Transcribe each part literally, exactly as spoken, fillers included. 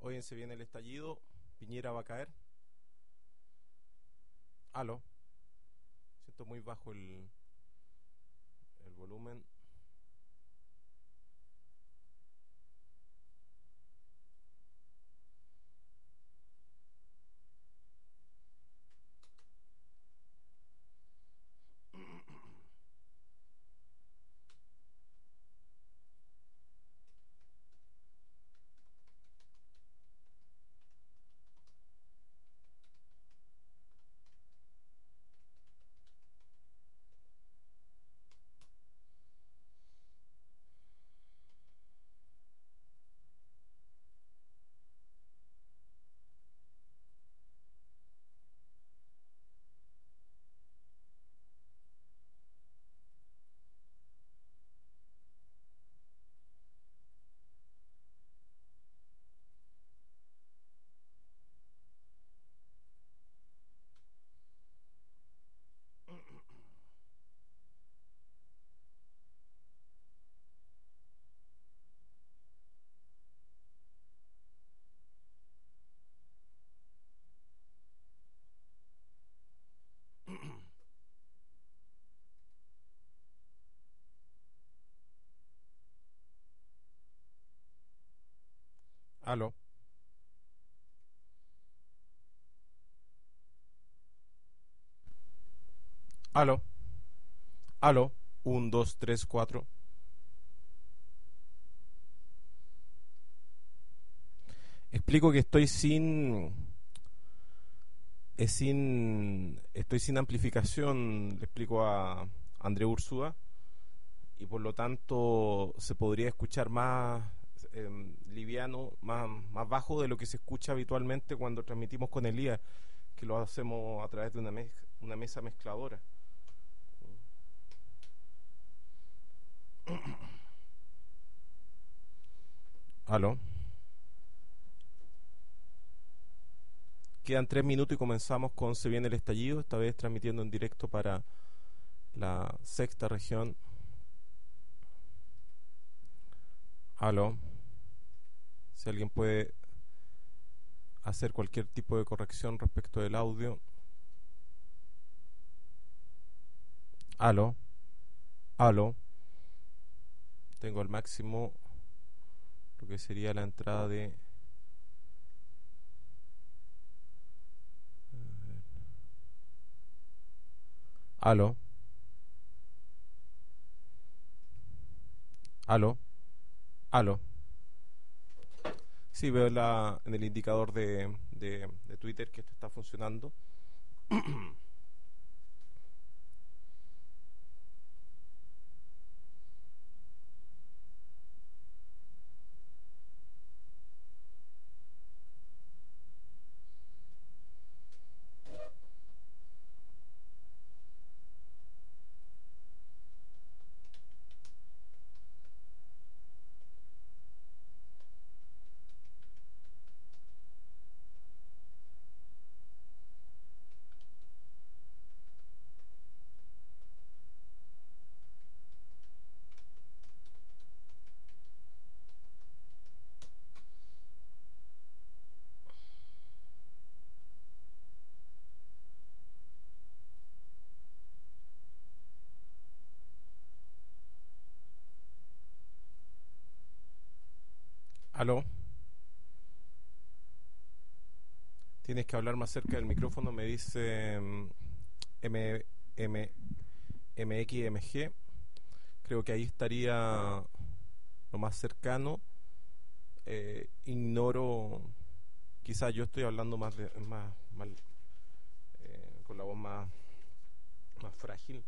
Hoy en Se Viene el Estallido, Piñera va a caer. Aló, siento muy bajo el, el volumen. Aló, aló, aló. Un, dos, tres, cuatro. Explico que estoy sin, es sin, estoy sin amplificación. Le explico a André Ursúa y por lo tanto se podría escuchar más eh, liviano, más, más bajo de lo que se escucha habitualmente cuando transmitimos con Elías, que lo hacemos a través de una, mez- una mesa mezcladora. Aló. Quedan tres minutos y comenzamos con Se Viene el Estallido, esta vez transmitiendo en directo para la sexta región. Aló. Si alguien puede hacer cualquier tipo de corrección respecto del audio. Aló. Aló. Tengo al máximo lo que sería la entrada de... Aló. Aló. Aló. Sí, veo la, en el indicador de, de, de Twitter que esto está funcionando. Aló. Tienes que hablar más cerca del micrófono, me dice mm, M, M, M X M G. Creo que ahí estaría lo más cercano. Eh, ignoro, quizás yo estoy hablando más, de, más, más eh, con la voz más, más frágil.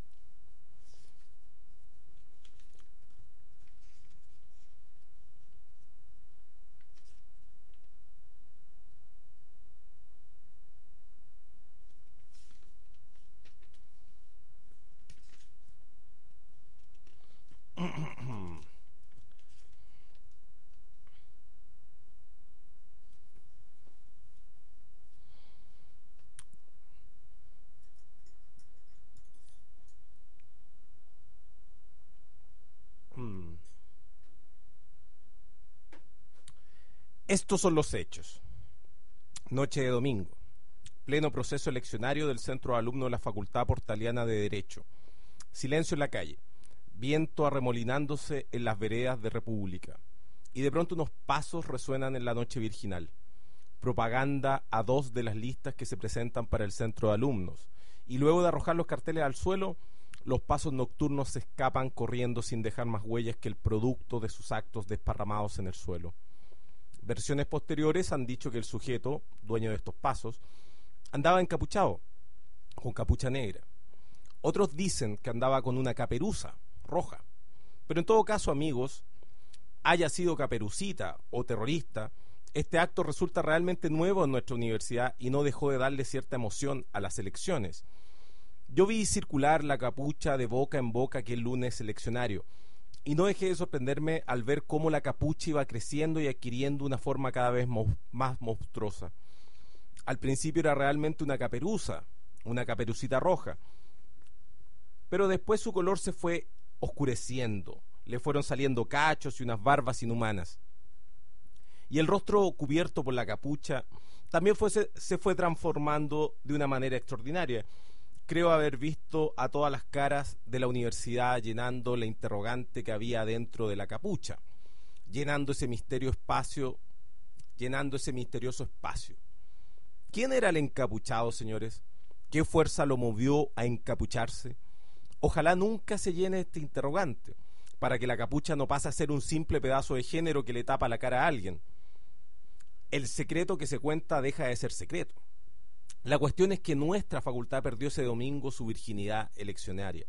Estos son los hechos. Noche de domingo. Pleno proceso eleccionario del Centro de Alumnos de la Facultad Portaliana de Derecho. Silencio en la calle. Viento arremolinándose en las veredas de República. Y de pronto unos pasos resuenan en la noche virginal. Propaganda a dos de las listas que se presentan para el Centro de Alumnos. Y luego de arrojar los carteles al suelo, los pasos nocturnos se escapan corriendo sin dejar más huellas que el producto de sus actos desparramados en el suelo. Versiones posteriores han dicho que el sujeto, dueño de estos pasos, andaba encapuchado, con capucha negra. Otros dicen que andaba con una caperuza roja. Pero en todo caso, amigos, haya sido caperucita o terrorista, este acto resulta realmente nuevo en nuestra universidad y no dejó de darle cierta emoción a las elecciones. Yo vi circular la capucha de boca en boca aquel lunes eleccionario y no dejé de sorprenderme al ver cómo la capucha iba creciendo y adquiriendo una forma cada vez mo- más monstruosa. Al principio era realmente una caperuza, una caperucita roja, pero después su color se fue oscureciendo, le fueron saliendo cachos y unas barbas inhumanas. Y el rostro cubierto por la capucha también fue, se, se fue transformando de una manera extraordinaria. Creo haber visto a todas las caras de la universidad llenando la interrogante que había dentro de la capucha, llenando ese misterio espacio, llenando ese misterioso espacio. ¿Quién era el encapuchado, señores? ¿Qué fuerza lo movió a encapucharse? Ojalá nunca se llene este interrogante, para que la capucha no pase a ser un simple pedazo de género que le tapa la cara a alguien. El secreto que se cuenta deja de ser secreto. La cuestión es que nuestra facultad perdió ese domingo su virginidad eleccionaria,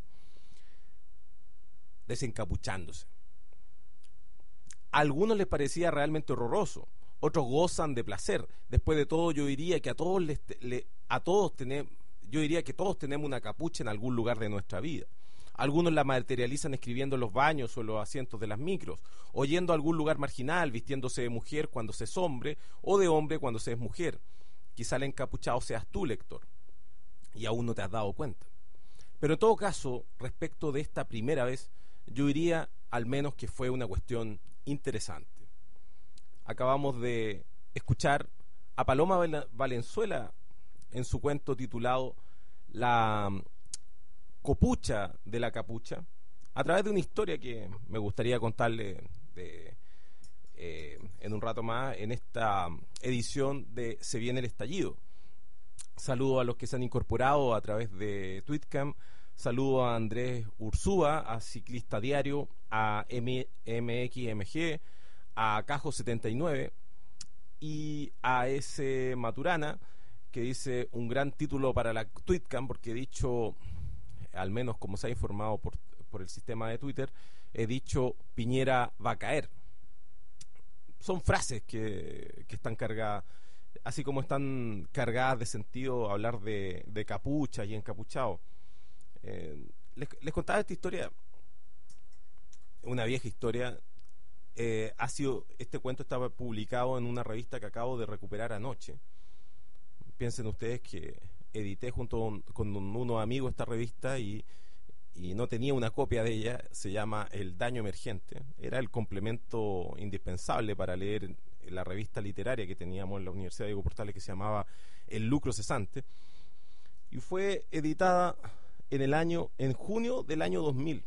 desencapuchándose. A algunos les parecía realmente horroroso, otros gozan de placer. Después de todo, yo diría que a todos les, le, a todos tenemos, yo diría que todos tenemos una capucha en algún lugar de nuestra vida. Algunos la materializan escribiendo en los baños o en los asientos de las micros, o yendo a algún lugar marginal, vistiéndose de mujer cuando se es hombre, o de hombre cuando se es mujer. Quizá el encapuchado seas tú, lector, y aún no te has dado cuenta. Pero en todo caso, respecto de esta primera vez, yo diría al menos que fue una cuestión interesante. Acabamos de escuchar a Paloma Valenzuela en su cuento titulado La copucha de la capucha, a través de una historia que me gustaría contarle de, eh, en un rato más en esta edición de Se Viene el Estallido. Saludo a los que se han incorporado a través de Tweetcam, saludo a Andrés Ursúa, a Ciclista Diario, a M X M G, a Cajo setenta y nueve y a S Maturana, que dice un gran título para la Tweetcam, porque he dicho, al menos como se ha informado por, por el sistema de Twitter, he dicho Piñera va a caer. Son frases que, que están cargadas, así como están cargadas de sentido hablar de, de capucha y encapuchado. Eh, les, les contaba esta historia, una vieja historia. Eh, ha sido, este cuento estaba publicado en una revista que acabo de recuperar anoche. Piensen ustedes que edité junto con unos amigos esta revista y, y no tenía una copia de ella. Se llama El Daño Emergente. Era el complemento indispensable para leer la revista literaria que teníamos en la Universidad de Diego Portales, que se llamaba El Lucro Cesante, y fue editada en el año en junio del año dos mil.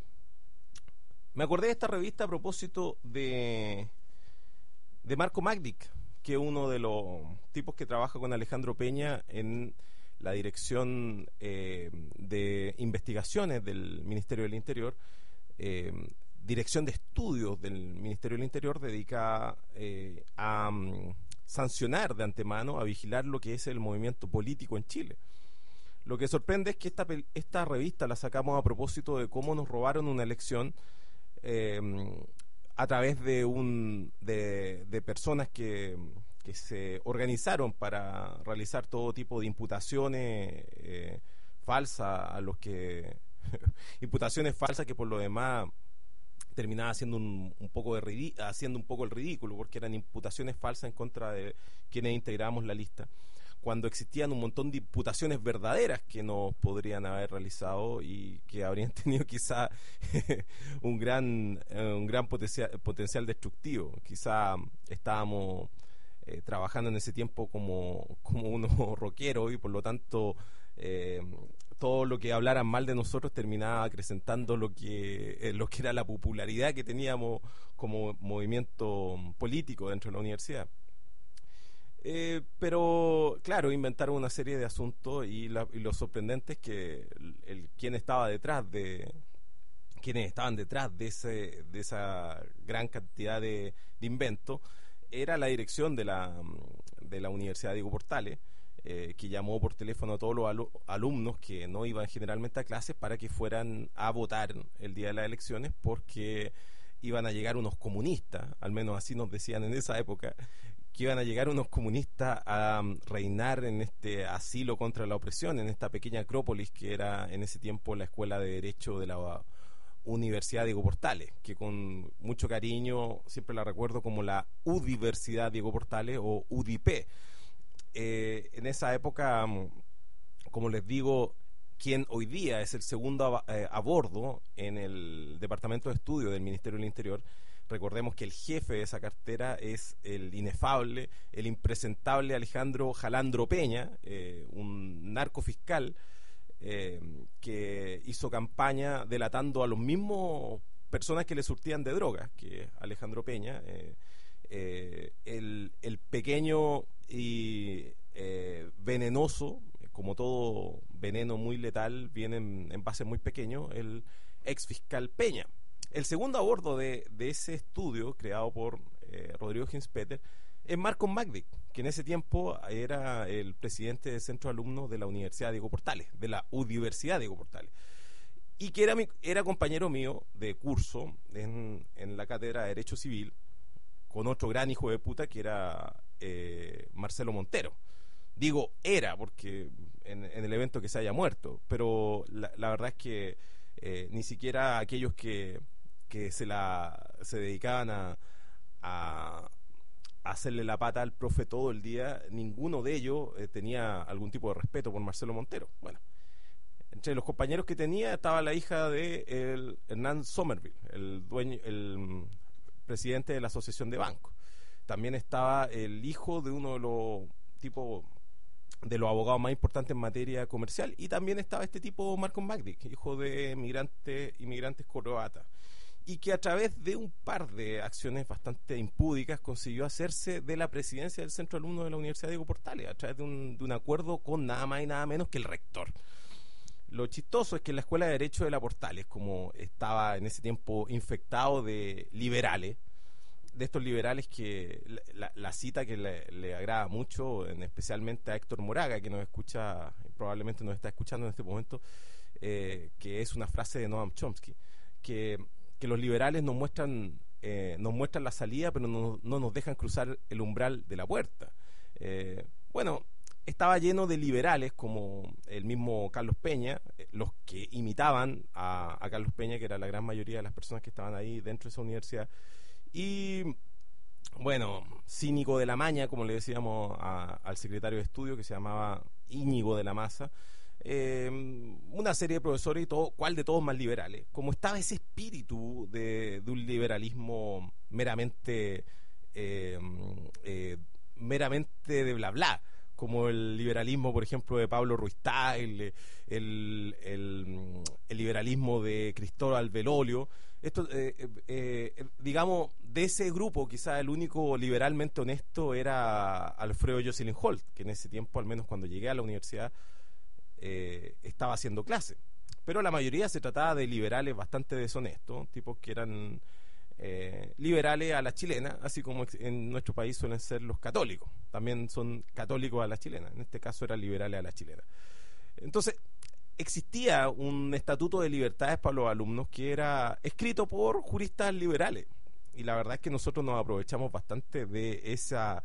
Me acordé de esta revista a propósito de de Marco Magdic, que es uno de los tipos que trabaja con Alejandro Peña en la dirección eh, de investigaciones del Ministerio del Interior, eh, dirección de estudios del Ministerio del Interior, dedicada eh, a um, sancionar de antemano, a vigilar lo que es el movimiento político en Chile. Lo que sorprende es que esta, esta revista la sacamos a propósito de cómo nos robaron una elección eh, a través de un de, de personas que, que se organizaron para realizar todo tipo de imputaciones eh, falsas a los que imputaciones falsas que por lo demás terminaba haciendo un, un poco de ridí- haciendo un poco el ridículo, porque eran imputaciones falsas en contra de quienes integramos la lista. cuando existían un montón de imputaciones verdaderas que nos podrían haber realizado y que habrían tenido quizá un gran eh, un gran potencial, potencial destructivo. Quizá estábamos eh, trabajando en ese tiempo como, como unos rockeros y por lo tanto eh, todo lo que hablaran mal de nosotros terminaba acrecentando lo que, eh, lo que era la popularidad que teníamos como movimiento político dentro de la universidad. Eh, pero claro, inventaron una serie de asuntos y, la, y lo sorprendente es que el, el, quien estaba detrás de quienes estaban detrás de ese de esa gran cantidad de, de inventos era la dirección de la de la Universidad Diego Portales, eh, que llamó por teléfono a todos los alu alumnos que no iban generalmente a clases para que fueran a votar el día de las elecciones, porque iban a llegar unos comunistas, al menos así nos decían en esa época, que iban a llegar unos comunistas a um, reinar en este asilo contra la opresión, en esta pequeña acrópolis que era en ese tiempo la Escuela de Derecho de la uh, Universidad Diego Portales, que con mucho cariño siempre la recuerdo como la Udiversidad Diego Portales o U D I P. Eh, en esa época, um, como les digo, quien hoy día es el segundo a, eh, a bordo en el Departamento de Estudio del Ministerio del Interior. Recordemos que el jefe de esa cartera es el inefable, el impresentable Alejandro Jalandro Peña, eh, un narcofiscal eh, que hizo campaña delatando a los mismos personas que le surtían de drogas, que Alejandro Peña, eh, eh, el, el pequeño y eh, venenoso, como todo veneno muy letal, viene en, en base muy pequeño, el ex fiscal Peña. El segundo a bordo de, de ese estudio creado por eh, Rodrigo Hinspeter es Malcolm Magdick, que en ese tiempo era el presidente del centro de alumnos de la Universidad Diego Portales, de la Universidad Diego Portales, y que era, mi, era compañero mío de curso en, en la cátedra de Derecho Civil, con otro gran hijo de puta que era eh, Marcelo Montero. Digo era porque en, en el evento que se haya muerto, pero la, la verdad es que eh, ni siquiera aquellos que que se la se dedicaban a, a, a hacerle la pata al profe todo el día, ninguno de ellos eh, tenía algún tipo de respeto por Marcelo Montero. Bueno, entre los compañeros que tenía estaba la hija de el Hernán Somerville, el dueño, el presidente de la Asociación de Bancos. También estaba el hijo de uno de los tipos de los abogados más importantes en materia comercial, y también estaba este tipo Malcolm Magdick, hijo de migrantes inmigrantes croatas, y que a través de un par de acciones bastante impúdicas consiguió hacerse de la presidencia del centro de alumnos de la Universidad Diego Portales a través de un, de un acuerdo con nada más y nada menos que el rector. Lo chistoso es que en la Escuela de Derecho de la Portales, como estaba en ese tiempo infectado de liberales, de estos liberales que la, la, la cita que le, le agrada mucho, en, especialmente a Héctor Moraga, que nos escucha, probablemente nos está escuchando en este momento, eh, que es una frase de Noam Chomsky, que que los liberales nos muestran eh, nos muestran la salida, pero no, no nos dejan cruzar el umbral de la puerta. Eh, bueno, estaba lleno de liberales como el mismo Carlos Peña, eh, los que imitaban a, a Carlos Peña, que era la gran mayoría de las personas que estaban ahí dentro de esa universidad, y bueno, cínico de la maña, como le decíamos a, al secretario de estudio, que se llamaba Íñigo de la Maza. Eh, una serie de profesores y todo, cuál de todos más liberales. Como estaba ese espíritu de, de un liberalismo meramente eh, eh, meramente de bla bla, como el liberalismo, por ejemplo, de Pablo Ruiz-Tagle, el, el, el, el liberalismo de Cristóbal Belolio. Esto, eh, eh, digamos, de ese grupo, quizás el único liberalmente honesto era Alfredo Jocelyn Holt, que en ese tiempo, al menos cuando llegué a la universidad, Eh, estaba haciendo clase, pero la mayoría se trataba de liberales bastante deshonestos, tipos que eran eh, liberales a la chilena, así como en nuestro país suelen ser los católicos, también son católicos a la chilena, en este caso eran liberales a la chilena. Entonces existía un estatuto de libertades para los alumnos que era escrito por juristas liberales, y la verdad es que nosotros nos aprovechamos bastante de esa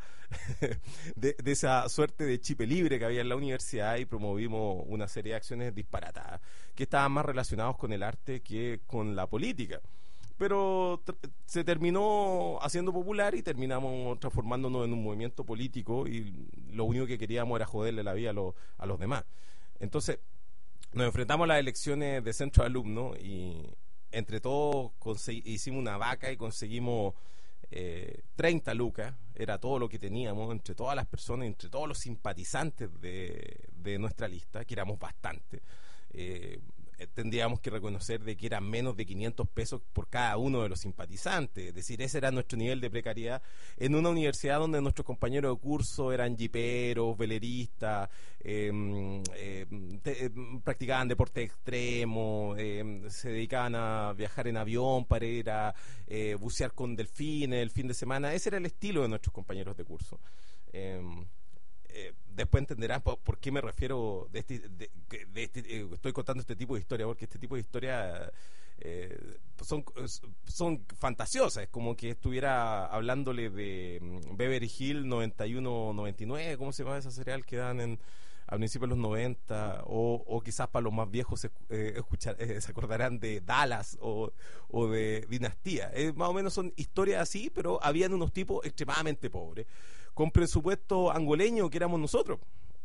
de, de esa suerte de chipe libre que había en la universidad y promovimos una serie de acciones disparatadas que estaban más relacionados con el arte que con la política, pero se terminó haciendo popular y terminamos transformándonos en un movimiento político, y lo único que queríamos era joderle la vida a, lo, a los demás. Entonces, nos enfrentamos a las elecciones de centro de alumnos y entre todos hicimos una vaca y conseguimos eh, treinta lucas, era todo lo que teníamos, entre todas las personas, entre todos los simpatizantes de, de nuestra lista, que éramos bastantes. Eh, tendríamos que reconocer de que eran menos de quinientos pesos por cada uno de los simpatizantes, es decir, ese era nuestro nivel de precariedad en una universidad donde nuestros compañeros de curso eran jiperos, veleristas, eh, eh, te, eh, practicaban deporte extremo, eh, se dedicaban a viajar en avión para ir a eh, bucear con delfines el fin de semana. Ese era el estilo de nuestros compañeros de curso. eh, Eh, después entenderán por, por qué me refiero de este, de, de este eh, estoy contando este tipo de historia, porque este tipo de historia eh, son, son fantasiosas, es como que estuviera hablándole de Beverly Hills noventa y uno noventa y nueve, ¿cómo se llama esa serial que dan en a principios de los noventa? O, o quizás para los más viejos eh, escuchar, eh, se acordarán de Dallas o, o de Dinastía. Eh, más o menos son historias así, pero habían unos tipos extremadamente pobres, con presupuesto angoleño, que éramos nosotros,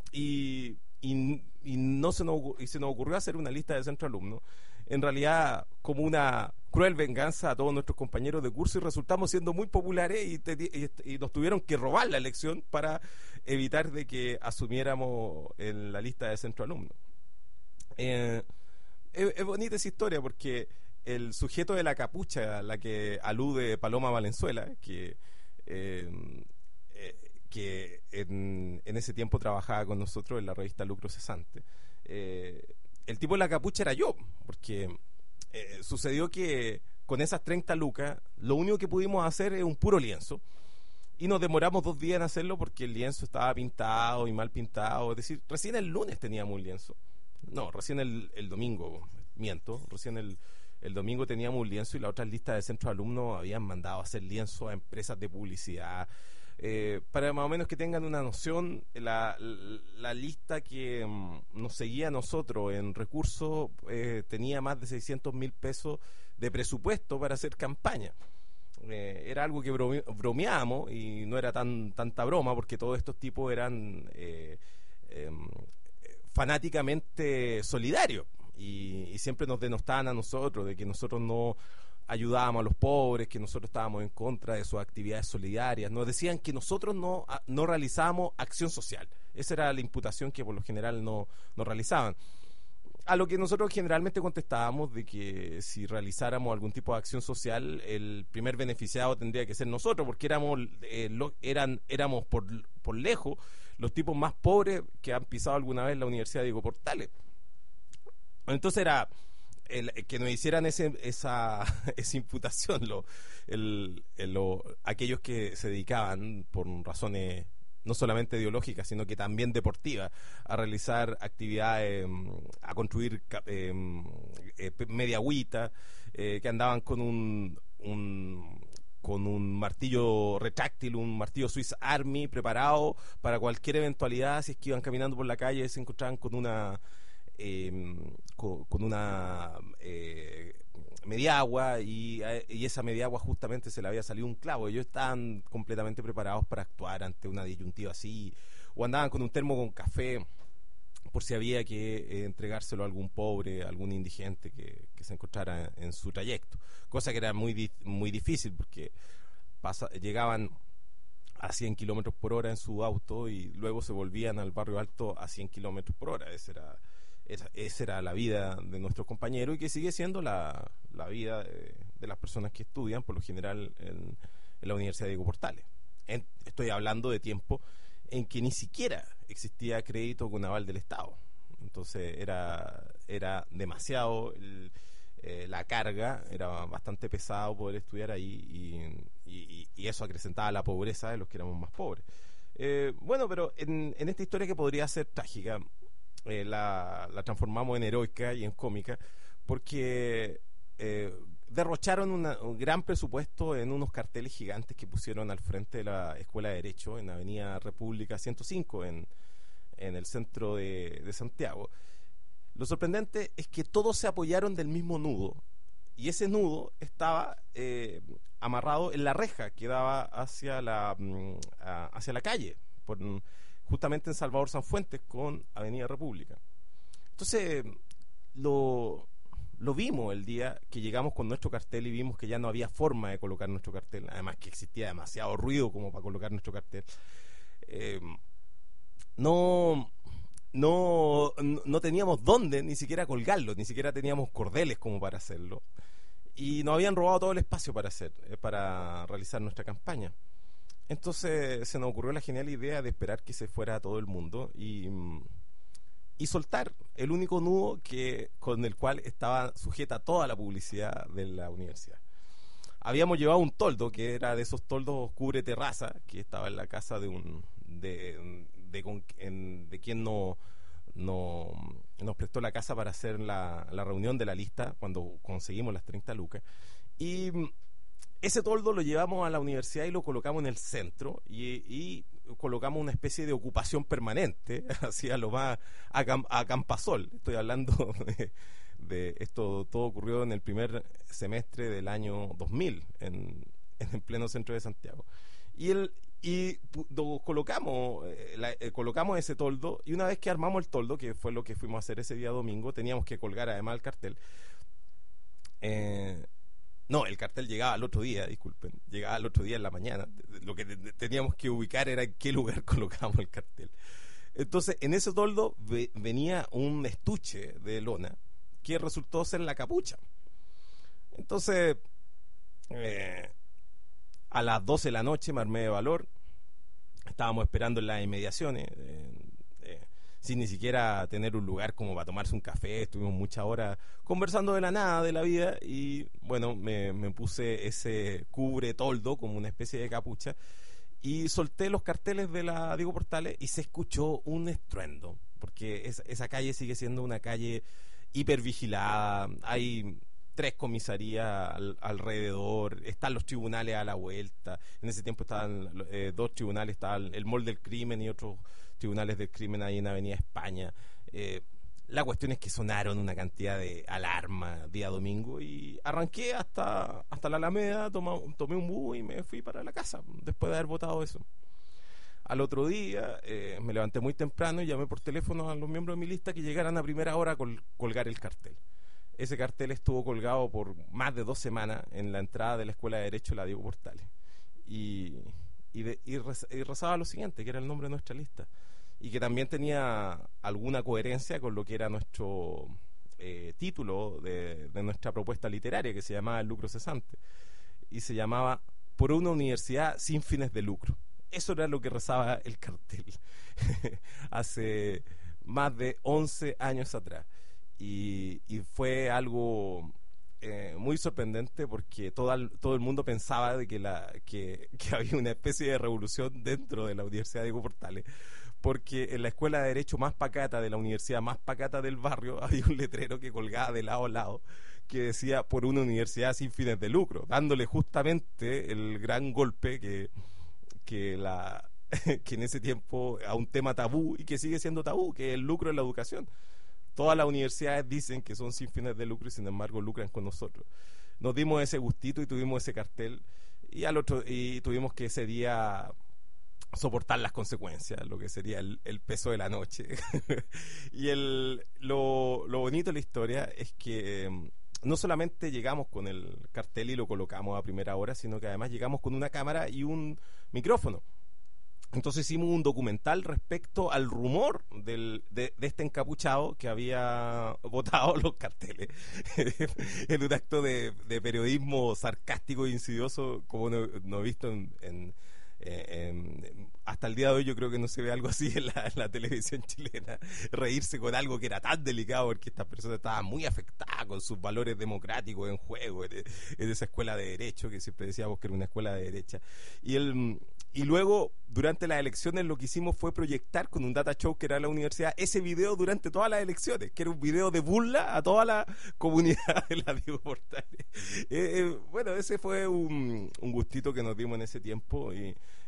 y, y, y no se nos, y se nos ocurrió hacer una lista de centro alumnos, en realidad como una cruel venganza a todos nuestros compañeros de curso, y resultamos siendo muy populares y, te, y, y nos tuvieron que robar la elección para evitar de que asumiéramos en la lista de centro alumnos. Eh, es, es bonita esa historia porque el sujeto de la capucha, a la que alude Paloma Valenzuela, que eh, Eh, que en, en ese tiempo trabajaba con nosotros en la revista Lucro Cesante. Eh, el tipo de la capucha era yo, porque eh, sucedió que con esas treinta lucas, lo único que pudimos hacer es un puro lienzo, y nos demoramos dos días en hacerlo porque el lienzo estaba pintado y mal pintado. Es decir, recién el lunes teníamos un lienzo. No, recién el, el domingo, miento, recién el, el domingo teníamos un lienzo, y la otra lista de centros de alumnos habían mandado a hacer lienzo a empresas de publicidad. Eh, para más o menos que tengan una noción, la, la, la lista que um, nos seguía a nosotros en recursos eh, tenía más de seiscientos mil pesos de presupuesto para hacer campaña. Eh, era algo que brome, bromeábamos, y no era tan tanta broma, porque todos estos tipos eran eh, eh, fanáticamente solidarios, y, y siempre nos denostaban a nosotros de que nosotros no ayudábamos a los pobres, que nosotros estábamos en contra de sus actividades solidarias. Nos decían que nosotros no, no realizábamos acción social. Esa era la imputación que por lo general no, no realizaban. A lo que nosotros generalmente contestábamos de que si realizáramos algún tipo de acción social, el primer beneficiado tendría que ser nosotros, porque éramos eh, lo, eran éramos por, por lejos los tipos más pobres que han pisado alguna vez la Universidad Diego Portales. Entonces era El, que nos hicieran ese, esa, esa imputación lo, el, el, lo, aquellos que se dedicaban por razones no solamente ideológicas, sino que también deportivas, a realizar actividades, a construir eh, eh, media agüita, eh, que andaban con un, un con un martillo retráctil, un martillo Swiss Army preparado para cualquier eventualidad. Si es que iban caminando por la calle, se encontraban con una Eh, con, con una eh, mediagua, y, y esa mediagua justamente se le había salido un clavo. Ellos estaban completamente preparados para actuar ante una disyuntiva así, o andaban con un termo con café por si había que eh, entregárselo a algún pobre, a algún indigente que, que se encontrara en, en su trayecto, cosa que era muy, muy difícil porque pasa, llegaban a cien kilómetros por hora en su auto y luego se volvían al barrio alto a cien kilómetros por hora. Ese era Esa, esa era la vida de nuestros compañeros, y que sigue siendo la, la vida de, de las personas que estudian por lo general en, en la Universidad Diego Portales. En, estoy hablando de tiempo en que ni siquiera existía crédito con aval del Estado. Entonces era, era demasiado el, eh, la carga, era bastante pesado poder estudiar ahí, y, y, y eso acrecentaba la pobreza de los que éramos más pobres. Eh, bueno, pero en, en esta historia que podría ser trágica, Eh, la, la transformamos en heroica y en cómica, porque eh, derrocharon una, un gran presupuesto en unos carteles gigantes que pusieron al frente de la Escuela de Derecho en Avenida República ciento cinco, en, en el centro de, de Santiago. Lo sorprendente es que todos se apoyaron del mismo nudo, y ese nudo estaba eh, amarrado en la reja que daba hacia la, hacia la calle. Por, justamente en Salvador Sanfuentes con Avenida República. Entonces lo, lo vimos el día que llegamos con nuestro cartel y vimos que ya no había forma de colocar nuestro cartel, además que existía demasiado ruido como para colocar nuestro cartel. Eh, no, no, no teníamos dónde ni siquiera colgarlo, ni siquiera teníamos cordeles como para hacerlo. Y nos habían robado todo el espacio para hacer, eh, para realizar nuestra campaña. Entonces se nos ocurrió la genial idea de esperar que se fuera todo el mundo y, y soltar el único nudo que, con el cual estaba sujeta toda la publicidad de la universidad. Habíamos llevado un toldo que era de esos toldos cubre terraza, que estaba en la casa de un de, de, de, en, de quien no, no nos prestó la casa para hacer la, la reunión de la lista cuando conseguimos las treinta lucas. Y ese toldo lo llevamos a la universidad y lo colocamos en el centro y, y colocamos una especie de ocupación permanente, así a lo más a, cam, a campasol. Estoy hablando de, de esto, todo ocurrió en el primer semestre del año dos mil en, en el pleno centro de Santiago. Y el y lo colocamos eh, la, eh, colocamos ese toldo, y una vez que armamos el toldo, que fue lo que fuimos a hacer ese día domingo, teníamos que colgar además el cartel. Eh, no, el cartel llegaba al otro día, disculpen, llegaba al otro día en la mañana. Lo que teníamos que ubicar era en qué lugar colocábamos el cartel. Entonces, en ese toldo ve, venía un estuche de lona que resultó ser la capucha. Entonces, eh, a las doce de la noche me armé de valor. Estábamos esperando en las inmediaciones, eh, eh, sin ni siquiera tener un lugar como para tomarse un café. Estuvimos muchas horas conversando de la nada, de la vida, y bueno, me, me puse ese cubre toldo como una especie de capucha y solté los carteles de la Diego Portales y se escuchó un estruendo, porque es, esa calle sigue siendo una calle hipervigilada. Hay tres comisarías al, alrededor, están los tribunales a la vuelta. En ese tiempo estaban eh, dos tribunales, estaban el Mall del Crimen y otros tribunales del crimen ahí en Avenida España. Eh, la cuestión es que sonaron una cantidad de alarmas día domingo y arranqué hasta, hasta la Alameda, toma, tomé un bus y me fui para la casa después de haber votado eso. Al otro día eh, me levanté muy temprano y llamé por teléfono a los miembros de mi lista que llegaran a primera hora a col- colgar el cartel. Ese cartel estuvo colgado por más de dos semanas en la entrada de la Escuela de Derecho de la Diego Portales. Y, y, de, y, rez, y rezaba lo siguiente, que era el nombre de nuestra lista. Y que también tenía alguna coherencia con lo que era nuestro eh, título de, de nuestra propuesta literaria, que se llamaba El lucro cesante. Y se llamaba Por una universidad sin fines de lucro. Eso era lo que rezaba el cartel hace más de once años atrás. Y, y fue algo eh, muy sorprendente porque todo, todo el mundo pensaba de que, la, que, que había una especie de revolución dentro de la Universidad Diego Portales, porque en la escuela de Derecho más pacata de la universidad más pacata del barrio había un letrero que colgaba de lado a lado que decía por una universidad sin fines de lucro, dándole justamente el gran golpe que, que la que en ese tiempo a un tema tabú y que sigue siendo tabú, que es el lucro en la educación. Todas las universidades dicen que son sin fines de lucro y sin embargo lucran con nosotros. Nos dimos ese gustito y tuvimos ese cartel y al otro y tuvimos que ese día soportar las consecuencias, lo que sería el, el peso de la noche. Y el lo, lo bonito de la historia es que eh, no solamente llegamos con el cartel y lo colocamos a primera hora, sino que además llegamos con una cámara y un micrófono. Entonces hicimos un documental respecto al rumor del, de, de este encapuchado que había botado los carteles en un acto de, de periodismo sarcástico e insidioso como no, no he visto en, en, en, hasta el día de hoy. Yo creo que no se ve algo así en la, en la televisión chilena, reírse con algo que era tan delicado porque estas personas estaban muy afectadas con sus valores democráticos en juego en, en esa escuela de derecho que siempre decíamos que era una escuela de derecha. Y el Y luego, durante las elecciones, lo que hicimos fue proyectar con un data show que era la universidad ese video durante todas las elecciones, que era un video de burla a toda la comunidad de la Diego Portales. Eh, eh, bueno, ese fue un, un gustito que nos dimos en ese tiempo y,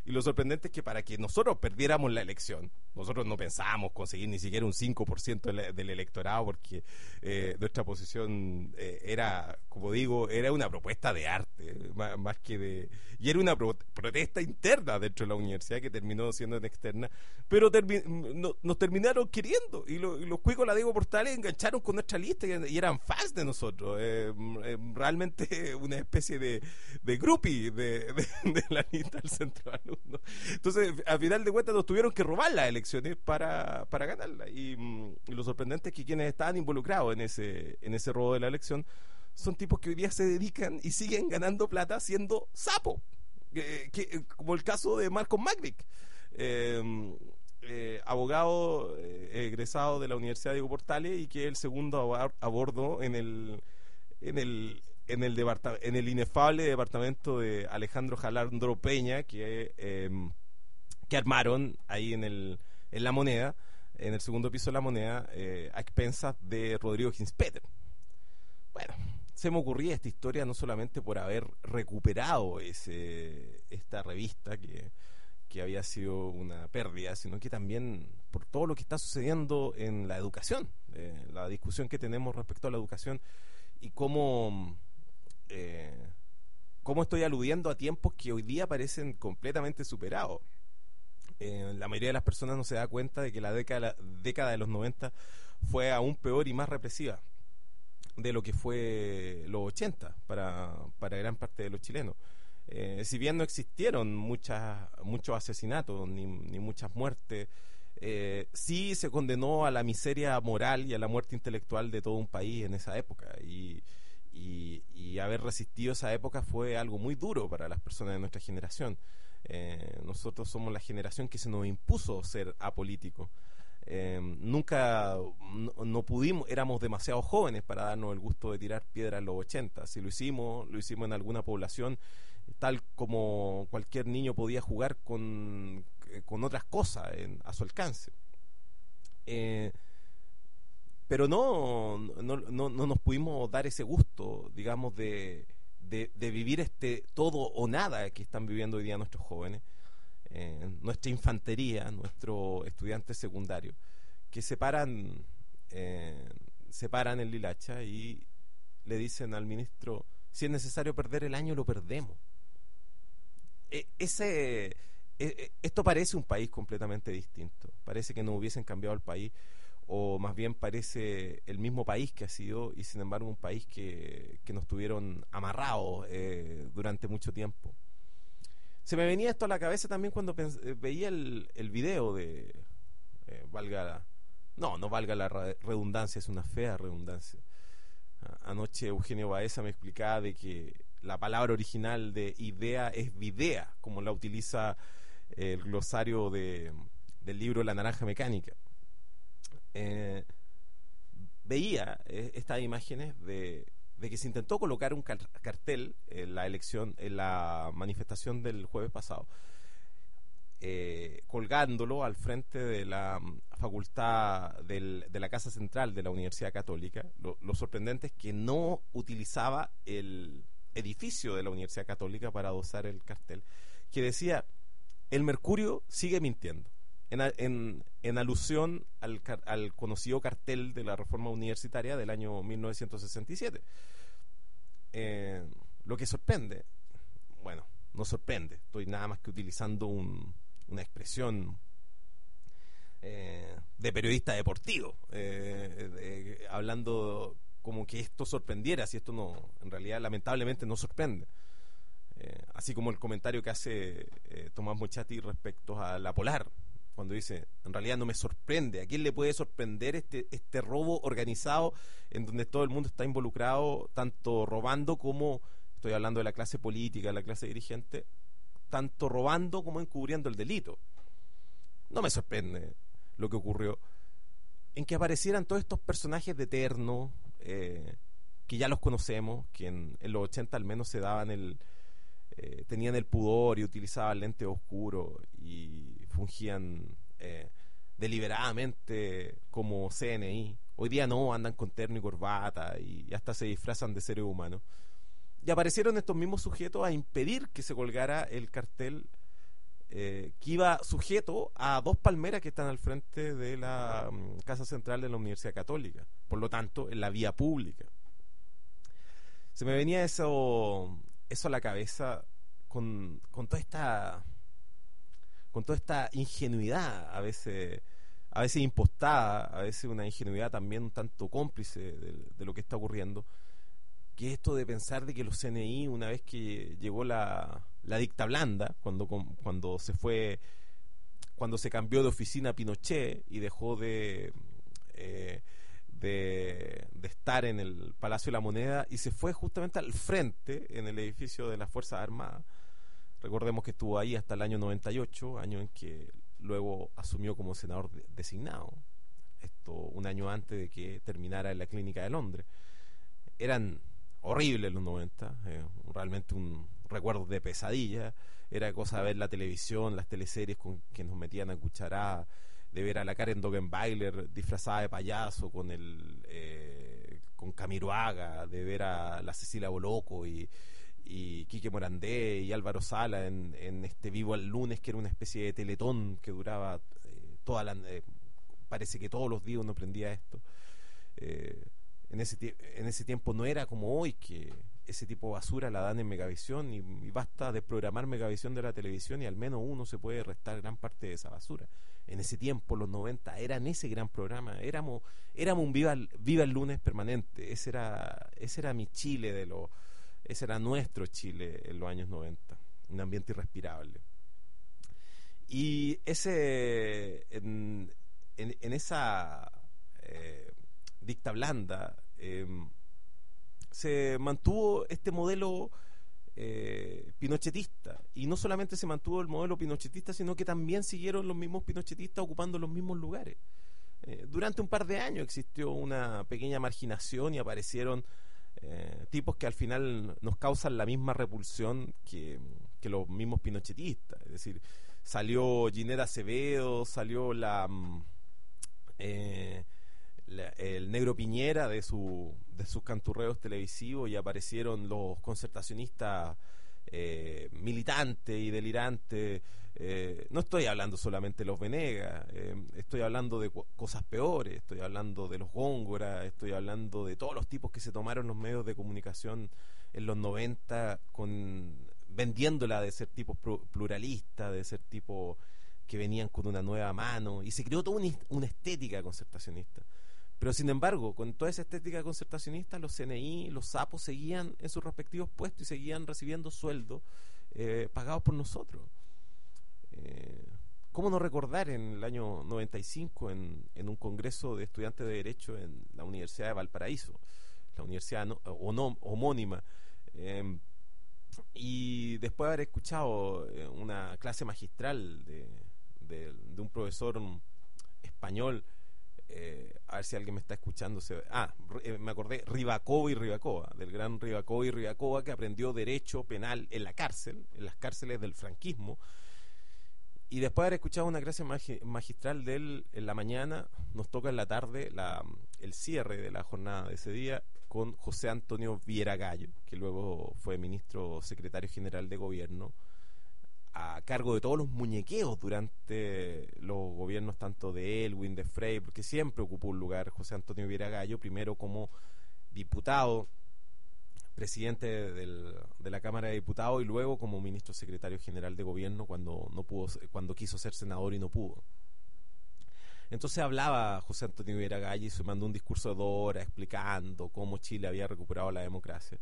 Y lo sorprendente es que para que nosotros perdiéramos la elección, nosotros no pensábamos conseguir ni siquiera un cinco por ciento del, del electorado, porque eh, nuestra posición eh, era, como digo, era una propuesta de arte, más, más que de... Y era una pro, protesta interna dentro de la universidad que terminó siendo externa, pero termi, no, nos terminaron queriendo, y, lo, y los cuicos de la Diego Portales engancharon con nuestra lista y, y eran fans de nosotros. Eh, eh, realmente una especie de, de groupie de, de, de la lista del centro de alumnos. Entonces, a final de cuentas, nos tuvieron que robar las elecciones para, para ganarla. Y, y lo sorprendente es que quienes estaban involucrados en ese, en ese robo de la elección son tipos que hoy día se dedican y siguen ganando plata siendo sapo. Eh, que, como el caso de Malcolm Magrick, eh, eh, abogado eh, egresado de la Universidad de Diego Portales, y que es el segundo a, a bordo en el en el en el departa- en el inefable departamento de Alejandro Jalandro Peña, que eh, que armaron ahí en el en la Moneda, en el segundo piso de la Moneda, eh, a expensas de Rodrigo Ginspeter. Bueno, se me ocurría esta historia no solamente por haber recuperado ese esta revista que, que había sido una pérdida, sino que también por todo lo que está sucediendo en la educación, eh, la discusión que tenemos respecto a la educación, y cómo, eh, cómo estoy aludiendo a tiempos que hoy día parecen completamente superados. Eh, la mayoría de las personas no se da cuenta de que la década, la década de los noventa fue aún peor y más represiva de lo que fue los ochenta para, para gran parte de los chilenos. Eh, si bien no existieron muchas, muchos asesinatos ni, ni muchas muertes, eh, sí se condenó a la miseria moral y a la muerte intelectual de todo un país en esa época, y, y, y haber resistido esa época fue algo muy duro para las personas de nuestra generación. Eh, nosotros somos la generación que se nos impuso ser apolítico. Eh, nunca no, no pudimos, éramos demasiado jóvenes para darnos el gusto de tirar piedras en los ochenta. Si lo hicimos, lo hicimos en alguna población, tal como cualquier niño podía jugar con, con otras cosas en, a su alcance. Eh, pero no, no, no, no nos pudimos dar ese gusto, digamos, de, de, de vivir este todo o nada que están viviendo hoy día nuestros jóvenes. Eh, nuestra infantería, nuestros estudiantes secundarios, que se paran, eh, se paran en Lilacha y le dicen al ministro: si es necesario perder el año, lo perdemos. Eh, ese, eh, esto parece un país completamente distinto. Parece que no hubiesen cambiado el país, o más bien parece el mismo país que ha sido, y sin embargo un país que, que nos tuvieron amarrados eh, durante mucho tiempo. Se me venía esto a la cabeza también cuando pens- veía el, el video de... Eh, valga la, no, no valga la redundancia, es una fea redundancia. A- anoche Eugenio Baeza me explicaba de que la palabra original de idea es videa, como la utiliza el glosario de, del libro La Naranja Mecánica. Eh, veía eh, estas imágenes de... de que se intentó colocar un car- cartel en la elección, en la manifestación del jueves pasado, eh, colgándolo al frente de la um, facultad del, de la Casa Central de la Universidad Católica. Lo, lo sorprendente es que no utilizaba el edificio de la Universidad Católica para adosar el cartel, que decía: el mercurio sigue mintiendo, en, en, en alusión al, al conocido cartel de la reforma universitaria del año mil novecientos sesenta y siete. Eh, lo que sorprende, bueno, no sorprende, estoy nada más que utilizando un, una expresión eh, de periodista deportivo, eh, eh, hablando como que esto sorprendiera, si esto no, en realidad lamentablemente no sorprende. Eh, así como el comentario que hace eh, Tomás Mochati respecto a la Polar, cuando dice: en realidad no me sorprende. ¿A quién le puede sorprender este, este robo organizado en donde todo el mundo está involucrado, tanto robando como, estoy hablando de la clase política, la clase dirigente, tanto robando como encubriendo el delito? No me sorprende lo que ocurrió, en que aparecieran todos estos personajes de terno, eh, que ya los conocemos, que en, en los ochenta al menos se daban el... Eh, tenían el pudor y utilizaban lentes oscuros y fungían eh, deliberadamente como C N I. Hoy día no, andan con terno y corbata y hasta se disfrazan de seres humanos. Y aparecieron estos mismos sujetos a impedir que se colgara el cartel eh, que iba sujeto a dos palmeras que están al frente de la um, Casa Central de la Universidad Católica, por lo tanto, en la vía pública. Se me venía eso, eso a la cabeza con, con toda esta con toda esta ingenuidad, a veces a veces impostada, a veces una ingenuidad también un tanto cómplice de, de lo que está ocurriendo, que es esto de pensar de que los C N I, una vez que llegó la, la dicta blanda, cuando, cuando se fue, cuando se cambió de oficina a Pinochet y dejó de, eh, de, de estar en el Palacio de la Moneda y se fue justamente al frente, en el edificio de las Fuerzas Armadas. Recordemos que estuvo ahí hasta el año noventa y ocho, año en que luego asumió como senador de, designado, esto un año antes de que terminara en la Clínica de Londres. Eran horribles los noventa, eh, realmente un recuerdo de pesadilla. Era cosa de ver la televisión, las teleseries con que nos metían a cucharada, de ver a la Karen Dogenbailer disfrazada de payaso con el eh, con Camiroaga, de ver a la Cecilia Boloco y y Quique Morandé y Álvaro Sala en, en este Vivo al Lunes, que era una especie de teletón que duraba eh, toda la eh, parece que todos los días uno aprendía esto. eh, en ese en ese tiempo no era como hoy, que ese tipo de basura la dan en Megavisión y, y basta desprogramar Megavisión de la televisión y al menos uno se puede restar gran parte de esa basura. En ese tiempo, los noventa, eran ese gran programa, éramos éramos un Viva, Viva el Lunes permanente. Ese era ese era mi Chile de los Ese era nuestro Chile en los años noventa, un ambiente irrespirable. Y ese en, en, en esa eh, dicta blanda eh, se mantuvo este modelo eh, pinochetista, y no solamente se mantuvo el modelo pinochetista, sino que también siguieron los mismos pinochetistas ocupando los mismos lugares. Eh, durante un par de años existió una pequeña marginación y aparecieron Eh, tipos que al final nos causan la misma repulsión que, que los mismos pinochetistas. Es decir, salió Ginette Acevedo, salió la, eh, la el negro Piñera de su de sus canturreos televisivos, y aparecieron los concertacionistas eh, militantes y delirantes. Eh, no estoy hablando solamente de los Venegas, eh, estoy hablando de co- cosas peores, estoy hablando de los Góngora, estoy hablando de todos los tipos que se tomaron los medios de comunicación en los noventa, con, vendiéndola de ser tipos pluralistas, de ser tipos que venían con una nueva mano, y se creó toda una, una estética concertacionista. Pero sin embargo, con toda esa estética concertacionista, los C N I, los sapos, seguían en sus respectivos puestos y seguían recibiendo sueldos eh, pagados por nosotros. Eh, ¿Cómo no recordar en el año noventa y cinco, en, en un congreso de estudiantes de Derecho en la Universidad de Valparaíso, la universidad no, o no, homónima, eh, y después de haber escuchado eh, una clase magistral de, de, de un profesor español, eh, a ver si alguien me está escuchando, se, ah, eh, me acordé, Rivacoba y Rivacoba, del gran Rivacoba y Rivacoba, que aprendió Derecho Penal en la cárcel, en las cárceles del franquismo. Y después de haber escuchado una clase magi- magistral de él en la mañana, nos toca en la tarde la, el cierre de la jornada de ese día con José Antonio Viera Gallo, que luego fue ministro secretario general de gobierno, a cargo de todos los muñequeos durante los gobiernos tanto de Elwin, de Frey, porque siempre ocupó un lugar José Antonio Viera Gallo, primero como diputado, presidente del, de la Cámara de Diputados, y luego como ministro secretario general de gobierno cuando no pudo, cuando quiso ser senador y no pudo. Entonces hablaba José Antonio Viera Gallo y se mandó un discurso de dos horas explicando cómo Chile había recuperado la democracia.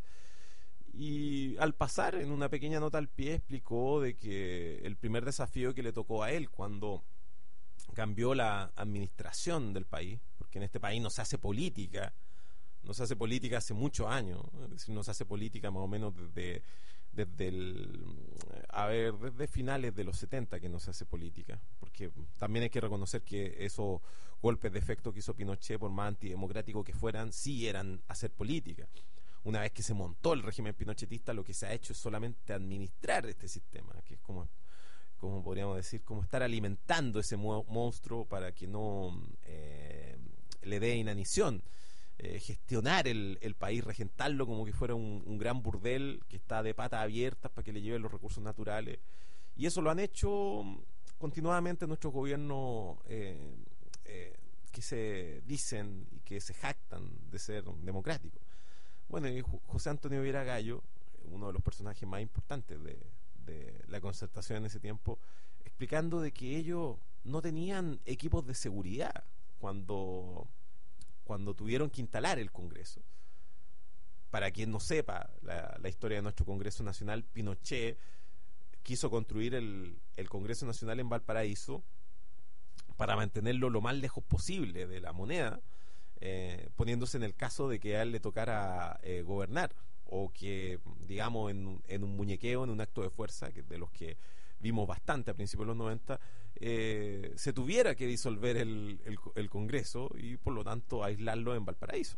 Y al pasar, en una pequeña nota al pie, explicó de que el primer desafío que le tocó a él cuando cambió la administración del país, porque en este país no se hace política, no se hace política hace muchos años, es decir, no se hace política más o menos desde, desde el, a ver, desde finales de los setenta que no se hace política, porque también hay que reconocer que esos golpes de efecto que hizo Pinochet, por más antidemocráticos que fueran, sí eran hacer política. Una vez que se montó el régimen pinochetista, lo que se ha hecho es solamente administrar este sistema, que es como, como podríamos decir, como estar alimentando ese mu- monstruo para que no eh, le dé inanición. Eh, gestionar el, el país, regentarlo como que fuera un, un gran burdel que está de patas abiertas para que le lleven los recursos naturales, Y eso lo han hecho continuadamente nuestros gobiernos eh, eh, que se dicen y que se jactan de ser democráticos. Bueno, y José Antonio Viera Gallo, uno de los personajes más importantes de, de la Concertación en ese tiempo, explicando de que ellos no tenían equipos de seguridad cuando, cuando tuvieron que instalar el Congreso. Para quien no sepa la, la historia de nuestro Congreso Nacional, Pinochet quiso construir el, el Congreso Nacional en Valparaíso para mantenerlo lo más lejos posible de la moneda, eh, poniéndose en el caso de que a él le tocara eh, gobernar, o que, digamos, en, en un muñequeo, en un acto de fuerza, que de los que vimos bastante a principios de los noventa, eh, se tuviera que disolver el, el, el Congreso y por lo tanto aislarlo en Valparaíso.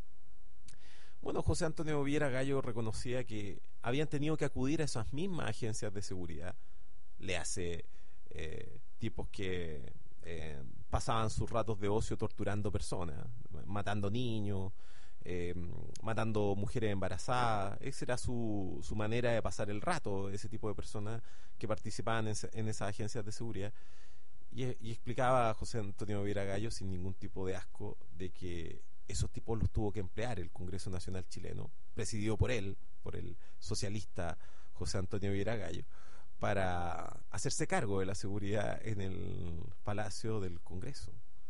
Bueno, José Antonio Viera Gallo reconocía que habían tenido que acudir a esas mismas agencias de seguridad, le hace eh, tipos que eh, pasaban sus ratos de ocio torturando personas, matando niños, eh, matando mujeres embarazadas. Esa era su, su manera de pasar el rato, ese tipo de personas que participaban en, en esas agencias de seguridad. Y, y explicaba a José Antonio Viera Gallo sin ningún tipo de asco de que esos tipos los tuvo que emplear el Congreso Nacional Chileno, presidido por él, por el socialista José Antonio Viera Gallo, para hacerse cargo de la seguridad en el Palacio del Congreso.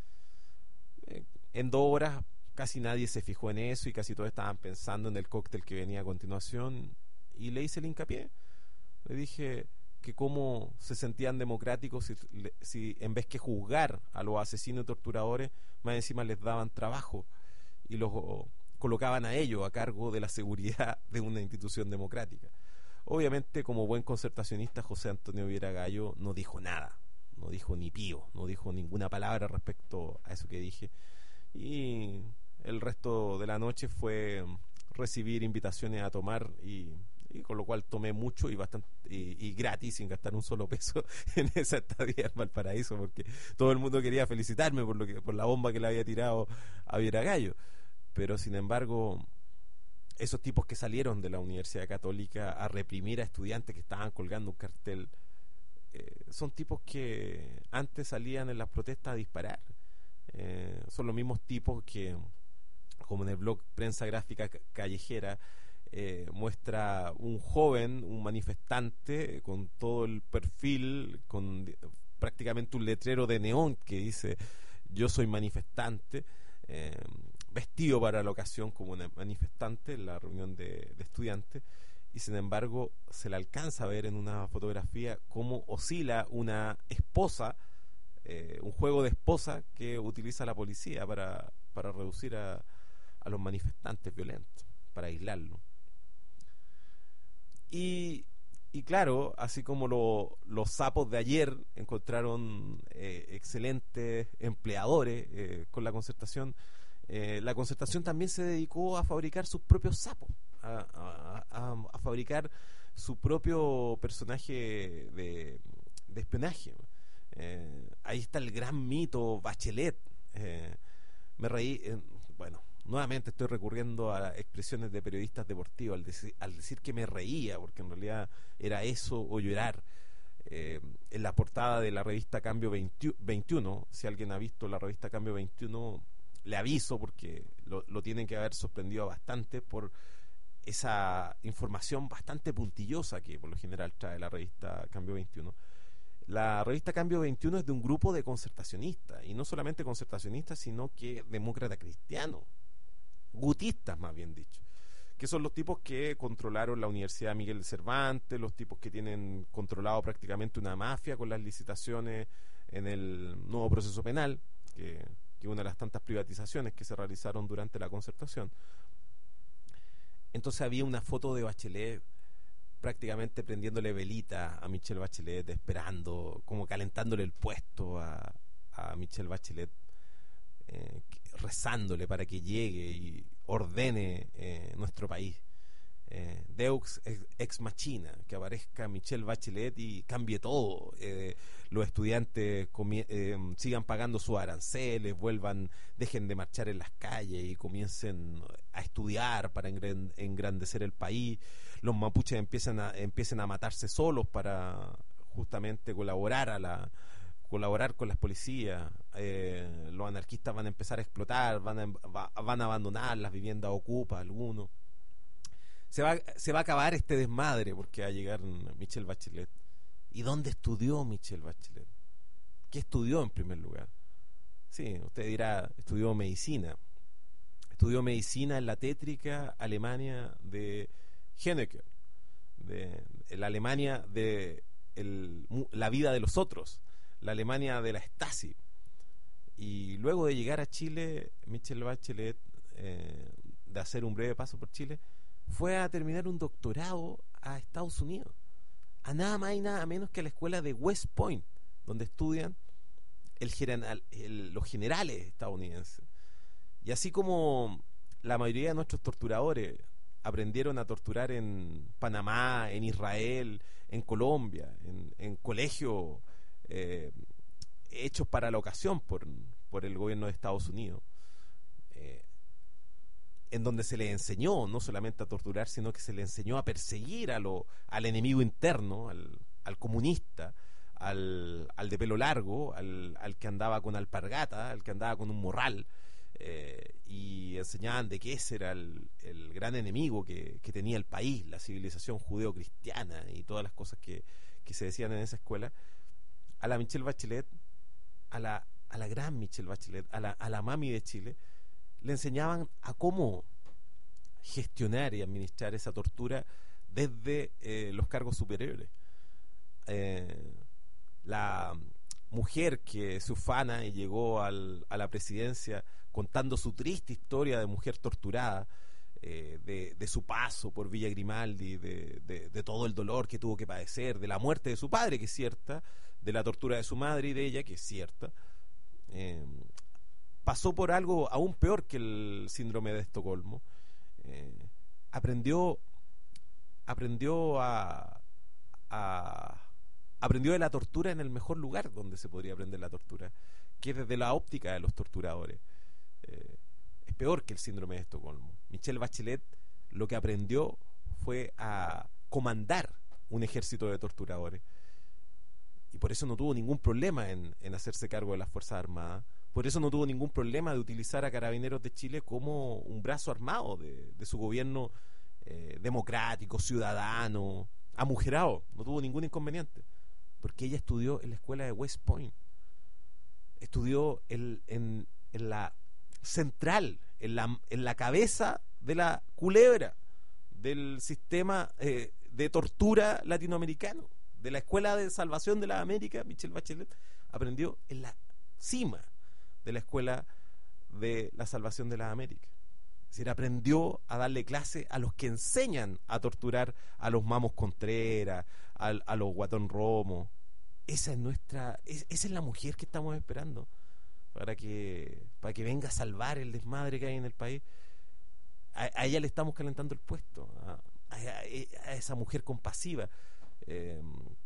Eh, en dos horas casi nadie se fijó en eso y casi todos estaban pensando en el cóctel que venía a continuación, y le hice el hincapié. Le dije que cómo se sentían democráticos si, si en vez que juzgar a los asesinos y torturadores, más encima les daban trabajo y los colocaban a ellos a cargo de la seguridad de una institución democrática. Obviamente, como buen concertacionista, José Antonio Viera Gallo no dijo nada, no dijo ni pío, no dijo ninguna palabra respecto a eso que dije, y el resto de la noche fue recibir invitaciones a tomar, y, y con lo cual tomé mucho y bastante y, y gratis, sin gastar un solo peso en esa estadía en Valparaíso, porque todo el mundo quería felicitarme por lo que por la bomba que le había tirado a Viera Gallo. Pero sin embargo, esos tipos que salieron de la Universidad Católica a reprimir a estudiantes que estaban colgando un cartel, eh, son tipos que antes salían en las protestas a disparar. Eh, son los mismos tipos que, como en el blog Prensa Gráfica Callejera, eh, muestra un joven, un manifestante, con todo el perfil, con prácticamente un letrero de neón que dice "yo soy manifestante", eh, vestido para la ocasión como un manifestante en la reunión de, de estudiantes, y sin embargo se le alcanza a ver en una fotografía cómo oscila una esposa, eh, un juego de esposa que utiliza la policía para, para reducir a, a los manifestantes violentos, para aislarlos. Y, y claro, así como lo, los sapos de ayer encontraron eh, excelentes empleadores eh, con la Concertación, Eh, la Concertación también se dedicó a fabricar sus propios sapos, a, a, a, a fabricar su propio personaje de, de espionaje. Eh, ahí está el gran mito Bachelet. Eh, me reí, eh, bueno, nuevamente estoy recurriendo a expresiones de periodistas deportivos al, deci- al decir que me reía, porque en realidad era eso o llorar. Eh, en la portada de la revista Cambio veintiuno, si alguien ha visto la revista Cambio veintiuno, le aviso porque lo, lo tienen que haber sorprendido bastante por esa información bastante puntillosa que por lo general trae la revista Cambio veintiuno. La revista Cambio veintiuno es de un grupo de concertacionistas, y no solamente concertacionistas, sino que demócratas cristianos, gutistas más bien dicho, que son los tipos que controlaron la Universidad Miguel de Cervantes, los tipos que tienen controlado prácticamente una mafia con las licitaciones en el nuevo proceso penal, que que una de las tantas privatizaciones que se realizaron durante la Concertación. Entonces había una foto de Bachelet prácticamente prendiéndole velita a Michelle Bachelet, esperando, como calentándole el puesto a, a Michelle Bachelet, eh, rezándole para que llegue y ordene eh, nuestro país. Eh, Deux ex, ex machina, que aparezca Michelle Bachelet y cambie todo. Eh, los estudiantes comie- eh, sigan pagando sus aranceles, vuelvan, dejen de marchar en las calles y comiencen a estudiar para engran- engrandecer el país. Los mapuches empiezan a, empiecen a matarse solos para justamente colaborar a la colaborar con las policías. Eh, los anarquistas van a empezar a explotar, van a, va, van a abandonar las viviendas ocupas, algunos. Se va, se va a acabar este desmadre porque va a llegar Michelle Bachelet. ¿Y dónde estudió Michelle Bachelet? ¿Qué estudió en primer lugar? Sí, usted dirá, estudió medicina. Estudió medicina en la tétrica Alemania de Honecker, de, de la Alemania de el, la vida de los otros, la Alemania de la Stasi. Y luego de llegar a Chile, Michelle Bachelet, eh, de hacer un breve paso por Chile, fue a terminar un doctorado a Estados Unidos, a nada más y nada menos que a la escuela de West Point, donde estudian el general, el, los generales estadounidenses. Y así como la mayoría de nuestros torturadores aprendieron a torturar en Panamá, en Israel, en Colombia, en, en colegios eh, hechos para la ocasión por, por el gobierno de Estados Unidos, eh, en donde se le enseñó no solamente a torturar, sino que se le enseñó a perseguir a lo, al enemigo interno, al, al comunista, al, al de pelo largo, al, al que andaba con alpargata, al que andaba con un morral, eh, y enseñaban de que ese era el, el gran enemigo que, que tenía el país, la civilización judeo-cristiana y todas las cosas que, que se decían en esa escuela. A la Michelle Bachelet, a la, a la gran Michelle Bachelet, a la, a la mami de Chile, le enseñaban a cómo gestionar y administrar esa tortura desde eh, los cargos superiores. Eh, la mujer que se ufana y llegó al, a la presidencia contando su triste historia de mujer torturada, eh, de, de su paso por Villa Grimaldi, de, de, de todo el dolor que tuvo que padecer, de la muerte de su padre, que es cierta, de la tortura de su madre y de ella, que es cierta. Eh, pasó por algo aún peor que el síndrome de Estocolmo. Eh, aprendió aprendió a, a aprendió de la tortura en el mejor lugar donde se podría aprender la tortura, que es desde la óptica de los torturadores. Eh, es peor que el síndrome de Estocolmo. Michelle Bachelet lo que aprendió fue a comandar un ejército de torturadores, y por eso no tuvo ningún problema en, en hacerse cargo de las Fuerzas Armadas. Por eso no tuvo ningún problema de utilizar a Carabineros de Chile como un brazo armado de, de su gobierno eh, democrático, ciudadano, amujerado. No tuvo ningún inconveniente, porque ella estudió en la escuela de West Point. Estudió el, en, en la central, en la, en la cabeza de la culebra del sistema eh, de tortura latinoamericano, de la Escuela de Salvación de las Américas. Michelle Bachelet aprendió en la cima de la Escuela de la Salvación de las Américas. Es decir, aprendió a darle clase a los que enseñan a torturar a los Mamos Contreras, a, a los Guatón Romo. Esa es nuestra, es, esa es la mujer que estamos esperando para que, para que venga a salvar el desmadre que hay en el país. A, a ella le estamos calentando el puesto, a, a, a esa mujer compasiva, eh,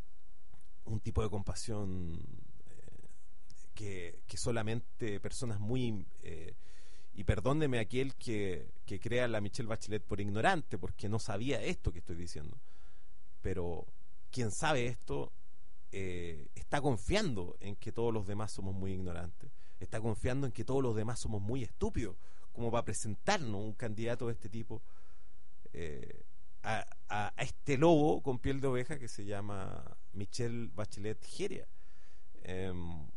un tipo de compasión eh, que, que solamente personas muy eh, y perdóneme aquel que, que crea a la Michelle Bachelet por ignorante, porque no sabía esto que estoy diciendo, pero quien sabe esto eh, está confiando en que todos los demás somos muy ignorantes, está confiando en que todos los demás somos muy estúpidos como para presentarnos un candidato de este tipo, eh, a, a, a este lobo con piel de oveja que se llama Michelle Bachelet Jeria. Eh,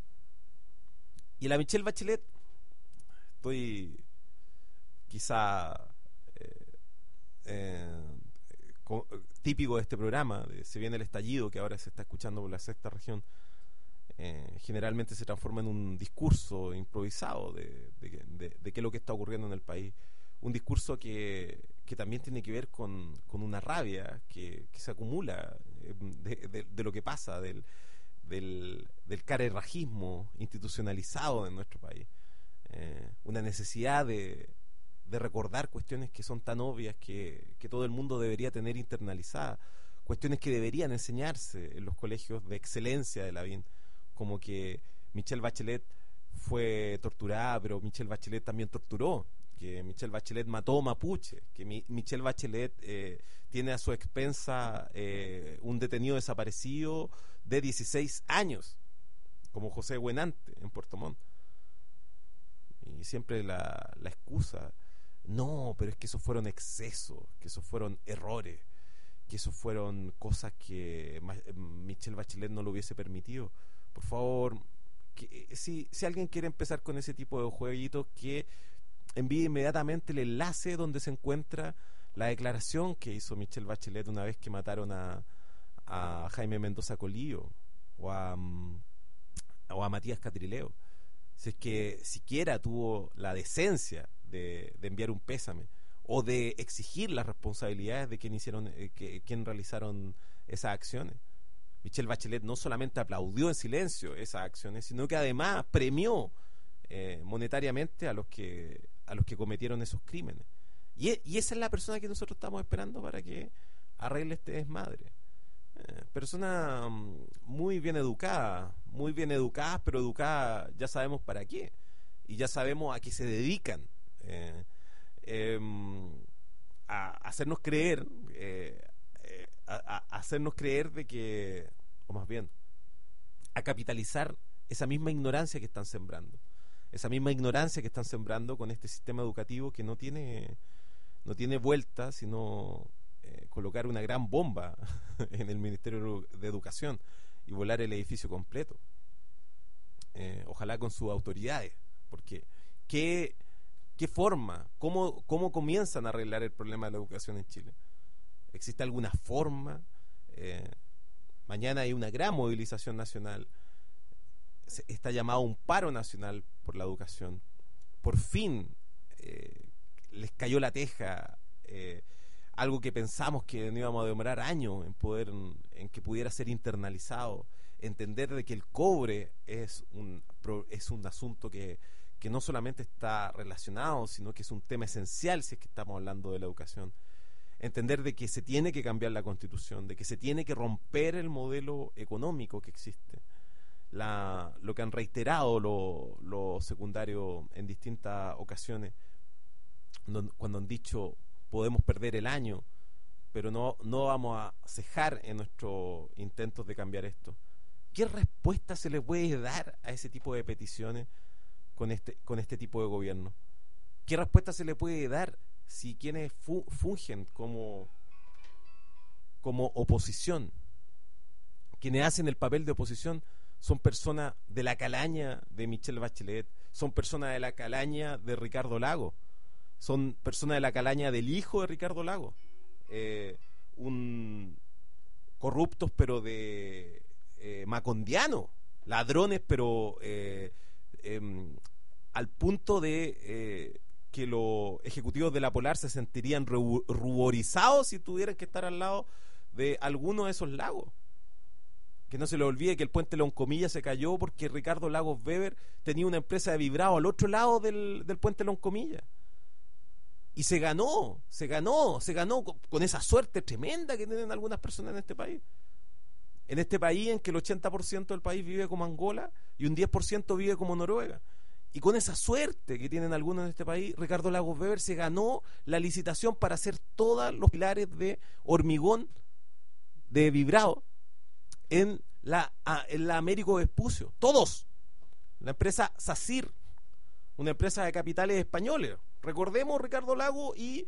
y la Michelle Bachelet, estoy quizá eh, eh, co- típico de este programa, de Se Viene el Estallido, que ahora se está escuchando por la sexta región. Eh, generalmente se transforma en un discurso improvisado de, de, de, de qué es lo que está ocurriendo en el país, un discurso que, que también tiene que ver con, con una rabia que, que se acumula eh, de, de, de lo que pasa, del, del, del carerrajismo institucionalizado en nuestro país, eh, una necesidad de, de recordar cuestiones que son tan obvias que, que todo el mundo debería tener internalizadas, cuestiones que deberían enseñarse en los colegios de excelencia de la B I N, como que Michelle Bachelet fue torturada, pero Michelle Bachelet también torturó, que Michelle Bachelet mató mapuche, que mi, Michelle Bachelet eh, tiene a su expensa eh, un detenido desaparecido de dieciséis años, como José Buenante en Puerto Montt. Y siempre la, la excusa, no, pero es que esos fueron excesos, que esos fueron errores, que esos fueron cosas que Michelle Bachelet no lo hubiese permitido. Por favor, que, si, si alguien quiere empezar con ese tipo de jueguitos, que envíe inmediatamente el enlace donde se encuentra la declaración que hizo Michelle Bachelet una vez que mataron a, a Jaime Mendoza Colillo o a, o a Matías Catrileo. Si es que siquiera tuvo la decencia de, de enviar un pésame o de exigir las responsabilidades de quien hicieron, eh, que, quien realizaron esas acciones. Michelle Bachelet no solamente aplaudió en silencio esas acciones, sino que además premió eh, monetariamente a los que a los que cometieron esos crímenes. Y, y esa es la persona que nosotros estamos esperando para que arregle este desmadre. Eh, persona muy bien educada, muy bien educada, pero educada ya sabemos para qué. Y ya sabemos a qué se dedican. Eh, eh, a hacernos creer, eh, eh, a, a hacernos creer de que, o más bien, a capitalizar esa misma ignorancia que están sembrando. Esa misma ignorancia que están sembrando con este sistema educativo que no tiene no tiene vuelta, sino eh, colocar una gran bomba en el Ministerio de Educación y volar el edificio completo. Eh, ojalá con sus autoridades, porque ¿qué, qué forma, cómo, cómo comienzan a arreglar el problema de la educación en Chile? ¿Existe alguna forma? Eh, mañana hay una gran movilización nacional. Está llamado un paro nacional por la educación. Por fin eh, les cayó la teja, eh, algo que pensamos que no íbamos a demorar años en poder, en que pudiera ser internalizado, entender de que el cobre es un es un asunto que, que no solamente está relacionado, sino que es un tema esencial si es que estamos hablando de la educación. Entender de que se tiene que cambiar la Constitución, de que se tiene que romper el modelo económico que existe. La, lo que han reiterado los lo secundarios en distintas ocasiones, no, cuando han dicho podemos perder el año, pero no, no vamos a cejar en nuestros intentos de cambiar esto. ¿Qué respuesta se le puede dar a ese tipo de peticiones con este, con este tipo de gobierno? ¿Qué respuesta se le puede dar si quienes fu- fungen como, como oposición, quienes hacen el papel de oposición, son personas de la calaña de Michelle Bachelet, son personas de la calaña de Ricardo Lagos, son personas de la calaña del hijo de Ricardo Lagos, eh, un corruptos pero de eh, macondiano, ladrones pero eh, eh, al punto de eh, que los ejecutivos de la Polar se sentirían ru- ruborizados si tuvieran que estar al lado de alguno de esos lagos. Que no se le olvide que el puente Loncomilla se cayó porque Ricardo Lagos Weber tenía una empresa de vibrado al otro lado del, del puente Loncomilla. Y se ganó, se ganó, se ganó con, con esa suerte tremenda que tienen algunas personas en este país. En este país en que el ochenta por ciento del país vive como Angola y un diez por ciento vive como Noruega. Y con esa suerte que tienen algunos en este país, Ricardo Lagos Weber se ganó la licitación para hacer todos los pilares de hormigón de vibrado en la, en la Américo Vespucio, todos. La empresa SACIR, una empresa de capitales españoles. Recordemos Ricardo Lagos y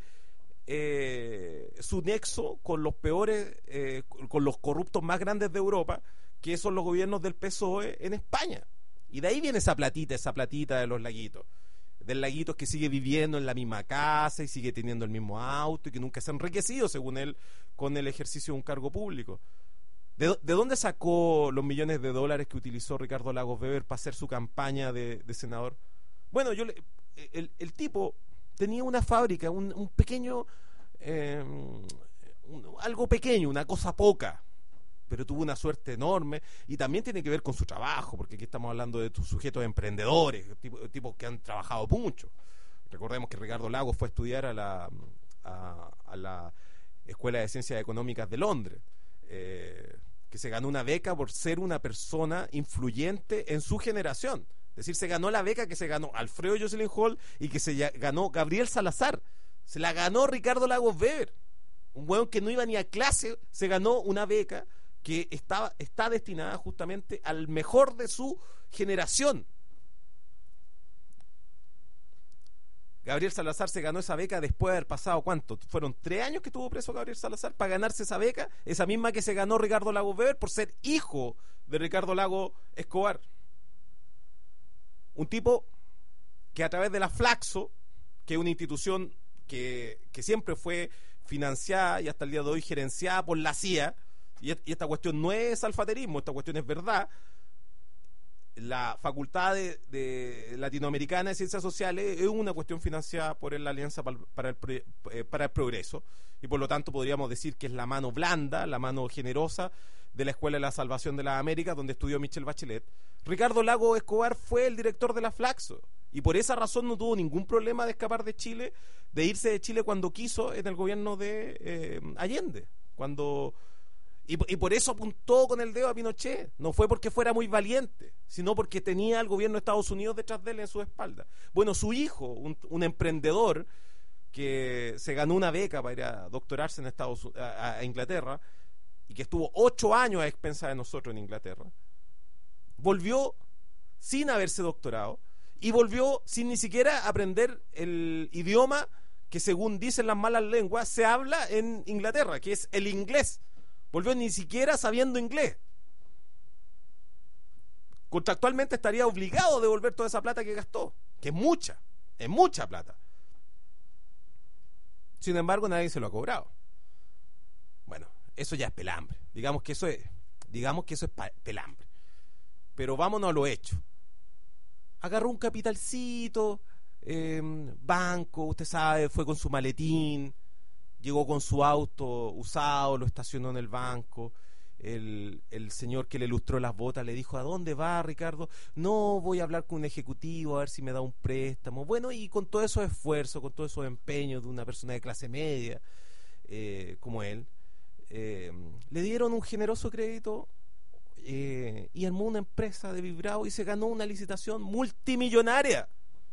eh, su nexo con los peores, eh, con los corruptos más grandes de Europa, que son los gobiernos del P S O E en España. Y de ahí viene esa platita, esa platita de los Laguitos. Del Laguitos que sigue viviendo en la misma casa y sigue teniendo el mismo auto y que nunca se ha enriquecido, según él, con el ejercicio de un cargo público. ¿De, ¿De dónde sacó los millones de dólares que utilizó Ricardo Lagos Weber para hacer su campaña de, de senador? Bueno, yo le, el, el tipo tenía una fábrica, un, un pequeño, eh, un, algo pequeño, una cosa poca, pero tuvo una suerte enorme y también tiene que ver con su trabajo, porque aquí estamos hablando de sujetos emprendedores, tipos tipo que han trabajado mucho. Recordemos que Ricardo Lagos fue a estudiar a la, a, a la Escuela de Ciencias Económicas de Londres. Eh, que se ganó una beca por ser una persona influyente en su generación, Es decir, se ganó la beca que se ganó Alfredo Jocelyn Hall y que se ganó Gabriel Salazar. Se la ganó Ricardo Lagos Weber. Un hueón que no iba ni a clase, se ganó una beca que estaba, está destinada justamente al mejor de su generación. Gabriel Salazar se ganó esa beca después de haber pasado, ¿cuánto? Fueron tres años que estuvo preso Gabriel Salazar para ganarse esa beca, esa misma que se ganó Ricardo Lagos Weber por ser hijo de Ricardo Lagos Escobar. Un tipo que a través de la Flaxo, que es una institución que, que siempre fue financiada y hasta el día de hoy gerenciada por la C I A, y, y esta cuestión no es alfaterismo, esta cuestión es verdad. La Facultad de, de Latinoamericana de Ciencias Sociales es una cuestión financiada por la Alianza para, para, el, eh, para el Progreso, y por lo tanto podríamos decir que es la mano blanda, la mano generosa de la Escuela de la Salvación de las Américas, donde estudió Michelle Bachelet. Ricardo Lagos Escobar fue el director de la Flaxo, y por esa razón no tuvo ningún problema de escapar de Chile, de irse de Chile cuando quiso en el gobierno de eh, Allende, cuando y, y por eso apuntó con el dedo a Pinochet. No fue porque fuera muy valiente, sino porque tenía al gobierno de Estados Unidos detrás de él en su espalda. Bueno, su hijo, un, un emprendedor que se ganó una beca para ir a doctorarse en Estados a, a Inglaterra, y que estuvo ocho años a expensas de nosotros en Inglaterra, volvió sin haberse doctorado y volvió sin ni siquiera aprender el idioma que, según dicen las malas lenguas, se habla en Inglaterra, que es el inglés. Volvió ni siquiera sabiendo inglés. Contractualmente estaría obligado a devolver toda esa plata que gastó, que es mucha, es mucha plata. Sin embargo, nadie se lo ha cobrado. Bueno, eso ya es pelambre. Digamos que eso es, digamos que eso es pelambre. Pero vámonos a lo hecho. Agarró un capitalcito, eh, banco, usted sabe, fue con su maletín, llegó con su auto usado, lo estacionó en el banco. El, el señor que le lustró las botas le dijo: ¿a dónde va, Ricardo? No, voy a hablar con un ejecutivo a ver si me da un préstamo. Bueno, y con todos esos esfuerzos, con todos esos empeños de una persona de clase media eh, como él, eh, le dieron un generoso crédito eh, y armó una empresa de vibrado y se ganó una licitación multimillonaria.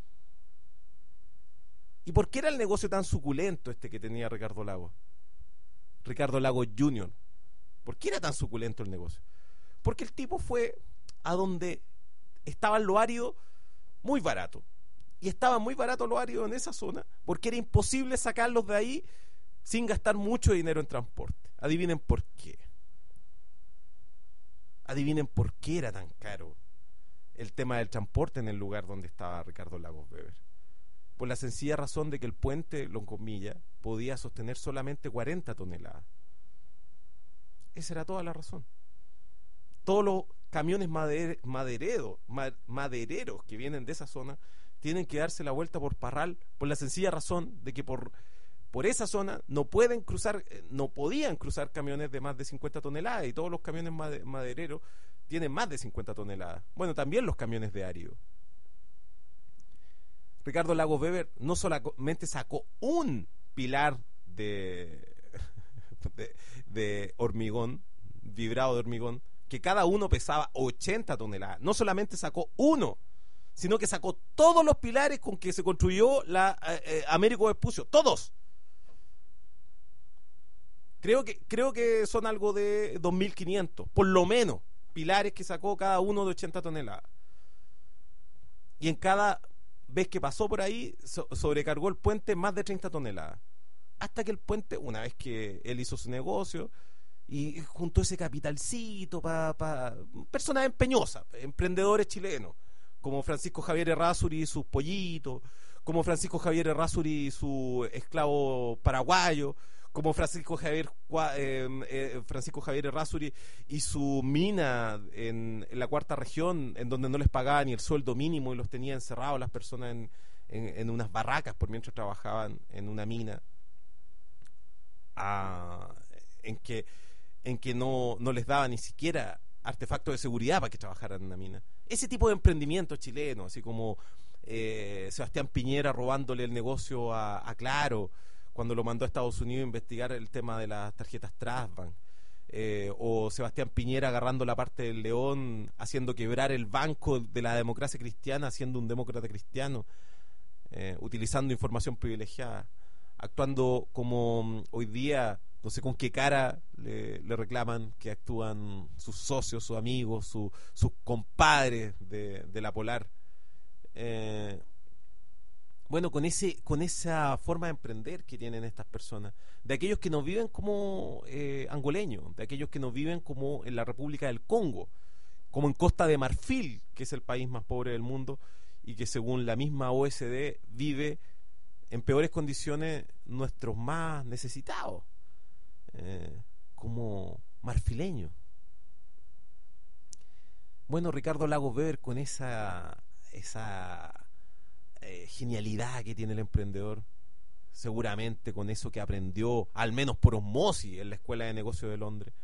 ¿Y por qué era el negocio tan suculento este que tenía Ricardo Lagos? Ricardo Lagos junior ¿Por qué era tan suculento el negocio? Porque el tipo fue a donde estaba lo árido muy barato. Y estaba muy barato lo árido en esa zona porque era imposible sacarlos de ahí sin gastar mucho dinero en transporte. Adivinen por qué. Adivinen por qué era tan caro el tema del transporte en el lugar donde estaba Ricardo Lagos Weber. Por la sencilla razón de que el puente Loncomilla podía sostener solamente cuarenta toneladas. Esa era toda la razón. Todos los camiones mader, madereros, madereros que vienen de esa zona tienen que darse la vuelta por Parral por la sencilla razón de que por, por esa zona no pueden cruzar, no podían cruzar camiones de más de cincuenta toneladas, y todos los camiones madereros tienen más de cincuenta toneladas. Bueno, también los camiones de árido. Ricardo Lagos Weber no solamente sacó un pilar de De, de hormigón, vibrado de hormigón, que cada uno pesaba ochenta toneladas. No solamente sacó uno, sino que sacó todos los pilares con que se construyó la eh, Américo Vespucio, todos. Creo que creo que son algo de dos mil quinientos, por lo menos, pilares que sacó cada uno de ochenta toneladas. Y en cada vez que pasó por ahí, so, sobrecargó el puente más de treinta toneladas. Hasta que el puente, una vez que él hizo su negocio y juntó ese capitalcito para pa, personas empeñosas, emprendedores chilenos, como Francisco Javier Errázuri y sus pollitos, como Francisco Javier Errázuri y su esclavo paraguayo, como Francisco Javier eh, eh, Francisco Javier Errázuri y su mina en, en la cuarta región, en donde no les pagaba ni el sueldo mínimo y los tenía encerrados las personas en, en, en unas barracas por mientras trabajaban en una mina. A, en que en que no, no les daba ni siquiera artefactos de seguridad para que trabajaran en una mina. Ese tipo de emprendimiento chileno, así como eh, Sebastián Piñera robándole el negocio a, a Claro cuando lo mandó a Estados Unidos a investigar el tema de las tarjetas Trustbank. eh, o Sebastián Piñera agarrando la parte del león, haciendo quebrar el banco de la democracia cristiana, siendo un demócrata cristiano, eh, utilizando información privilegiada, actuando como hoy día, no sé con qué cara le, le reclaman que actúan sus socios, sus amigos, su, sus compadres de, de la Polar. Eh, bueno, con ese con esa forma de emprender que tienen estas personas, de aquellos que no viven como eh, angoleños, de aquellos que no viven como en la República del Congo, como en Costa de Marfil, que es el país más pobre del mundo y que según la misma O E C D vive en peores condiciones nuestros más necesitados, eh, como marfileños. Bueno, Ricardo Lagos Weber, con esa esa eh, genialidad que tiene el emprendedor, seguramente con eso que aprendió, al menos por osmosis, en la Escuela de Negocios de Londres,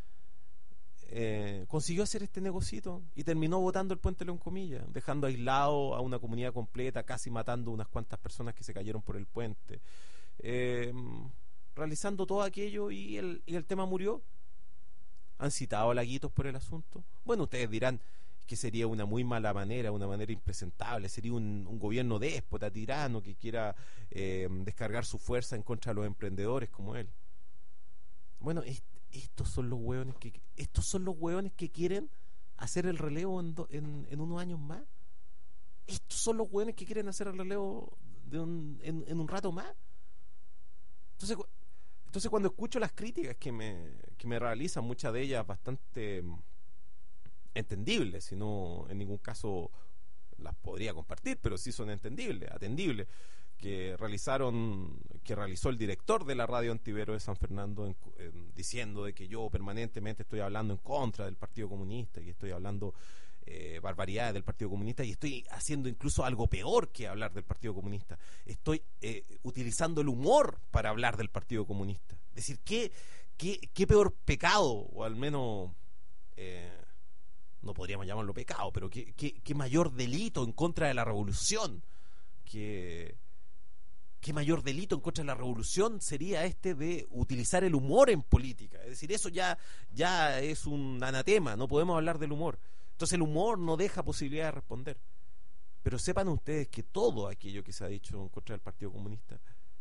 eh, consiguió hacer este negocito y terminó botando el puente León Comilla, dejando aislado a una comunidad completa, casi matando unas cuantas personas que se cayeron por el puente, eh, realizando todo aquello y el, y el tema murió. ¿Han citado a Laguitos por el asunto? Bueno, ustedes dirán que sería una muy mala manera, una manera impresentable, sería un, un gobierno déspota, tirano, que quiera eh, descargar su fuerza en contra de los emprendedores como él. Bueno, es, estos son los hueones que estos son los hueones que quieren hacer el relevo en, do, en, en unos años más. Estos son los hueones que quieren hacer el relevo de un, en, en un rato más. Entonces, entonces cuando escucho las críticas que me, que me realizan, muchas de ellas bastante entendibles, si no en ningún caso las podría compartir, pero sí son entendibles, atendibles, que realizaron, que realizó el director de la radio Antivero de San Fernando en, en, diciendo de que yo permanentemente estoy hablando en contra del Partido Comunista y estoy hablando eh, barbaridades del Partido Comunista y estoy haciendo incluso algo peor que hablar del Partido Comunista, estoy eh, utilizando el humor para hablar del Partido Comunista. Es decir, ¿qué, qué, qué peor pecado, o al menos eh, no podríamos llamarlo pecado, pero qué, qué, qué mayor delito en contra de la revolución, que qué mayor delito en contra de la revolución sería este de utilizar el humor en política. Es decir, eso ya, ya es un anatema, no podemos hablar del humor. Entonces el humor no deja posibilidad de responder. Pero sepan ustedes que todo aquello que se ha dicho en contra del Partido Comunista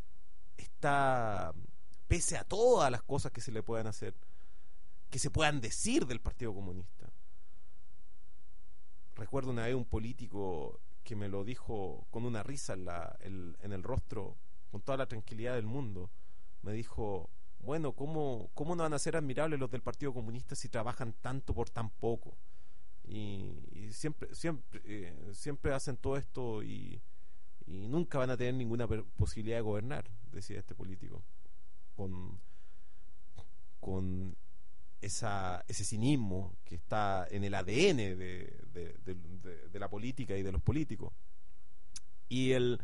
está, pese a todas las cosas que se le puedan hacer, que se puedan decir del Partido Comunista. Recuerdo una vez un político que me lo dijo con una risa en, la, el, en el rostro, con toda la tranquilidad del mundo. Me dijo, bueno, ¿cómo, cómo no van a ser admirables los del Partido Comunista si trabajan tanto por tan poco? Y, y siempre siempre eh, siempre hacen todo esto y, y nunca van a tener ninguna posibilidad de gobernar, decía este político, con, con esa, ese cinismo que está en el A D N de, de, de, de, de la política y de los políticos. Y el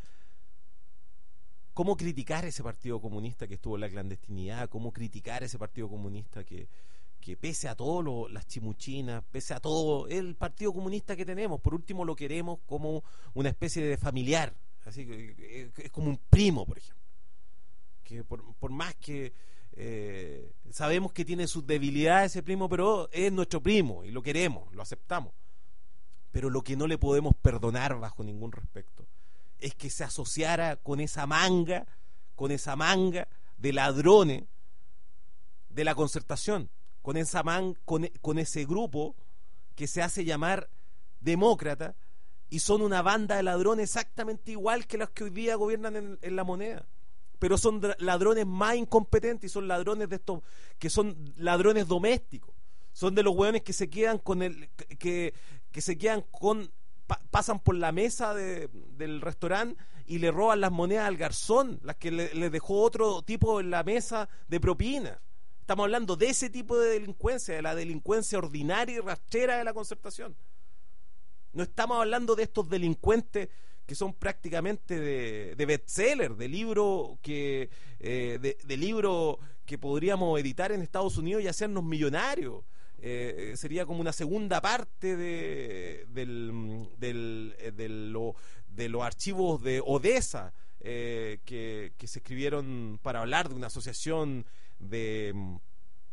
cómo criticar ese Partido Comunista que estuvo en la clandestinidad, cómo criticar ese Partido Comunista que, que pese a todo lo, las chimuchinas, pese a todo el Partido Comunista que tenemos, por último lo queremos como una especie de familiar, así que es como un primo, por ejemplo, que por, por más que eh, sabemos que tiene sus debilidades ese primo, pero es nuestro primo y lo queremos, lo aceptamos. Pero lo que no le podemos perdonar bajo ningún respecto es que se asociara con esa manga, con esa manga de ladrones de la Concertación, con esa man, con, con ese grupo que se hace llamar demócrata y son una banda de ladrones exactamente igual que los que hoy día gobiernan en, en la Moneda, pero son ladrones más incompetentes y son ladrones de estos que son ladrones domésticos, son de los hueones que se quedan con el que, que se quedan con pa, pasan por la mesa de, del restaurante y le roban las monedas al garzón, las que le, le dejó otro tipo en la mesa de propina. Estamos hablando de ese tipo de delincuencia, de la delincuencia ordinaria y rastrera de la Concertación. No estamos hablando de estos delincuentes que son prácticamente de, de bestseller, de libro que eh, de, de libro que podríamos editar en Estados Unidos y hacernos millonarios. Eh, sería como una segunda parte de del, del, de, lo, de los archivos de Odessa eh, que, que se escribieron para hablar de una asociación de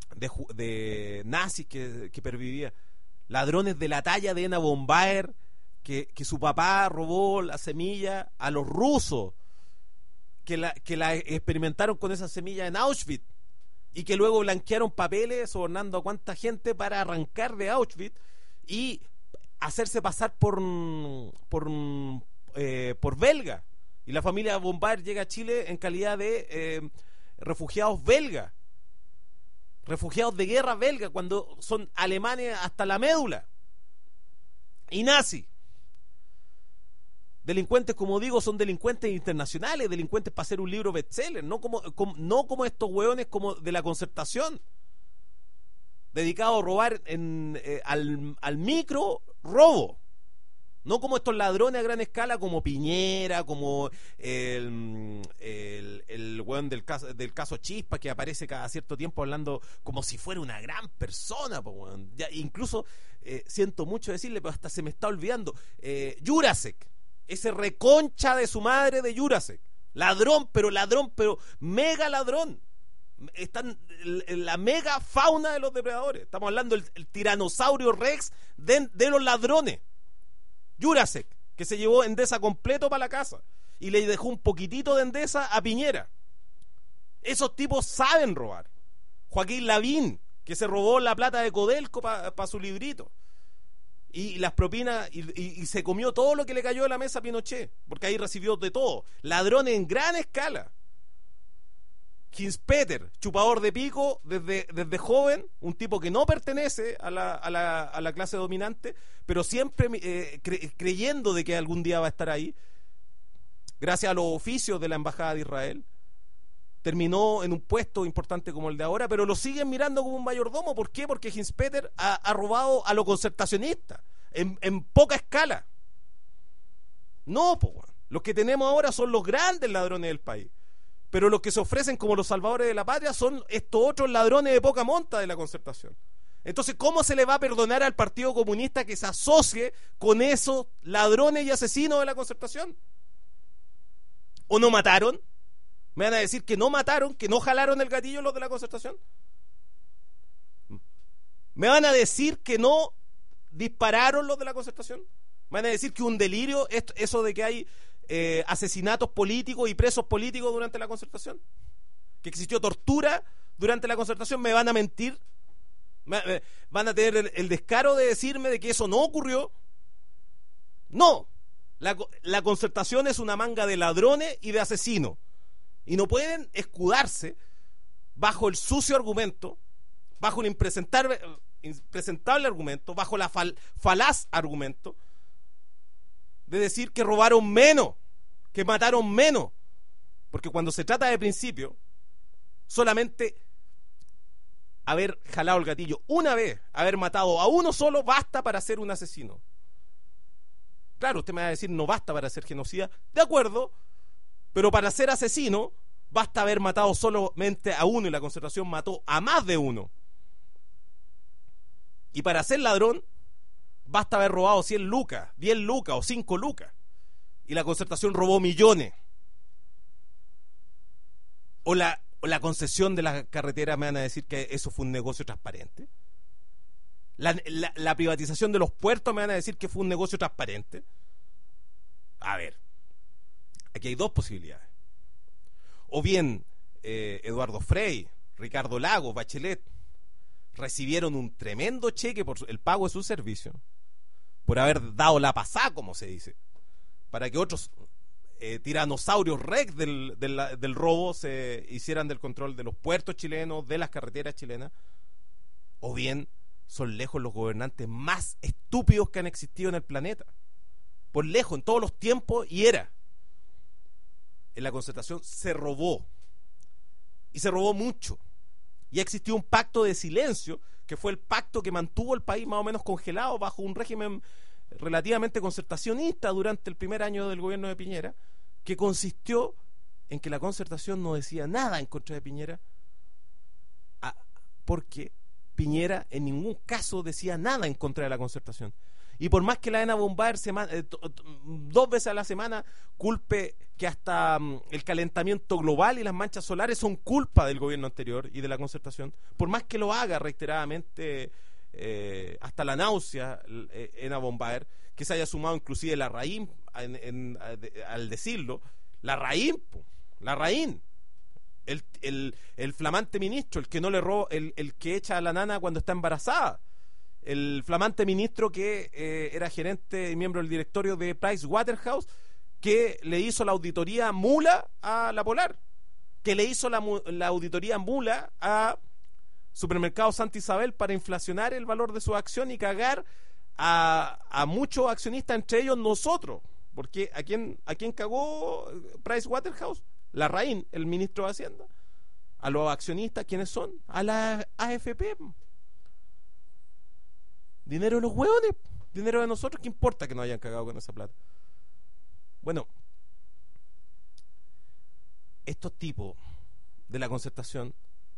de, de nazis que, que pervivía, ladrones de la talla de Ena von Baer, que, que su papá robó la semilla a los rusos, que la, que la experimentaron con esa semilla en Auschwitz, y que luego blanquearon papeles sobornando a cuánta gente para arrancar de Auschwitz y hacerse pasar por por, eh, por belga. Y la familia von Baer llega a Chile en calidad de eh, refugiados belgas, refugiados de guerra belga, cuando son alemanes hasta la médula y nazis. Delincuentes, como digo, son delincuentes internacionales, delincuentes para hacer un libro bestseller, no como, como, no como estos hueones como de la Concertación, dedicados a robar en, eh, al, al micro robo, no como estos ladrones a gran escala como Piñera, como el, el, el hueón del caso, del caso Chispa, que aparece cada cierto tiempo hablando como si fuera una gran persona, po, hueón. Ya, incluso eh, siento mucho decirle, pero hasta se me está olvidando, eh, Jurasek, ese reconcha de su madre de Jurasek, ladrón, pero ladrón, pero mega ladrón. Están en la mega fauna de los depredadores. Estamos hablando del el tiranosaurio rex de, de los ladrones. Jurasek, que se llevó Endesa completo para la casa y le dejó un poquitito de Endesa a Piñera. Esos tipos saben robar. Joaquín Lavín, que se robó la plata de Codelco para pa su librito. Y las propinas, y, y, y se comió todo lo que le cayó de la mesa a Pinochet, porque ahí recibió de todo. Ladrones en gran escala. Hinspeter, chupador de pico desde, desde joven, un tipo que no pertenece a la, a la, a la clase dominante, pero siempre eh, cre, creyendo de que algún día va a estar ahí, gracias a los oficios de la Embajada de Israel. Terminó en un puesto importante como el de ahora, pero lo siguen mirando como un mayordomo. ¿Por qué? Porque Hinspeter ha, ha robado a lo concertacionista en, en poca escala. No, po, los que tenemos ahora son los grandes ladrones del país, pero los que se ofrecen como los salvadores de la patria son estos otros ladrones de poca monta de la Concertación. Entonces, ¿cómo se le va a perdonar al Partido Comunista que se asocie con esos ladrones y asesinos de la Concertación? ¿O no mataron? ¿Me van a decir que no mataron, que no jalaron el gatillo los de la Concertación? ¿Me van a decir que no dispararon los de la Concertación? ¿Me van a decir que un delirio es eso de que hay eh, asesinatos políticos y presos políticos durante la Concertación? ¿Que existió tortura durante la Concertación? ¿Me van a mentir? ¿Me, me, ¿Van a tener el, el descaro de decirme de que eso no ocurrió? No. La, la Concertación es una manga de ladrones y de asesinos. Y no pueden escudarse bajo el sucio argumento, bajo el impresentable, impresentable argumento, bajo la fal, falaz argumento de decir que robaron menos, que mataron menos. Porque cuando se trata de principio, solamente haber jalado el gatillo una vez, haber matado a uno solo, basta para ser un asesino. Claro, usted me va a decir, no basta para ser genocida. De acuerdo, pero para ser asesino basta haber matado solamente a uno, y la Concertación mató a más de uno. Y para ser ladrón basta haber robado cien lucas, diez lucas o cinco lucas, y la Concertación robó millones. O la, o la concesión de la carretera, me van a decir que eso fue un negocio transparente. La, la, la privatización de los puertos, me van a decir que fue un negocio transparente. A ver, aquí hay dos posibilidades. O bien eh, Eduardo Frei, Ricardo Lagos, Bachelet recibieron un tremendo cheque por el pago de su servicio, por haber dado la pasada, como se dice, para que otros eh, tiranosaurios rex del, del, del robo se hicieran del control de los puertos chilenos, de las carreteras chilenas. O bien son lejos los gobernantes más estúpidos que han existido en el planeta, por lejos, en todos los tiempos y era. En la Concertación se robó, y se robó mucho, y existió un pacto de silencio, que fue el pacto que mantuvo el país más o menos congelado bajo un régimen relativamente concertacionista durante el primer año del gobierno de Piñera, que consistió en que la Concertación no decía nada en contra de Piñera, porque Piñera en ningún caso decía nada en contra de la Concertación. Y por más que la Ena von Baer sema, eh, to, to, dos veces a la semana culpe que hasta um, el calentamiento global y las manchas solares son culpa del gobierno anterior y de la Concertación, por más que lo haga reiteradamente eh, hasta la náusea eh, en Abombaer, que se haya sumado inclusive la Larraín en, en, al decirlo, la Larraín, la Larraín, el, el, el flamante ministro, el que no le roba, el, el que echa a la nana cuando está embarazada, el flamante ministro que eh, era gerente y miembro del directorio de Price Waterhouse, que le hizo la auditoría mula a la Polar, que le hizo la, la auditoría mula a Supermercado Santa Isabel para inflacionar el valor de su acción y cagar a, a muchos accionistas, entre ellos nosotros, porque ¿a quién, a quién cagó Price Waterhouse? La Larraín, el ministro de Hacienda. A los accionistas, ¿quiénes son? A la A F P. Dinero de los hueones, dinero de nosotros, ¿qué importa que nos hayan cagado con esa plata? Bueno, estos tipos de la Concertación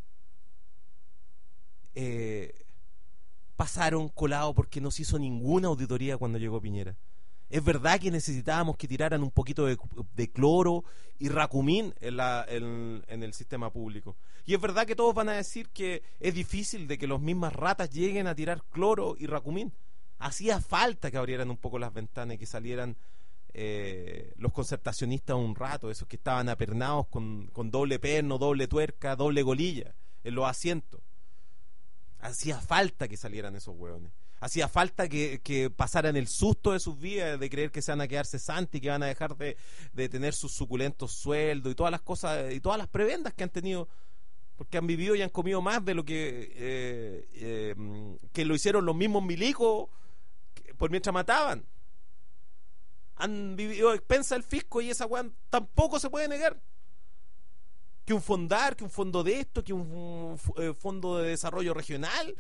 eh, pasaron colado porque no se hizo ninguna auditoría cuando llegó Piñera. Es verdad que necesitábamos que tiraran un poquito de, de cloro y racumín en, la, en, en el sistema público. Y es verdad que todos van a decir que es difícil de que las mismas ratas lleguen a tirar cloro y racumín. Hacía falta que abrieran un poco las ventanas y que salieran eh, los concertacionistas un rato, esos que estaban apernados con, con doble perno, doble tuerca, doble golilla en los asientos. Hacía falta que salieran esos hueones. Hacía falta que, que pasaran el susto de sus vidas, de creer que se van a quedar cesantes y que van a dejar de, de tener sus suculentos sueldos y todas las cosas y todas las prebendas que han tenido, porque han vivido y han comido más de lo que eh, eh, que lo hicieron los mismos milicos por mientras mataban. Han vivido a expensas del fisco y esa weá tampoco se puede negar. Que un fondar, que un fondo de esto, que un, un, un fondo de desarrollo regional.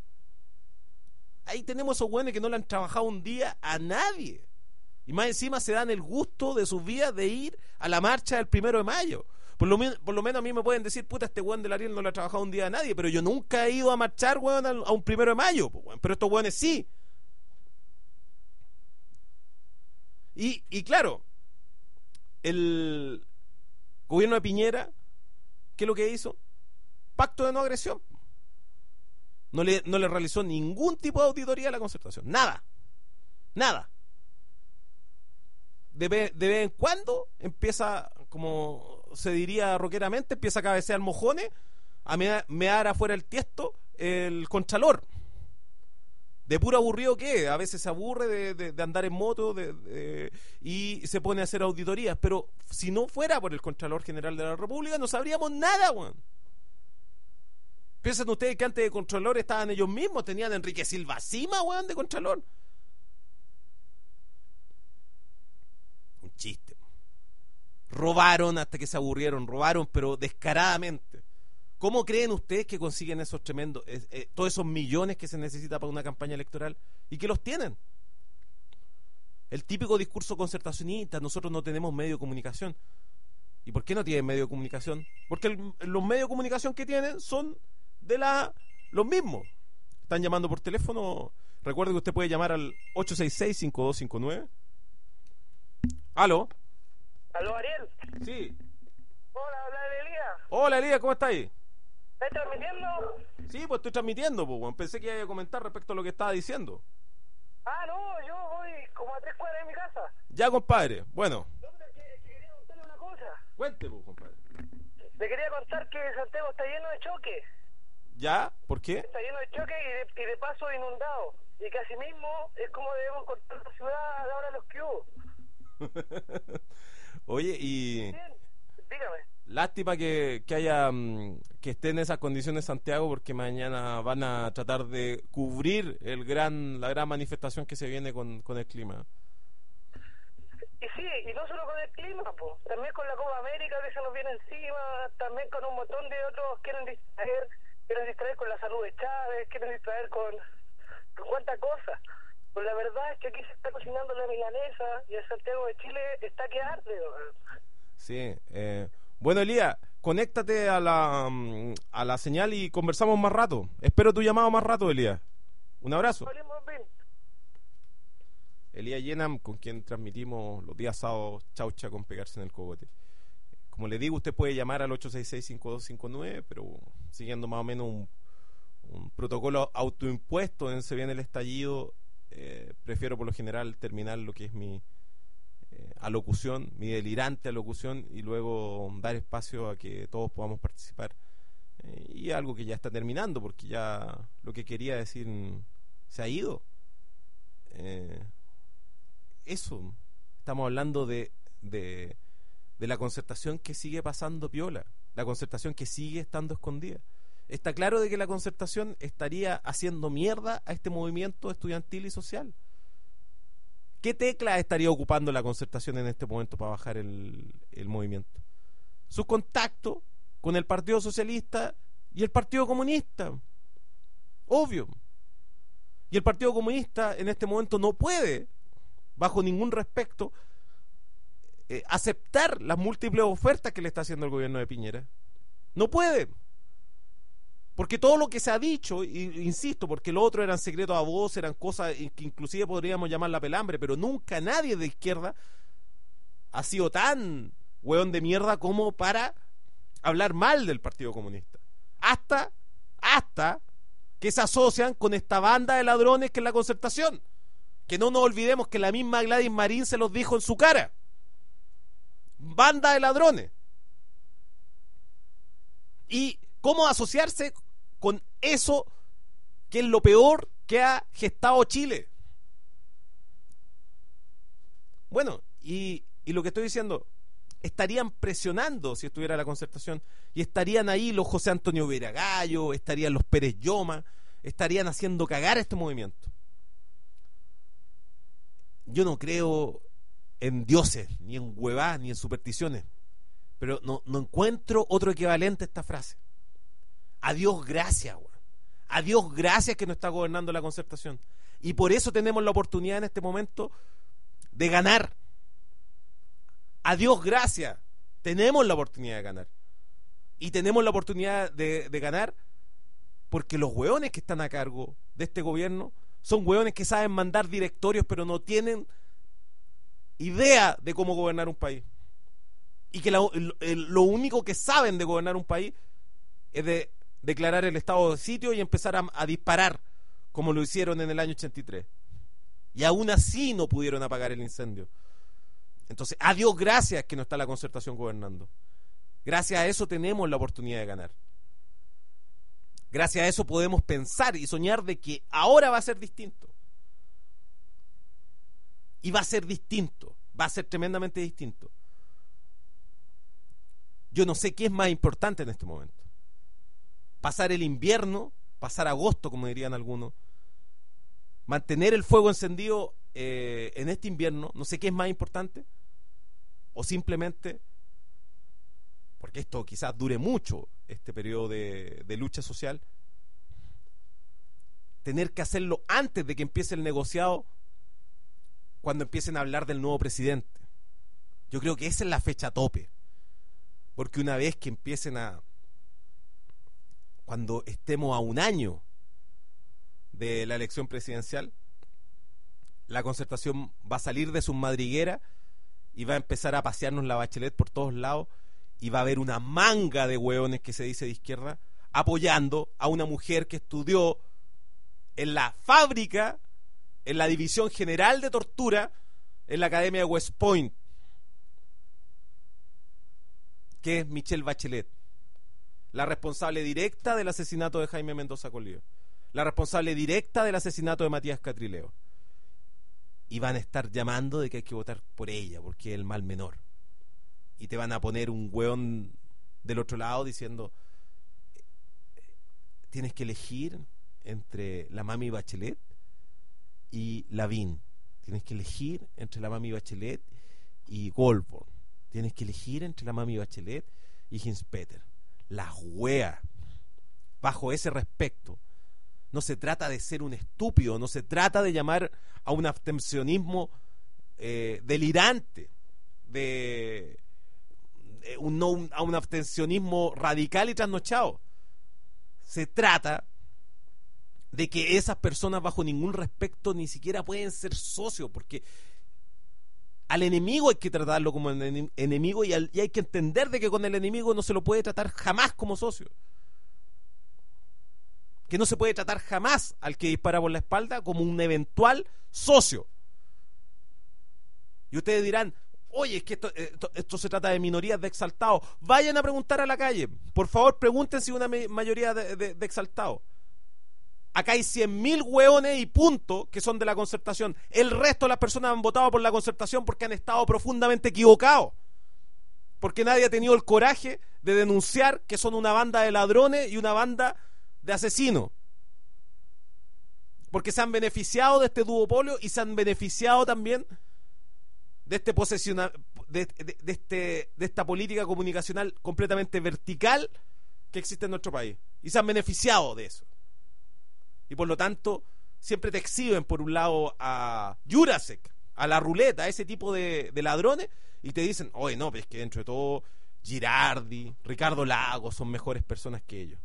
Ahí tenemos esos güeyes que no le han trabajado un día a nadie. Y más encima se dan el gusto de sus vidas de ir a la marcha del primero de mayo. Por lo, por lo menos a mí me pueden decir, puta, este güey del Ariel no le ha trabajado un día a nadie, pero yo nunca he ido a marchar, güey, a un primero de mayo. Pero estos güeyes sí. Y, y claro, el gobierno de Piñera, ¿qué es lo que hizo? Pacto de no agresión. No le, no le realizó ningún tipo de auditoría a la Concertación. Nada. Nada. De, de vez en cuando empieza, como se diría rockeramente, empieza a cabecear mojones, a mear, mear afuera el tiesto el contralor. De puro aburrido que a veces se aburre de, de, de andar en moto de, de, y se pone a hacer auditorías. Pero si no fuera por el Contralor General de la República, no sabríamos nada, weón. ¿Piensan ustedes que antes de Contralor estaban ellos mismos? Tenían a Enrique Silva Cima, weón, de Contralor. Un chiste. Robaron hasta que se aburrieron, robaron, pero descaradamente. ¿Cómo creen ustedes que consiguen esos tremendos, eh, eh, todos esos millones que se necesita para una campaña electoral? ¿Y que los tienen? El típico discurso concertacionista, nosotros no tenemos medio de comunicación. ¿Y por qué no tienen medio de comunicación? Porque el, los medios de comunicación que tienen son de la los mismos. Están llamando por teléfono. Recuerde que usted puede llamar al ocho seis seis, cinco dos cinco nueve. ¿Aló? ¿Aló, Ariel? Sí. Hola, habla Elías. Hola, Elías, ¿cómo está ahí? ¿Estás transmitiendo? Sí, pues estoy transmitiendo, pues, bueno. Pensé que iba a comentar respecto a lo que estaba diciendo. Ah, no, yo voy como a tres cuadras de mi casa. Ya, compadre, bueno. No, pero es que, es que quería contarle una cosa. Cuente, pues, compadre. Le quería contar que Santiago está lleno de choques. ¿Ya? ¿Por qué? Está lleno de choques y de, y de paso inundado. Y que así mismo es como debemos cortar la ciudad a la hora de los que hubo. Oye, y... Bien, dígame. Lástima que, que haya que esté en esas condiciones Santiago, porque mañana van a tratar de cubrir el gran la gran manifestación que se viene con, con el clima. Y sí, y no solo con el clima, po, también con la Copa América que se nos viene encima, también con un montón de otros quieren distraer, quieren distraer con la salud de Chávez, quieren distraer con, con cuánta cosa. Pues la verdad es que aquí se está cocinando la milanesa y el Santiago de Chile está que arde. Sí, eh, bueno, Elías, conéctate a la a la señal y conversamos más rato. Espero tu llamado más rato, Elías. Un abrazo. Elías Yenam, con quien transmitimos los días sábados Chaucha con Pegarse en el Cogote. Como le digo, usted puede llamar al ocho seis seis, cinco dos cinco nueve, pero siguiendo más o menos un, un protocolo autoimpuesto en Se Viene el Estallido, eh, prefiero por lo general terminar lo que es mi eh, alocución, mi delirante alocución, y luego dar espacio a que todos podamos participar. Eh, y algo que ya está terminando, porque ya lo que quería decir se ha ido. Eh, eso, estamos hablando de... de de la concertación que sigue pasando piola, la concertación que sigue estando escondida. Está claro de que la concertación estaría haciendo mierda a este movimiento estudiantil y social. ¿Qué tecla estaría ocupando la concertación en este momento para bajar el, el movimiento? Sus contactos con el Partido Socialista y el Partido Comunista. Obvio. Y el Partido Comunista en este momento no puede, bajo ningún respecto, Eh, aceptar las múltiples ofertas que le está haciendo el gobierno de Piñera. No puede, porque todo lo que se ha dicho, y, insisto, porque lo otro eran secretos a voz, eran cosas que inclusive podríamos llamar la pelambre, pero nunca nadie de izquierda ha sido tan hueón de mierda como para hablar mal del Partido Comunista, hasta hasta que se asocian con esta banda de ladrones que es la Concertación, que no nos olvidemos que la misma Gladys Marín se los dijo en su cara: banda de ladrones. Y cómo asociarse con eso que es lo peor que ha gestado Chile. Bueno, y, y lo que estoy diciendo, estarían presionando si estuviera la Concertación, y estarían ahí los José Antonio Veragallo, estarían los Pérez Lloma, estarían haciendo cagar este movimiento. Yo no creo en dioses, ni en huevadas, ni en supersticiones, pero no, no encuentro otro equivalente a esta frase. A Dios gracias, güey. A Dios gracias que no está gobernando la Concertación, y por eso tenemos la oportunidad en este momento de ganar. A Dios gracias tenemos la oportunidad de ganar, y tenemos la oportunidad de, de ganar porque los hueones que están a cargo de este gobierno son hueones que saben mandar directorios, pero no tienen idea de cómo gobernar un país, y que la, el, el, lo único que saben de gobernar un país es de declarar el estado de sitio y empezar a, a disparar, como lo hicieron en el año ochenta y tres, y aún así no pudieron apagar el incendio. Entonces, a Dios gracias que no está la Concertación gobernando. Gracias a eso tenemos la oportunidad de ganar. Gracias a eso podemos pensar y soñar de que ahora va a ser distinto. Y va a ser distinto, va a ser tremendamente distinto. Yo no sé qué es más importante en este momento: pasar el invierno, pasar agosto, como dirían algunos, mantener el fuego encendido eh, en este invierno. No sé qué es más importante, o simplemente, porque esto quizás dure mucho, este periodo de, de lucha social, tener que hacerlo antes de que empiece el negociado, cuando empiecen a hablar del nuevo presidente. Yo creo que esa es la fecha tope, porque una vez que empiecen a, cuando estemos a un año de la elección presidencial, la Concertación va a salir de sus madrigueras y va a empezar a pasearnos la Bachelet por todos lados, y va a haber una manga de hueones que se dice de izquierda apoyando a una mujer que estudió en la fábrica, en la División General de Tortura, en la Academia de West Point, que es Michelle Bachelet, la responsable directa del asesinato de Jaime Mendoza Colío, la responsable directa del asesinato de Matías Catrileo. Y van a estar llamando de que hay que votar por ella porque es el mal menor. Y te van a poner un hueón del otro lado diciendo: tienes que elegir entre la mami Bachelet y Lavín, tienes que elegir entre la mami Bachelet y Goldborn, tienes que elegir entre la mami Bachelet y Hinspeter. La huea. Bajo ese respecto, no se trata de ser un estúpido, no se trata de llamar a un abstencionismo eh, delirante, de eh, un, no, un, a un abstencionismo radical y trasnochado. Se trata de que esas personas bajo ningún respecto ni siquiera pueden ser socios, porque al enemigo hay que tratarlo como en enemigo y, al, y hay que entender de que con el enemigo no se lo puede tratar jamás como socio. Que no se puede tratar jamás al que dispara por la espalda como un eventual socio. Y ustedes dirán, oye, es que esto, esto, esto se trata de minorías de exaltados. Vayan a preguntar a la calle. Por favor, pregunten si una mayoría de, de, de exaltados. Acá hay cien mil hueones y punto que son de la Concertación. El resto de las personas han votado por la Concertación porque han estado profundamente equivocados. Porque nadie ha tenido el coraje de denunciar que son una banda de ladrones y una banda de asesinos. Porque se han beneficiado de este duopolio y se han beneficiado también de este posesiona, de, de, de, este, de esta política comunicacional completamente vertical que existe en nuestro país. Y se han beneficiado de eso. Y por lo tanto, siempre te exhiben por un lado a Jurasek, a la ruleta, a ese tipo de, de ladrones, y te dicen, oye, no, pues es que dentro de todo, Girardi, Ricardo Lagos son mejores personas que ellos.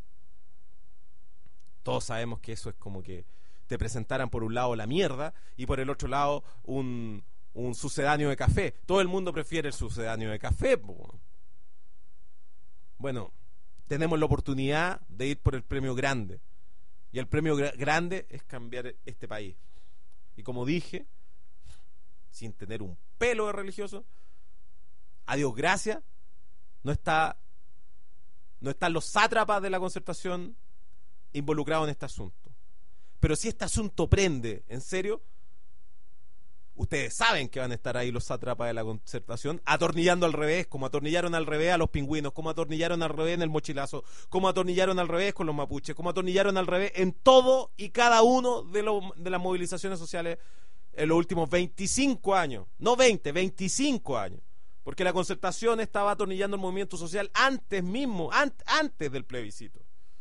Todos sabemos que eso es como que te presentaran por un lado la mierda y por el otro lado un, un sucedáneo de café. Todo el mundo prefiere el sucedáneo de café, po. Bueno, tenemos la oportunidad de ir por el premio grande. Y el premio gra- grande es cambiar este país. Y como dije, sin tener un pelo de religioso, a Dios gracias, no está, no están los sátrapas de la Concertación involucrados en este asunto. Pero si este asunto prende, en serio, ustedes saben que van a estar ahí los sátrapas de la Concertación atornillando al revés, como atornillaron al revés a los pingüinos, como atornillaron al revés en el mochilazo, como atornillaron al revés con los mapuches, como atornillaron al revés en todo y cada uno de, lo, de las movilizaciones sociales en los últimos veinticinco años. No veinte, veinticinco años. Porque la Concertación estaba atornillando el movimiento social antes mismo, an- antes del plebiscito.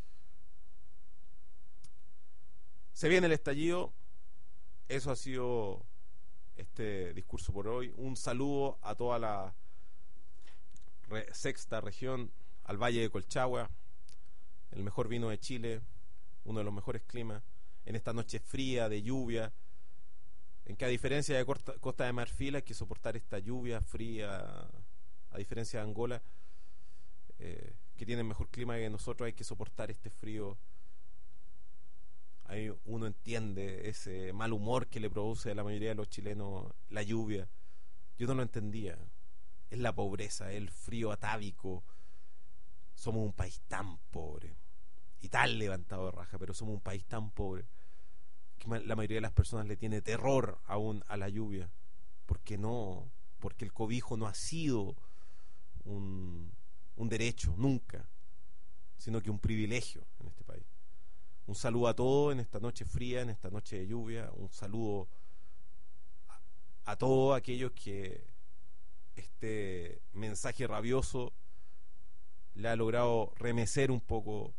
Se viene el estallido. Eso ha sido este discurso por hoy. Un saludo a toda la re- sexta región, al Valle de Colchagua, el mejor vino de Chile, uno de los mejores climas, en esta noche fría, de lluvia, en que a diferencia de Costa, Costa de Marfil hay que soportar esta lluvia fría, a diferencia de Angola, eh, que tienen mejor clima que nosotros, hay que soportar este frío. Ahí uno entiende ese mal humor que le produce a la mayoría de los chilenos la lluvia. Yo no lo entendía. Es la pobreza, es el frío atávico. Somos un país tan pobre y tan levantado de raja, pero somos un país tan pobre que la mayoría de las personas le tiene terror aún a la lluvia. Porque no, porque el cobijo no ha sido un, un derecho nunca, sino que un privilegio en este país. Un saludo a todos en esta noche fría, en esta noche de lluvia. Un saludo a, a todos aquellos que este mensaje rabioso le ha logrado remecer un poco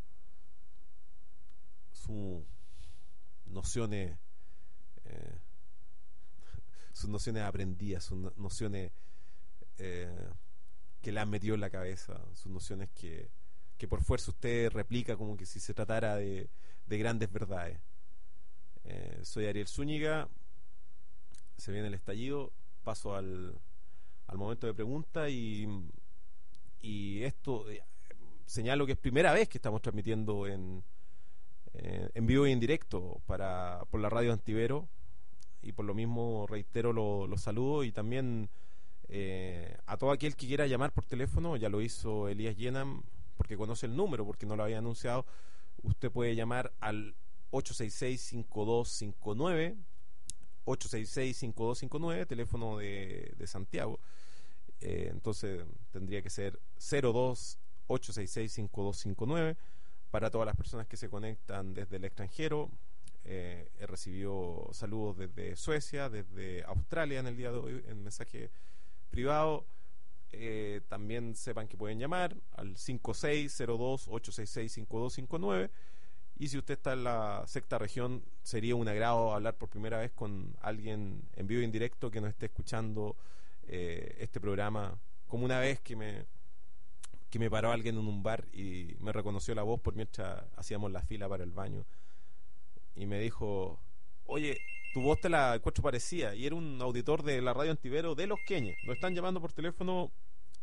sus nociones, eh, sus nociones aprendidas, sus no, nociones eh, que le han metido en la cabeza, sus nociones que, que por fuerza usted replica como que si se tratara de de grandes verdades. Eh, soy Ariel Zúñiga, se viene el estallido, paso al, al momento de pregunta y, y esto, eh, señalo que es primera vez que estamos transmitiendo en, eh, en vivo y en directo para, por la radio Antivero, y por lo mismo reitero los lo saludos y también eh, a todo aquel que quiera llamar por teléfono. Ya lo hizo Elías Yenam porque conoce el número, porque no lo había anunciado. Usted puede llamar al ocho seis seis, cinco dos cinco nueve, ocho seis seis, cinco dos cinco nueve, teléfono de, de Santiago. Eh, entonces tendría que ser cero dos, ocho seis seis, cinco dos cinco nueve. Para todas las personas que se conectan desde el extranjero, eh, he recibido saludos desde Suecia, desde Australia en el día de hoy, en mensaje privado. Eh, también sepan que pueden llamar al cinco seis cero dos, ocho seis seis, cinco dos cinco nueve. Y si usted está en la sexta región, sería un agrado hablar por primera vez con alguien en vivo y en directo que nos esté escuchando eh, este programa, como una vez que me que me paró alguien en un bar y me reconoció la voz por mientras hacíamos la fila para el baño y me dijo, oye, tu voz te la encuentro parecida, y era un auditor de la radio Antivero de Los Queñes. Nos están llamando por teléfono.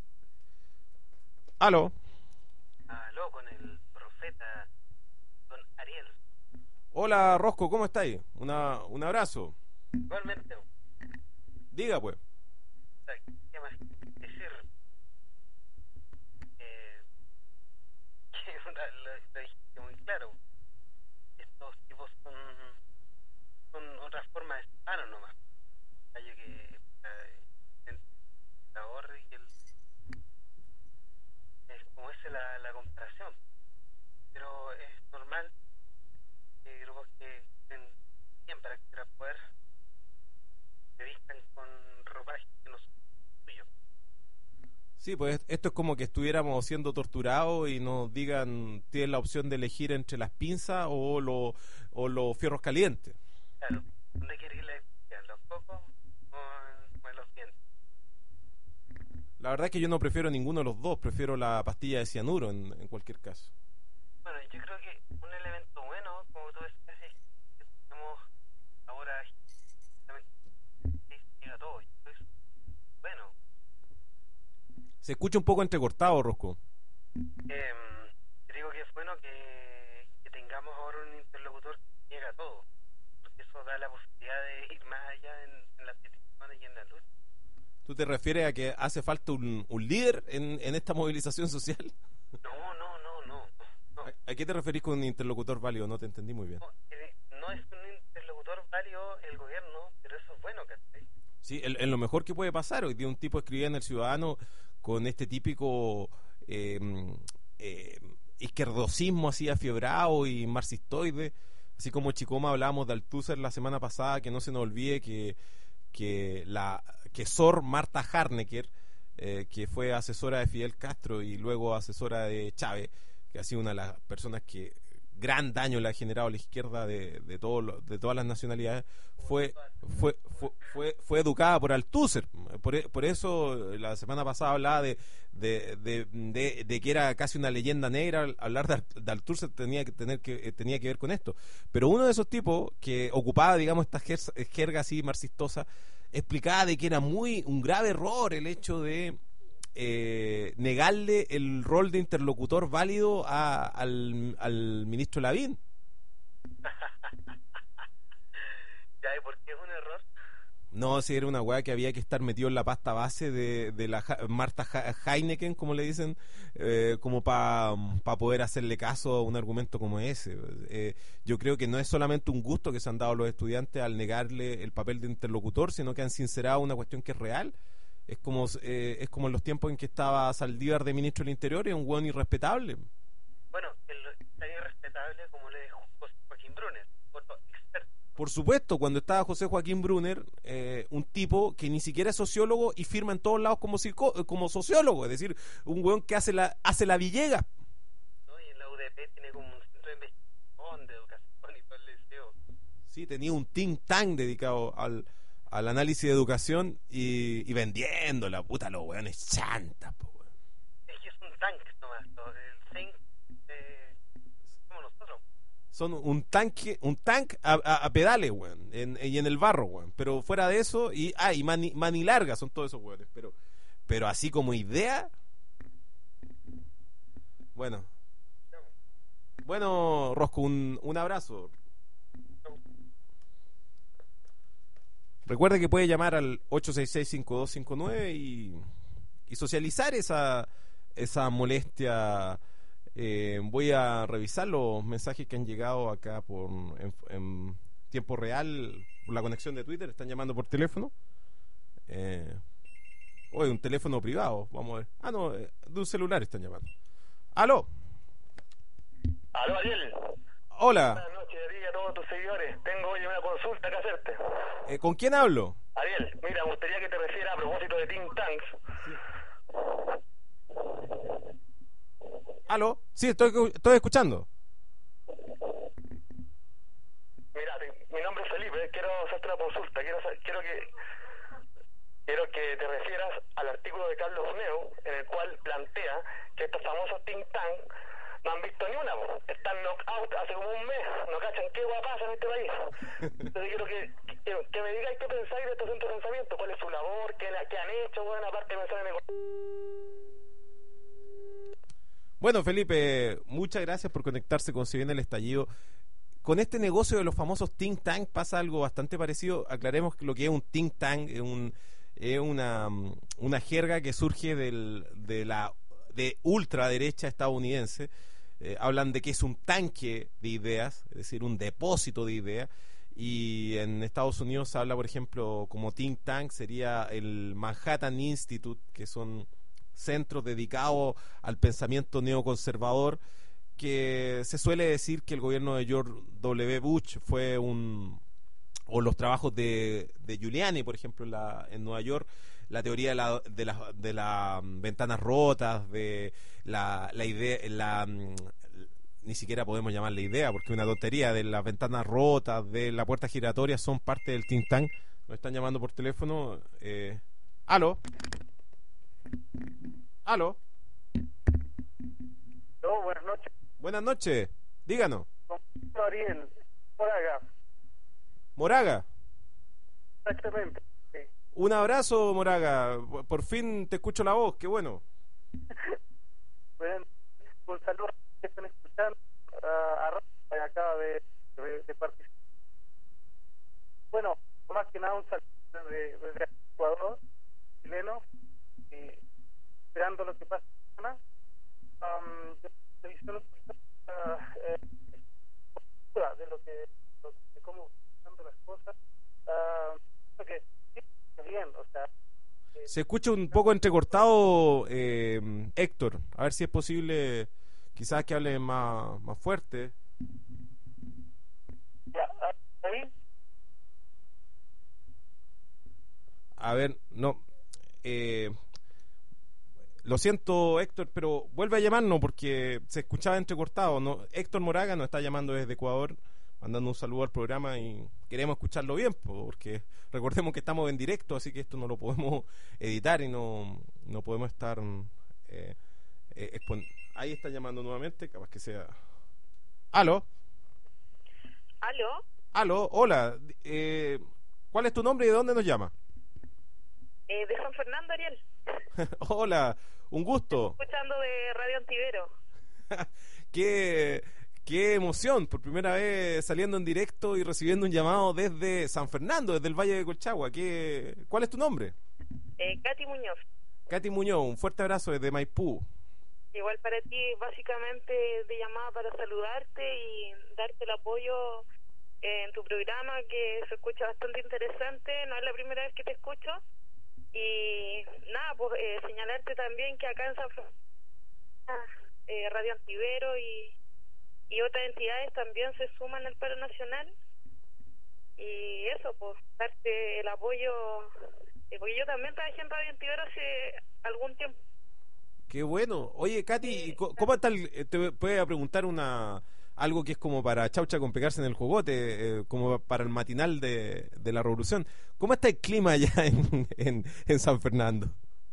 Aló. Aló, con el profeta don Ariel. Hola, Rosco, ¿cómo estáis? Una, un abrazo. Igualmente. Diga, pues. ¿Qué más decir? Eh, que una, lo, lo dijiste muy claro. Estos tipos son, son otra forma de humano nomás. Hay que eh, el ahorro y el es como esa la, la comparación. Pero es normal que grupos que estén bien para que poder se vistan con ropaje que no son suyos. Sí, pues esto es como que estuviéramos siendo torturados y nos digan, tienen la opción de elegir entre las pinzas o, lo, o los fierros calientes. Claro, ¿dónde quieres ir la electricidad? ¿Los cocos o, o en los dientes? La verdad es que yo no prefiero ninguno de los dos, prefiero la pastilla de cianuro en, en cualquier caso. Bueno, yo creo que un elemento bueno, como tú decías, es que tenemos ahora justamente llega todo. Esto es bueno. Se escucha un poco entrecortado, Rosco. Eh, digo que es bueno que, que tengamos ahora un interlocutor que llega a todo, porque eso da la posibilidad de ir más allá en, en las peticiones y en la lucha. ¿Tú te refieres a que hace falta un, un líder en, en esta movilización social? No, no, no, no. no. ¿A, ¿A qué te referís con un interlocutor válido? No te entendí muy bien. No, eh, no es un interlocutor válido el gobierno, pero eso es bueno, ¿cachai? Sí, en, en lo mejor que puede pasar. Hoy día un tipo escribía en El Ciudadano con este típico eh, eh, izquierdosismo así afiebrado y marxistoide, así como Chicoma hablábamos de Althusser la semana pasada, que no se nos olvide que que la que Sor Marta Harnecker, eh, que fue asesora de Fidel Castro y luego asesora de Chávez, que ha sido una de las personas que gran daño le ha generado a la izquierda de, de, todo lo, de todas las nacionalidades, fue fue fue fue, fue educada por Althusser. Por, por eso la semana pasada hablaba de de, de, de de que era casi una leyenda negra. Hablar de, de Althusser tenía que tener que tenía que ver con esto. Pero uno de esos tipos que ocupaba, digamos, esta jerga así marxistosa, explicaba de que era muy un grave error el hecho de Eh, negarle el rol de interlocutor válido a, al, al ministro Lavín. Ya, ¿y por qué es un error? No, si era una weá que había que estar metido en la pasta base de, de la ja, Marta ja, Heineken, como le dicen, eh, como para pa poder hacerle caso a un argumento como ese. Eh, yo creo que no es solamente un gusto que se han dado los estudiantes al negarle el papel de interlocutor, sino que han sincerado una cuestión que es real. Es como eh, es como en los tiempos en que estaba Saldívar de ministro del Interior, es un hueón irrespetable. Bueno, el, tan irrespetable como le dijo José Joaquín Brunner, otro experto. Por supuesto, cuando estaba José Joaquín Brunner, eh, un tipo que ni siquiera es sociólogo y firma en todos lados como, psico, como sociólogo, es decir, un hueón que hace la hace la Villegas. ¿No? Y en la U D P tiene como un centro de investigación, de educación y todo el liceo. Sí, tenía un think tank dedicado al al análisis de educación y, y vendiendo la puta los weones chantas, po, weón. Es que es un tanque nomás, ¿no? El zinc eh, somos nosotros. Son un tanque, un tank a, a, a pedales, weón, en, y en el barro, weón. Pero fuera de eso, y ah, y mani, mani larga son todos esos weones, pero, pero así como idea, bueno. Bueno, Rosco, un, un abrazo. Recuerde que puede llamar al ocho seis seis, cinco dos cinco nueve y, y socializar esa, esa molestia. Eh, voy a revisar los mensajes que han llegado acá por en, en tiempo real por la conexión de Twitter. Están llamando por teléfono. Eh, Oye, un teléfono privado. Vamos a ver. Ah, no, de un celular están llamando. ¡Aló! Aló, Ariel. Hola. Buenas noches a ti y a todos tus seguidores. Tengo hoy una consulta que hacerte. Eh, ¿Con quién hablo? Ariel, mira, me gustaría que te refieras a propósito de think tanks. ¿Aló? Sí, estoy, estoy escuchando. Mira, mi nombre es Felipe, quiero hacerte una consulta. Quiero quiero que quiero que te refieras al artículo de Carlos Neu, en el cual plantea que estos famosos think tanks no han visto ni una, po. Están knockout hace como un mes, no cachan qué guapa pasa en este país. Entonces quiero que, que, que me digáis qué pensáis de estos centros de pensamiento, cuál es su labor, qué, la- qué han hecho, bueno, aparte de pensar en el... Bueno, Felipe, muchas gracias por conectarse con Si Viene el Estallido. Con este negocio de los famosos think tank pasa algo bastante parecido. Aclaremos lo que es un think tank, es, un, es una, una jerga que surge del, de la de ultraderecha estadounidense. Eh, hablan de que es un tanque de ideas, es decir, un depósito de ideas. Y en Estados Unidos se habla, por ejemplo, como think tank, sería el Manhattan Institute, que son centros dedicados al pensamiento neoconservador, que se suele decir que el gobierno de George W. Bush fue un... o los trabajos de, de Giuliani, por ejemplo, en, la, en Nueva York, la teoría de la, de la, de las ventanas rotas, de la, la idea, la, ni siquiera podemos llamarla idea, porque es una tontería, de las ventanas rotas, de la puerta giratoria, son parte del think tank. Nos están llamando por teléfono. Eh, ¿Aló? ¿Aló? No, buenas noches, Buenas noches, díganos. Ariel, por acá, Moraga, exactamente. Sí. un abrazo, Moraga. Por fin te escucho la voz, qué bueno. Bueno, un saludo a los que están escuchando, a, a Rafa, que acaba de, de, de participar. Bueno, más que nada un saludo desde, desde Ecuador, chileno, y esperando lo que pasa mañana. Um, yo estoy diciendo uh, eh, de lo que, lo, de cómo están las cosas, uh, porque sí, bien, o sea, eh, Se escucha un poco entrecortado, eh, Héctor. A ver si es posible, quizás que hable más, más fuerte. ya, ahí, A ver, no. Eh, lo siento, Héctor, pero vuelve a llamarnos porque se escuchaba entrecortado. ¿No? Héctor Moraga nos está llamando desde Ecuador, mandando un saludo al programa y queremos escucharlo bien, porque recordemos que estamos en directo, así que esto no lo podemos editar y no, no podemos estar... Eh, eh, expon- Ahí está llamando nuevamente, capaz que sea... ¿Aló? ¿Aló? ¿Aló? Hola. Eh, ¿Cuál es tu nombre y de dónde nos llama? Eh, de San Fernando, Ariel. Hola, un gusto. Escuchando de Radio Antivero. qué, qué emoción, por primera vez saliendo en directo y recibiendo un llamado desde San Fernando, desde el Valle de Colchagua. ¿Qué, ¿Cuál es tu nombre? Eh, Katy Muñoz. Katy Muñoz, un fuerte abrazo desde Maipú. Igual para ti, básicamente de llamada para saludarte y darte el apoyo en tu programa, que se escucha bastante interesante. No es la primera vez que te escucho. Y nada, pues eh, señalarte también que acá en San Francisco eh, Radio Antivero y, y otras entidades también se suman al paro nacional. Y eso, pues darte el apoyo, eh, porque yo también trabajé en Radio Antivero hace algún tiempo. Qué bueno. Oye, Katy, ¿y co- ¿cómo está el, eh, te voy a preguntar una algo que es como para Chaucha con pegarse en el jogote, eh, como para el matinal de, de la revolución? ¿Cómo está el clima allá en, en, en San Fernando?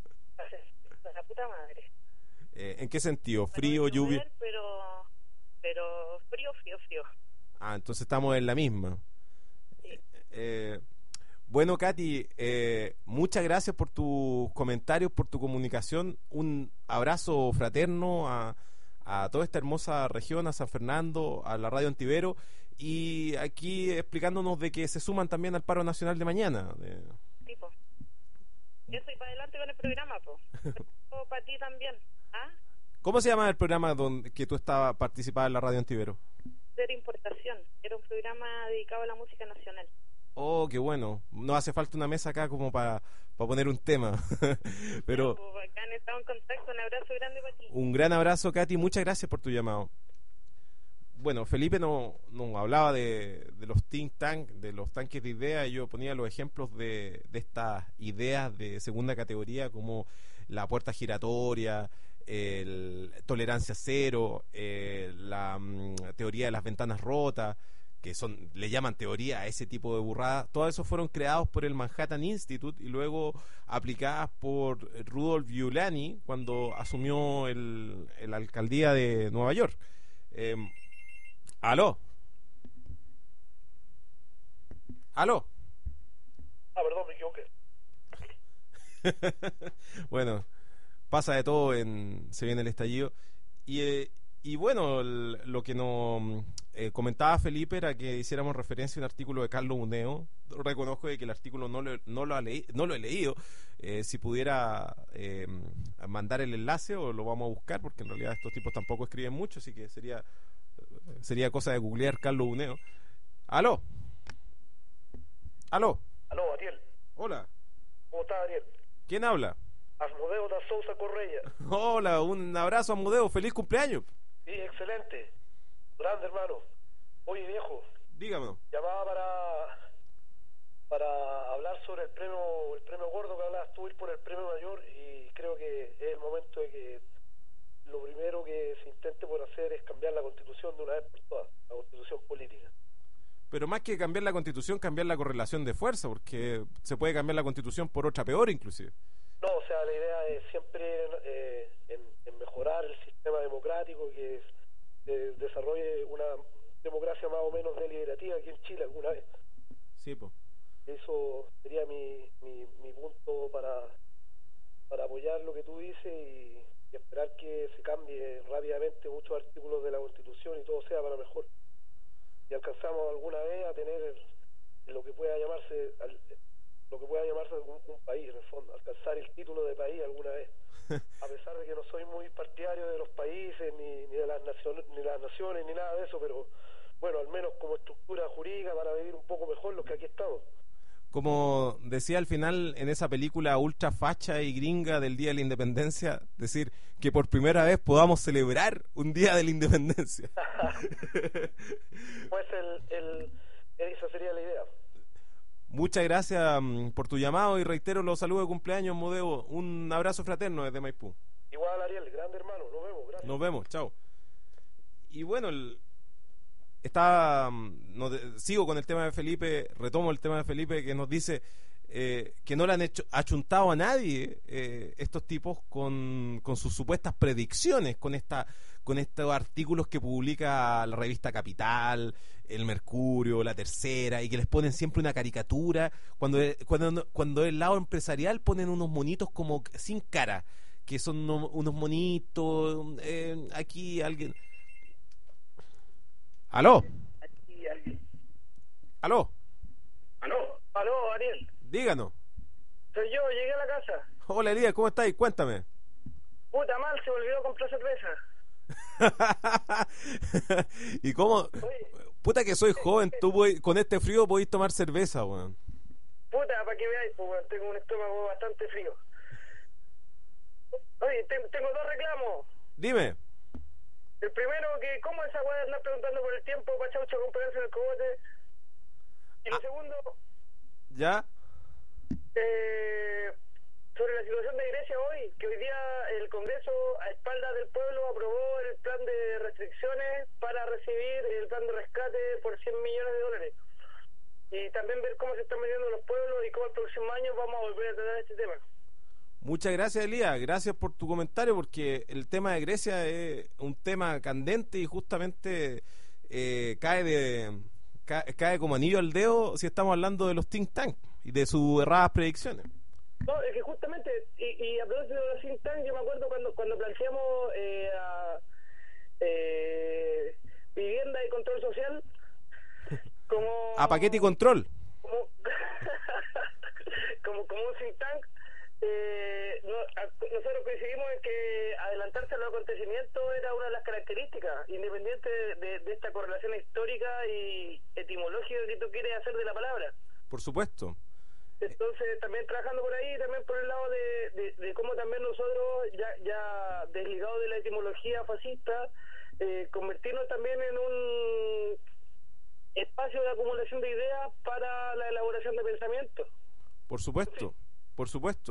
La puta madre. Eh, ¿En qué sentido? Para ¿Frío, no lluvia? llover, Pero, pero frío, frío, frío. Ah, entonces estamos en la misma. Sí. Eh, bueno, Katy, eh, muchas gracias por tus comentarios, por tu comunicación. Un abrazo fraterno a, a toda esta hermosa región, a San Fernando, a la Radio Antivero, y aquí explicándonos de que se suman también al paro nacional de mañana. De... Tipo. Yo soy para adelante con el programa, po. Pero para ti también. ¿Ah? ¿Cómo se llama el programa donde que tú estabas participando en la Radio Antivero? Ser importación. Era un programa dedicado a la música nacional. Oh, qué bueno. No hace falta una mesa acá como para poner un tema. Pero Acá han estado en contacto. Un abrazo grande para ti. un gran abrazo, Katy. Muchas gracias por tu llamado. Bueno, Felipe nos no hablaba de, de los think tank, de los tanques de ideas, y yo ponía los ejemplos de, de estas ideas de segunda categoría como la puerta giratoria, el tolerancia cero, eh, la mm, teoría de las ventanas rotas, que son le llaman teoría a ese tipo de burradas, todos esos fueron creados por el Manhattan Institute y luego aplicadas por Rudolph Giuliani cuando asumió el, el alcaldía de Nueva York. Eh, ¿Aló? ¿Aló? Ah, perdón, me equivoqué. Bueno, pasa de todo, en se viene el estallido. Y, eh, y bueno, el, lo que nos eh, comentaba Felipe era que hiciéramos referencia a un artículo de Carlos Uneo. Reconozco de que el artículo no lo, no lo, ha leí, no lo he leído. Eh, si pudiera eh, mandar el enlace, o lo vamos a buscar, porque en realidad estos tipos tampoco escriben mucho, así que sería sería cosa de googlear Carlos Uneo. ¿Aló? ¿Aló? Aló, Ariel. Hola. ¿Cómo estás, Ariel? ¿Quién habla? Asmodeo da Sousa Correia. Hola, un abrazo a Asmodeo, feliz cumpleaños. Sí, excelente. Grande, hermano. Oye, viejo, Dígame. llamaba para para hablar sobre el premio el premio gordo que hablabas tú, ir por el premio mayor, y creo que es el momento de que lo primero que se intente por hacer es cambiar la Constitución de una vez por todas, la Constitución política. Pero más que cambiar la Constitución, cambiar la correlación de fuerza, porque se puede cambiar la Constitución por otra peor inclusive. No, o sea, la idea es siempre eh, en, en mejorar el sistema democrático, que eh, desarrolle una democracia más o menos deliberativa aquí en Chile alguna vez. Sí, pues. Eso sería mi, mi, mi punto para, para apoyar lo que tú dices y, y esperar que se cambie rápidamente muchos artículos de la Constitución y todo sea para mejor. Y alcanzamos alguna vez a tener lo que pueda llamarse lo que pueda llamarse un, un país, en el fondo, alcanzar el título de país alguna vez. A pesar de que no soy muy partidario de los países ni, ni de las naciones ni las naciones ni nada de eso, pero bueno, al menos como estructura jurídica para vivir un poco mejor los que aquí estamos. Como decía al final en esa película ultra facha y gringa del Día de la Independencia, decir que por primera vez podamos celebrar un Día de la Independencia. Pues el, el, esa sería la idea. Muchas gracias um, por tu llamado y reitero los saludos de cumpleaños, Modeo. Un abrazo fraterno desde Maipú. Igual, Ariel, grande hermano, nos vemos, gracias. Nos vemos, chao. Y bueno, el, está, no, sigo con el tema de Felipe, retomo el tema de Felipe que nos dice eh, que no le han hecho, achuntado a nadie eh, estos tipos con, con sus supuestas predicciones, con esta con estos artículos que publica la revista Capital, el Mercurio, la Tercera, y que les ponen siempre una caricatura, cuando cuando cuando del lado empresarial ponen unos monitos como sin cara, que son unos, unos monitos, eh, aquí alguien... ¿Aló? Aquí alguien. ¿Aló? ¿Aló? ¿Aló, Ariel? Díganos. Soy yo, llegué a la casa. Hola, Elías, ¿cómo estáis? Cuéntame. Puta, mal, se me olvidó comprar cerveza. ¿Y cómo? Oye, Puta que soy joven, tú podés- con este frío podéis tomar cerveza, weón. puta, para que veáis, pues, bueno, tengo un estómago bastante frío. Oye, te- tengo dos reclamos. Dime. El primero, que cómo esa weá de andar preguntando por el tiempo para Chaucho comprarse el cogote. Y lo Ah. segundo, ¿Ya? eh, sobre la situación de Grecia hoy, que hoy día el Congreso, a espaldas del pueblo, aprobó el plan de restricciones para recibir el plan de rescate por cien millones de dólares. Y también ver cómo se están vendiendo los pueblos y cómo el próximo año vamos a volver a tratar este tema. Muchas gracias, Elías. Gracias por tu comentario, porque el tema de Grecia es un tema candente y justamente eh, cae de ca- cae como anillo al dedo si estamos hablando de los think tanks y de sus erradas predicciones. No, es que justamente, y, y a propósito de los think tanks, yo me acuerdo cuando cuando planteamos eh, a, eh, vivienda y control social como... A paquete y control. Como, como, como un think tank, eh, no, a, nosotros coincidimos en que adelantarse a los acontecimientos era una de las características, independiente de, de, de esta correlación histórica y etimológica que tú quieres hacer de la palabra. Por supuesto. Entonces, también trabajando por ahí, también por el lado de, de, de cómo también nosotros, ya, ya desligados de la etimología fascista, eh, convertirnos también en un espacio de acumulación de ideas para la elaboración de pensamientos. Por supuesto, por supuesto.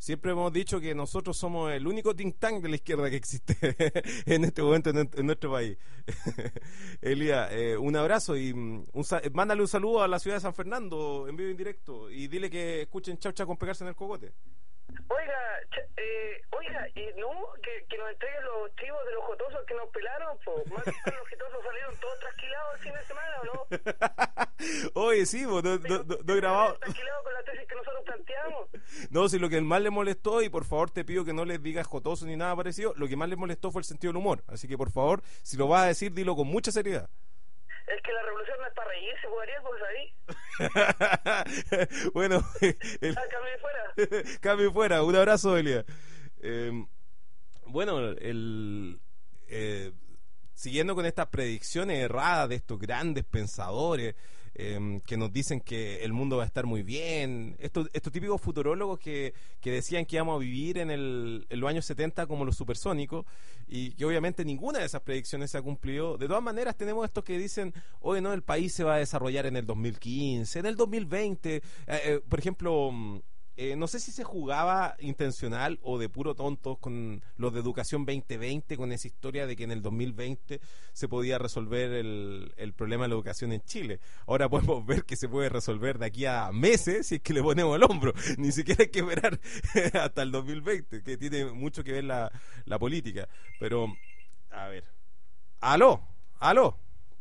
Siempre hemos dicho que nosotros somos el único think tank de la izquierda que existe en este momento en, en nuestro país. Elías, eh, un abrazo y un, mándale un saludo a la ciudad de San Fernando en vivo y en directo y dile que escuchen Chaucha con pegarse en el cogote. Oiga, eh, oiga, y no, que, que nos entreguen los chivos de los jotosos que nos pelaron, po. Más que los jotosos salieron todos trasquilados el fin de semana, ¿o no? Oye, sí, no, no, no, no he grabado. Trasquilados con la tesis que nosotros planteamos. No, si lo que más le molestó, y por favor te pido que no les digas jotoso ni nada parecido, lo que más les molestó fue el sentido del humor. Así que por favor, si lo vas a decir, dilo con mucha seriedad. Es que la revolución no es para reírse, pues Ariel, pues ahí. Bueno, el... ah, cambie fuera. Cambie fuera, un abrazo, Elia. Eh, bueno, el eh, siguiendo con estas predicciones erradas de estos grandes pensadores eh, que nos dicen que el mundo va a estar muy bien, estos, estos típicos futurólogos que, que decían que íbamos a vivir en, el, en los años setenta como los supersónicos, y que obviamente ninguna de esas predicciones se ha cumplido. De todas maneras tenemos estos que dicen, oye, no, el país se va a desarrollar en el dos mil quince, en el dos mil veinte, eh, eh, por ejemplo... Eh, no sé si se jugaba intencional o de puro tontos con los de Educación veinte veinte, con esa historia de que en el dos mil veinte se podía resolver el, el problema de la educación en Chile. Ahora podemos ver que se puede resolver de aquí a meses si es que le ponemos el hombro. Ni siquiera hay que esperar hasta el dos mil veinte, que tiene mucho que ver la, la política. Pero, a ver. ¡Aló! ¡Aló!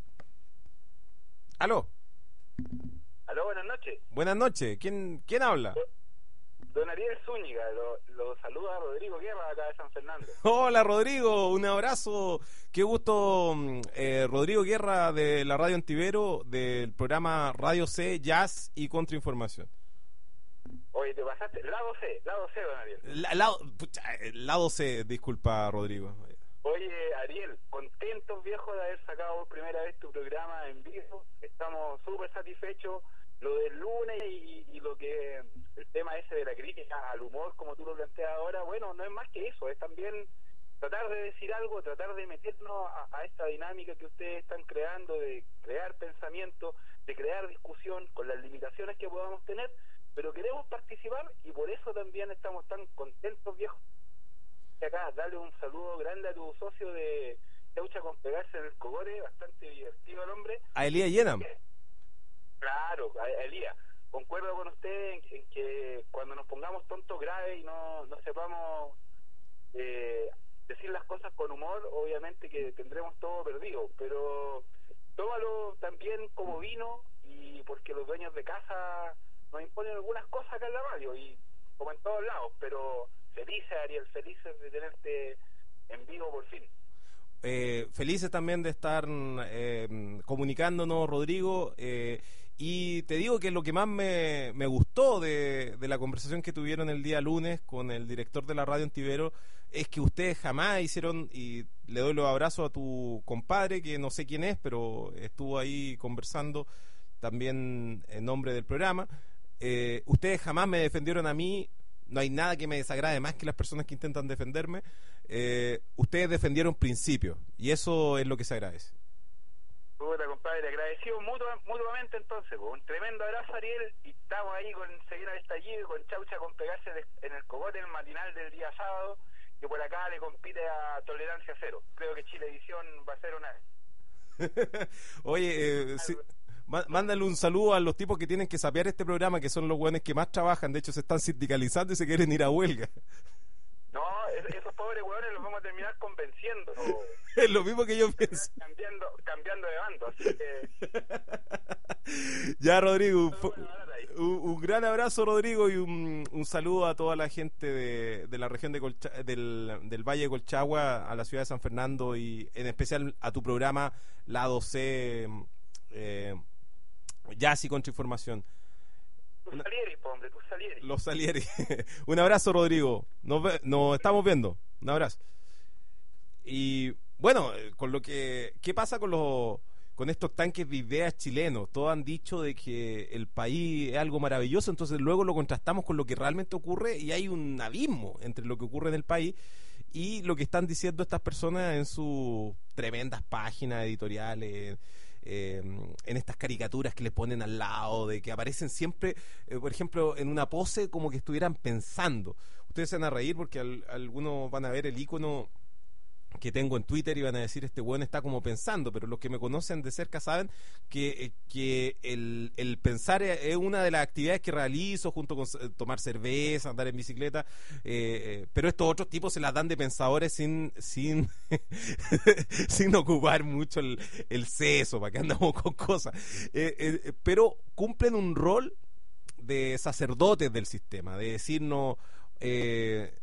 ¡Aló! Aló, buenas noches. Buenas noches. ¿Quién, quién habla? Don Ariel Zúñiga, lo, lo saluda Rodrigo Guerra acá de San Fernando. Hola Rodrigo, un abrazo, qué gusto, eh, Rodrigo Guerra de la Radio Antivero, del programa Radio C, Jazz y Contrainformación. Oye, te pasaste, lado C, lado C, don Ariel. La, lado, pucha, lado C, disculpa Rodrigo. Oye, Ariel, contentos viejos de haber sacado por primera vez tu programa en vivo, estamos súper satisfechos. Lo del lunes y, y lo que el tema ese de la crítica al humor, como tú lo planteas ahora, bueno, no es más que eso, es también tratar de decir algo, tratar de meternos a, a esta dinámica que ustedes están creando, de crear pensamiento, de crear discusión con las limitaciones que podamos tener, pero queremos participar y por eso también estamos tan contentos, viejos. Y acá, dale un saludo grande a tu socio de Chaucha con pegarse en el cogote, bastante divertido el hombre. A Elías Yenam. Claro, Elías, concuerdo con usted en, en que cuando nos pongamos tontos graves y no, no sepamos eh, decir las cosas con humor, obviamente que tendremos todo perdido, pero tómalo también como vino, y porque los dueños de casa nos imponen algunas cosas acá en la radio, y como en todos lados, pero felices, Ariel, felices de tenerte en vivo por fin. Eh, felices también de estar eh, comunicándonos, Rodrigo, eh, y te digo que lo que más me, me gustó de, de la conversación que tuvieron el día lunes con el director de la Radio Antivero es que ustedes jamás hicieron, y le doy los abrazos a tu compadre, que no sé quién es, pero estuvo ahí conversando también en nombre del programa, eh, ustedes jamás me defendieron a mí. No hay nada que me desagrade más que las personas que intentan defenderme. Eh, ustedes defendieron principios y eso es lo que se agradece. Puta, compadre, agradecido mutua, mutuamente entonces, pues. Un tremendo abrazo, Ariel, y estamos ahí con seguir al estallido, con Chaucha con pegarse en el cogote en el matinal del día sábado, que por acá le compite a Tolerancia Cero. Creo que Chilevisión va a ser una... Oye, eh, sí, mándale un saludo a los tipos que tienen que sapear este programa, que son los buenos que más trabajan. De hecho, se están sindicalizando y se quieren ir a huelga. No, esos pobres hueones los vamos a terminar convenciendo. Es lo mismo que yo pienso. Cambiando, cambiando de bando, así que... Ya, Rodrigo, un, un gran abrazo, Rodrigo, y un, un saludo a toda la gente de, de la región de Colcha, del, del Valle de Colchagua, a la ciudad de San Fernando, y en especial a tu programa Lado C, eh, Jazz y Contrainformación. Tus Salieri, hombre, tus Salieri. Los Salieri. Un abrazo, Rodrigo. Nos, ve, nos estamos viendo. Un abrazo. Y bueno, con lo que ¿qué pasa con los con estos tanques de ideas chilenos? Todos han dicho de que el país es algo maravilloso, entonces luego lo contrastamos con lo que realmente ocurre y hay un abismo entre lo que ocurre en el país y lo que están diciendo estas personas en sus tremendas páginas editoriales. Eh, en estas caricaturas que le ponen al lado, de que aparecen siempre, eh, por ejemplo, en una pose como que estuvieran pensando. ustedes se van a reír porque al, algunos van a ver el icono que tengo en Twitter y van a decir, este weón está como pensando, pero los que me conocen de cerca saben que, que el, el pensar es una de las actividades que realizo junto con tomar cerveza, andar en bicicleta, eh, pero estos otros tipos se las dan de pensadores sin sin sin ocupar mucho el, el seso, para que andamos con cosas, eh, eh, pero cumplen un rol de sacerdotes del sistema, de decirnos, eh,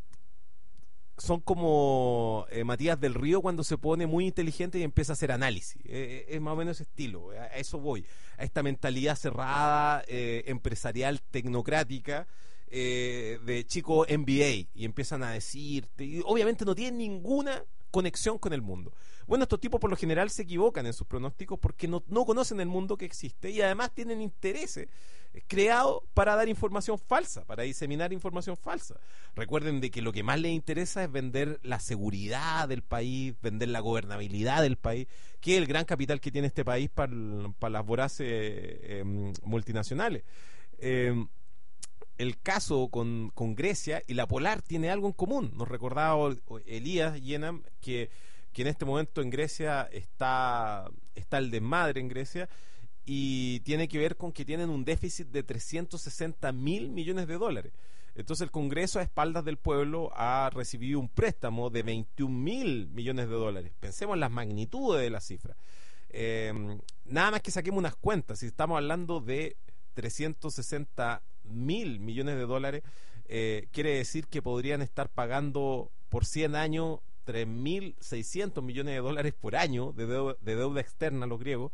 son como eh, Matías del Río cuando se pone muy inteligente y empieza a hacer análisis. Eh, es más o menos ese estilo, a, a eso voy, a esta mentalidad cerrada, eh, empresarial, tecnocrática, eh, de chico M B A, y empiezan a decir, y obviamente no tienen ninguna conexión con el mundo. Bueno, estos tipos por lo general se equivocan en sus pronósticos porque no, no conocen el mundo que existe y además tienen intereses creados para dar información falsa, para diseminar información falsa. Recuerden de que lo que más les interesa es vender la seguridad del país, vender la gobernabilidad del país, que es el gran capital que tiene este país para, para las voraces eh, multinacionales. Eh, el caso con, con Grecia y la Polar tiene algo en común. Nos recordaba Elías Yenam que, que en este momento en Grecia está, está el desmadre en Grecia, y tiene que ver con que tienen un déficit de trescientos sesenta mil millones de dólares. Entonces el Congreso, a espaldas del pueblo, ha recibido un préstamo de veintiún mil millones de dólares. Pensemos en las magnitudes de la cifra. Eh, nada más que saquemos unas cuentas, si estamos hablando de trescientos sesenta mil millones de dólares, eh, quiere decir que podrían estar pagando por cien años tres mil seiscientos millones de dólares por año de deuda, de deuda externa a los griegos.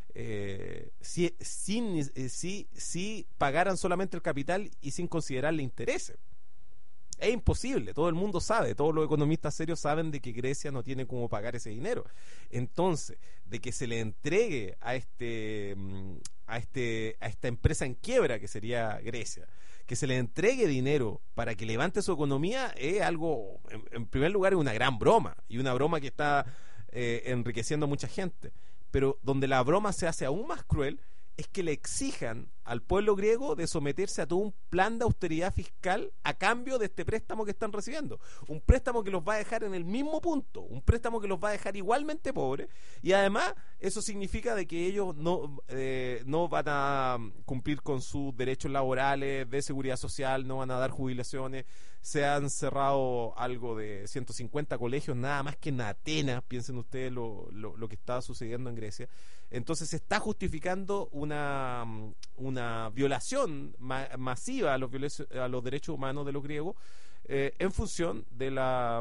Eh, si, sin, eh, si, si pagaran solamente el capital y sin considerarle intereses. Es imposible, todo el mundo sabe, todos los economistas serios saben de que Grecia no tiene cómo pagar ese dinero. Entonces, de que se le entregue a este a este a esta empresa en quiebra que sería Grecia, que se le entregue dinero para que levante su economía, es algo, en, en primer lugar, es una gran broma, y una broma que está eh, enriqueciendo a mucha gente. Pero donde la broma se hace aún más cruel es que le exijan al pueblo griego de someterse a todo un plan de austeridad fiscal a cambio de este préstamo que están recibiendo. Un préstamo que los va a dejar en el mismo punto, un préstamo que los va a dejar igualmente pobres, y además eso significa de que ellos no, eh, no van a cumplir con sus derechos laborales, de seguridad social, no van a dar jubilaciones. Se han cerrado algo de ciento cincuenta colegios, nada más que en Atenas. Piensen ustedes lo, lo, lo que está sucediendo en Grecia. Entonces se está justificando una, una violación ma masiva a los, a los derechos humanos de los griegos, eh, en función de la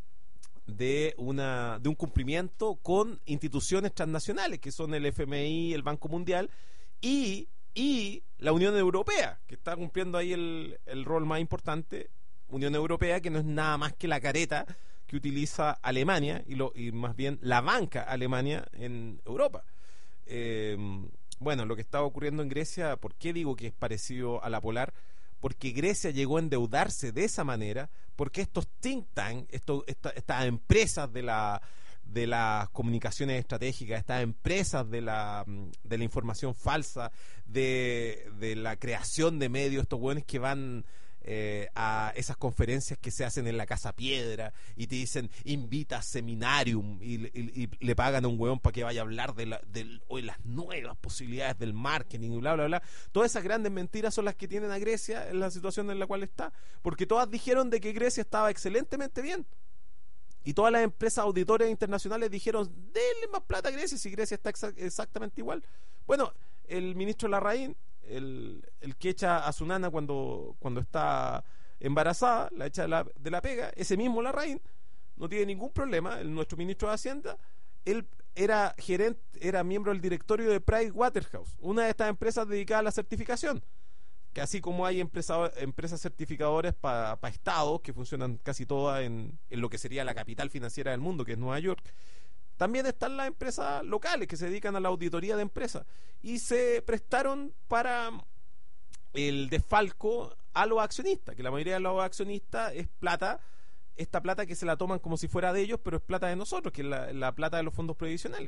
de una de un cumplimiento con instituciones transnacionales que son el F M I, el Banco Mundial y, y la Unión Europea, que está cumpliendo ahí el, el rol más importante. Unión Europea, que no es nada más que la careta que utiliza Alemania y, lo, y más bien la banca Alemania en Europa. Eh, bueno, lo que está ocurriendo en Grecia, ¿por qué digo que es parecido a la Polar? Porque Grecia llegó a endeudarse de esa manera, porque estos think tanks, estos, esta, estas empresas de la de las comunicaciones estratégicas, estas empresas de la de la información falsa, de, de la creación de medios, estos hueones que van Eh, a esas conferencias que se hacen en la Casa Piedra y te dicen invita a Seminarium y, y, y le pagan a un hueón para que vaya a hablar de, la, de hoy las nuevas posibilidades del marketing y bla bla bla. Todas esas grandes mentiras son las que tienen a Grecia en la situación en la cual está, porque todas dijeron de que Grecia estaba excelentemente bien, y todas las empresas auditoras internacionales dijeron denle más plata a Grecia si Grecia está exa exactamente igual. Bueno, el ministro Larraín, El, el que echa a su nana cuando, cuando está embarazada, la echa de la, de la pega, ese mismo Larraín no tiene ningún problema, el, nuestro ministro de Hacienda, él era gerente, era miembro del directorio de Pricewaterhouse, una de estas empresas dedicadas a la certificación, que así como hay empresa, empresas certificadoras para pa estados que funcionan casi todas en, en lo que sería la capital financiera del mundo, que es Nueva York, también están las empresas locales que se dedican a la auditoría de empresas y se prestaron para el desfalco a los accionistas, que la mayoría de los accionistas es plata, esta plata que se la toman como si fuera de ellos, pero es plata de nosotros, que es la, la plata de los fondos previsionales.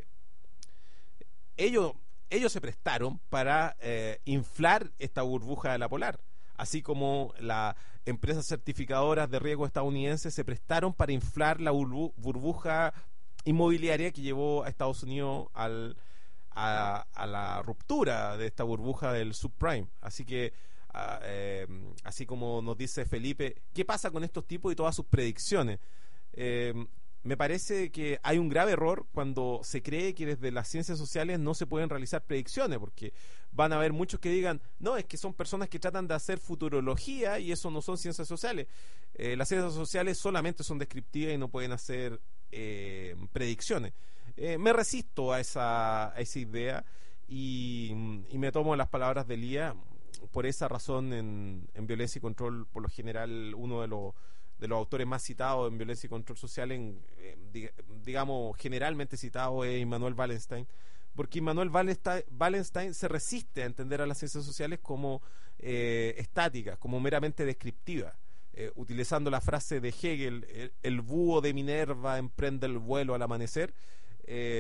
Ellos, ellos se prestaron para eh, inflar esta burbuja de la Polar. así como las empresas certificadoras de riesgo estadounidenses se prestaron para inflar la burbu- burbuja inmobiliaria que llevó a Estados Unidos al, a, a la ruptura de esta burbuja del subprime. Así que, a, eh, así como nos dice Felipe, ¿qué pasa con estos tipos y todas sus predicciones? Eh, me parece que hay un grave error cuando se cree que desde las ciencias sociales no se pueden realizar predicciones, porque van a haber muchos que digan, no, es que son personas que tratan de hacer futurología y eso no son ciencias sociales. Eh, las ciencias sociales solamente son descriptivas y no pueden hacer eh, predicciones. Eh, me resisto a esa, a esa idea y, y me tomo las palabras de Elías. Por esa razón, en, en Violencia y Control, por lo general, uno de los de los autores más citados en Violencia y Control Social, en, eh, dig- digamos, generalmente citado, es Immanuel Wallenstein, porque Immanuel Wallenstein, Wallenstein se resiste a entender a las ciencias sociales como eh, estáticas, como meramente descriptivas, eh, utilizando la frase de Hegel, el, el búho de Minerva emprende el vuelo al amanecer. Eh,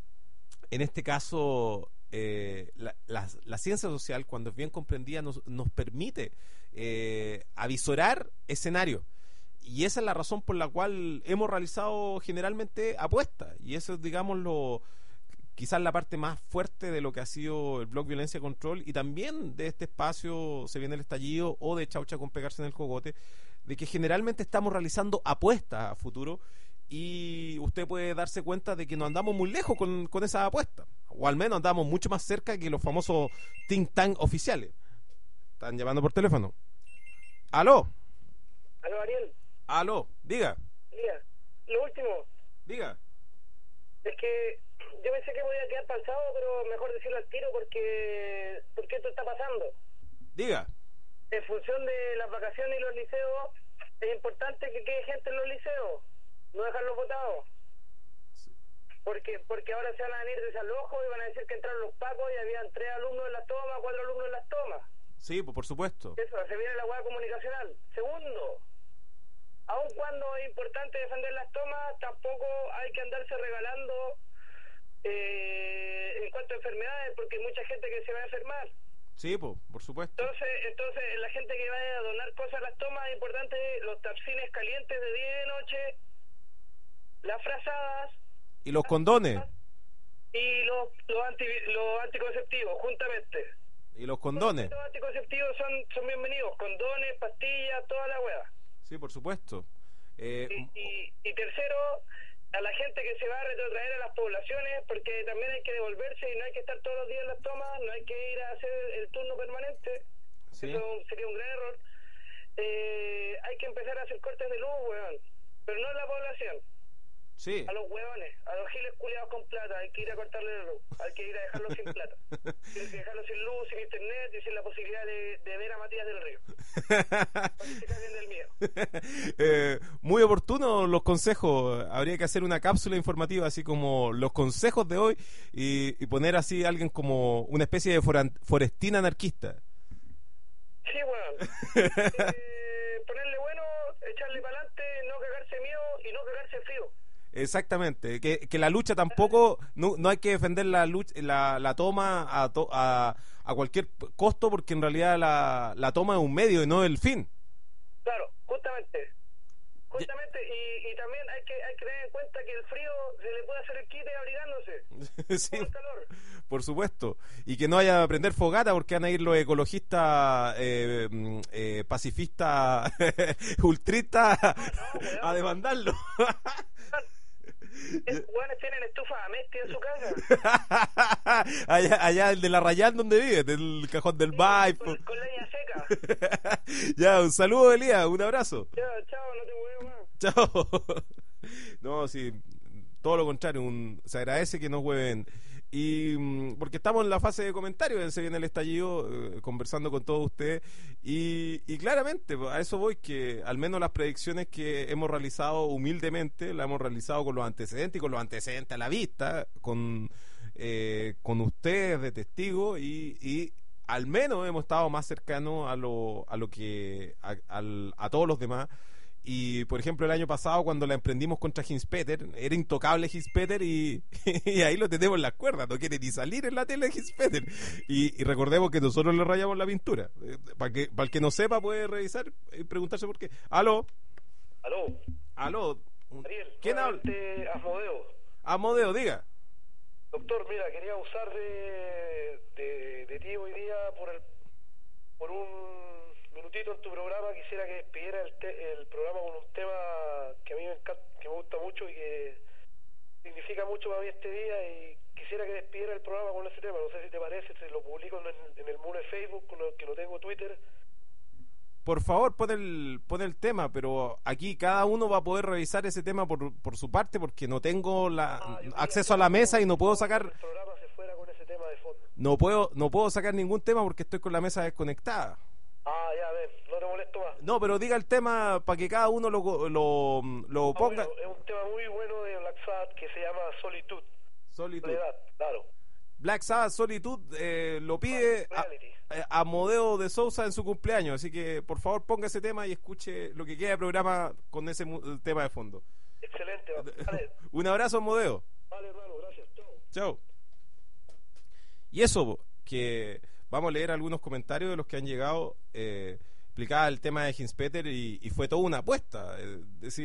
en este caso, eh, la, la, la ciencia social, cuando es bien comprendida, nos, nos permite eh, avisorar escenarios. Y esa es la razón por la cual hemos realizado generalmente apuestas. Y eso es, digamos, lo, quizás la parte más fuerte de lo que ha sido el blog Violencia y Control, y también de este espacio Se Viene el Estallido o de Chaucha con Pegarse en el Cogote, de que generalmente estamos realizando apuestas a futuro, y usted puede darse cuenta de que no andamos muy lejos con, con esas apuestas, o al menos andamos mucho más cerca que los famosos think tank oficiales. Están llamando por teléfono. ¿Aló? Aló, Ariel. Aló, diga, Mira, lo último, diga. es que yo pensé que podía quedar pasado, pero mejor decirlo al tiro porque, porque esto está pasando. Diga. En función de las vacaciones y los liceos, es importante que quede gente en los liceos, no dejarlos botados. Porque porque ahora se van a venir desalojos y van a decir que entraron los pacos y habían tres alumnos en las tomas, cuatro alumnos en las tomas. Sí, pues por supuesto. Eso, se viene la hueá comunicacional. Segundo, aun cuando es importante defender las tomas, tampoco hay que andarse regalando eh, en cuanto a enfermedades, porque hay mucha gente que se va a enfermar. Sí, pues, por supuesto. Entonces, entonces la gente que vaya a donar cosas a las tomas, es importante los tapsines calientes de día y de noche, las frazadas ¿Y los condones? y los los, anti, los anticonceptivos, juntamente. ¿Y los condones? Los anticonceptivos son, son bienvenidos, condones, pastillas, toda la hueá. Sí, por supuesto. Eh, Y, y, y tercero, a la gente que se va a retrotraer a las poblaciones, porque también hay que devolverse y no hay que estar todos los días en las tomas, no hay que ir a hacer el turno permanente. Sí. Eso sería un gran error. Eh, hay que empezar a hacer cortes de luz, weón, pero no en la población. Sí. A los huevones, a los giles culiados con plata, hay que ir a cortarle la luz, hay que ir a dejarlos sin plata, hay que dejarlos sin luz, sin internet y sin la posibilidad de, de ver a Matías del Río. Para que se caguen del miedo. eh, muy oportuno los consejos. Habría que hacer una cápsula informativa así como los consejos de hoy y, y poner así a alguien como una especie de foran- forestina anarquista. Sí, weón. eh, ponerle bueno, echarle para adelante, no cagarse miedo y no cagarse frío. Exactamente, que, que la lucha tampoco, no, no hay que defender la lucha, la, la toma a, to, a, a cualquier costo, porque en realidad la, la toma es un medio y no el fin. Claro, justamente. Justamente, y, y también hay que hay que tener en cuenta que el frío se le puede hacer el quite abrigándose. Sí, Por el calor. por supuesto. Y que no haya a prender fogata, porque van a ir los ecologistas eh, eh, pacifistas ultristas weón. a demandarlo. Esos weones tienen estufa a mesti en su casa. allá, allá el de la Rayán donde vive, del cajón del Vibe. Con, con leña seca. Ya, un saludo, Elías, un abrazo. Ya, chao, no te huevo más. Chao. No, sí, todo lo contrario, un, se agradece que nos hueven. Y mm, porque estamos en la fase de comentarios, se viene el estallido, eh, conversando con todos ustedes. Y, y claramente, a eso voy, que al menos las predicciones que hemos realizado humildemente, las hemos realizado con los antecedentes y con los antecedentes a la vista, con, eh, con ustedes de testigos, y, y al menos hemos estado más cercanos a lo, a lo que a, al, a todos los demás. y por ejemplo el año pasado cuando la emprendimos contra Hinspeter, era intocable Hinspeter y, y ahí lo tenemos en las cuerdas, no quiere ni salir en la tele de Hinspeter. Y, y recordemos que nosotros le rayamos la pintura. Eh, para que para el que no sepa puede revisar y preguntarse por qué. Aló. Aló. Aló. Ariel, ¿Quién habla? Asmodeo. Asmodeo, diga. Doctor, mira, quería usar de, de, de ti hoy día por el por un minutito en tu programa. Quisiera que despidiera el, te, el programa con un tema que a mí me encanta, que me gusta mucho y que significa mucho para mí este día, y quisiera que despidiera el programa con ese tema. No sé si te parece, si lo publico en el, en el muro de Facebook, que lo tengo en Twitter. Por favor, pon el, pon el tema, pero aquí cada uno va a poder revisar ese tema por, por su parte, porque no tengo la, ah, acceso a la mesa y no puedo sacar... El programa se fuera con ese tema de fondo. No puedo, no puedo sacar ningún tema porque estoy con la mesa desconectada. Ah, ya, a ver, no te molesto más. No, pero diga el tema para que cada uno lo, lo, lo ah, ponga. Bueno, es un tema muy bueno de Black Sabbath que se llama Solitud. Solitud. Soledad, claro. Black Sabbath Solitud eh, lo pide a, a Asmodeo de Sousa en su cumpleaños, así que por favor ponga ese tema y escuche lo que queda de programa con ese tema de fondo. Excelente, vale. Un abrazo, Asmodeo. Vale, hermano, gracias. Chao. Chao. Y eso, que vamos a leer algunos comentarios de los que han llegado. Eh, explicaba el tema de Hinspeter y, y fue toda una apuesta. Es decir,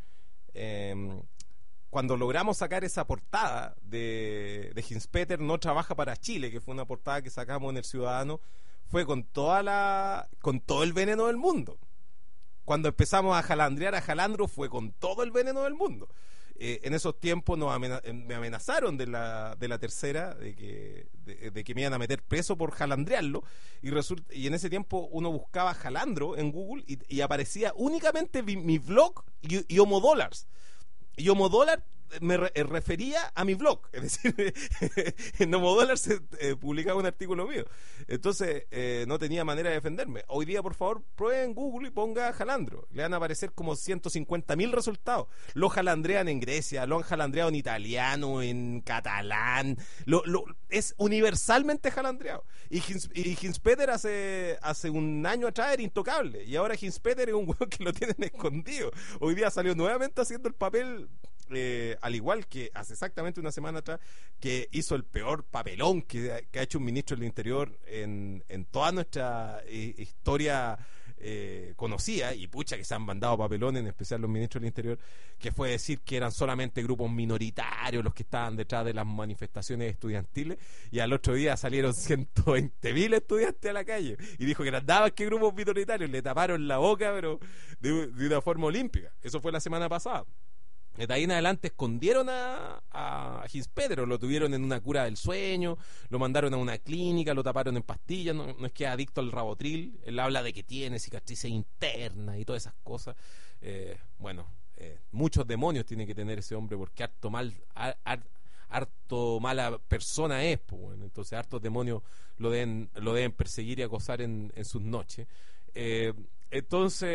eh, cuando logramos sacar esa portada de, de Hinspeter no trabaja para Chile, que fue una portada que sacamos en El Ciudadano, fue con toda la con todo el veneno del mundo. Cuando empezamos a jalandrear a Jalandro fue con todo el veneno del mundo. Eh, en esos tiempos nos amena- me amenazaron de la, de la tercera, de que, de, de que me iban a meter preso por jalandrearlo, y resulta, y en ese tiempo uno buscaba Jalandro en Google y, y aparecía únicamente mi, mi blog y, y Homodólares. Y Homodólar me re- refería a mi blog, es decir, en Homodólar se eh, publicaba un artículo mío. Entonces eh, no tenía manera de defenderme. Hoy día, por favor, prueben Google y ponga Jalandro. Le van a aparecer como ciento cincuenta mil resultados. Lo jalandrean en Grecia, lo han jalandreado en italiano, en catalán. Lo, lo, es universalmente jalandreado. Y, Hins, y Hinspeter hace, hace un año atrás era intocable. Y ahora Hinspeter es un huevo que lo tienen escondido. Hoy día salió nuevamente haciendo el papel... Eh, al igual que hace exactamente una semana atrás, que hizo el peor papelón que, que ha hecho un ministro del Interior en, en toda nuestra eh, historia eh, conocida, y pucha que se han mandado papelones, en especial los ministros del Interior, que fue decir que eran solamente grupos minoritarios los que estaban detrás de las manifestaciones estudiantiles, y al otro día salieron ciento veinte mil estudiantes a la calle, y dijo que andaban que grupos minoritarios, le taparon la boca, pero de, de una forma olímpica. Eso fue la semana pasada. De ahí en adelante escondieron a, a Hinspeter, lo tuvieron en una cura del sueño, lo mandaron a una clínica, lo taparon en pastillas, no, no es que es adicto al Rabotril, él habla de que tiene cicatrices internas y todas esas cosas. Eh, bueno, eh, muchos demonios tiene que tener ese hombre, porque harto mal, har, har, harto mala persona es, pues, bueno, entonces hartos demonios lo deben, lo deben perseguir y acosar en, en sus noches. Eh, Entonces,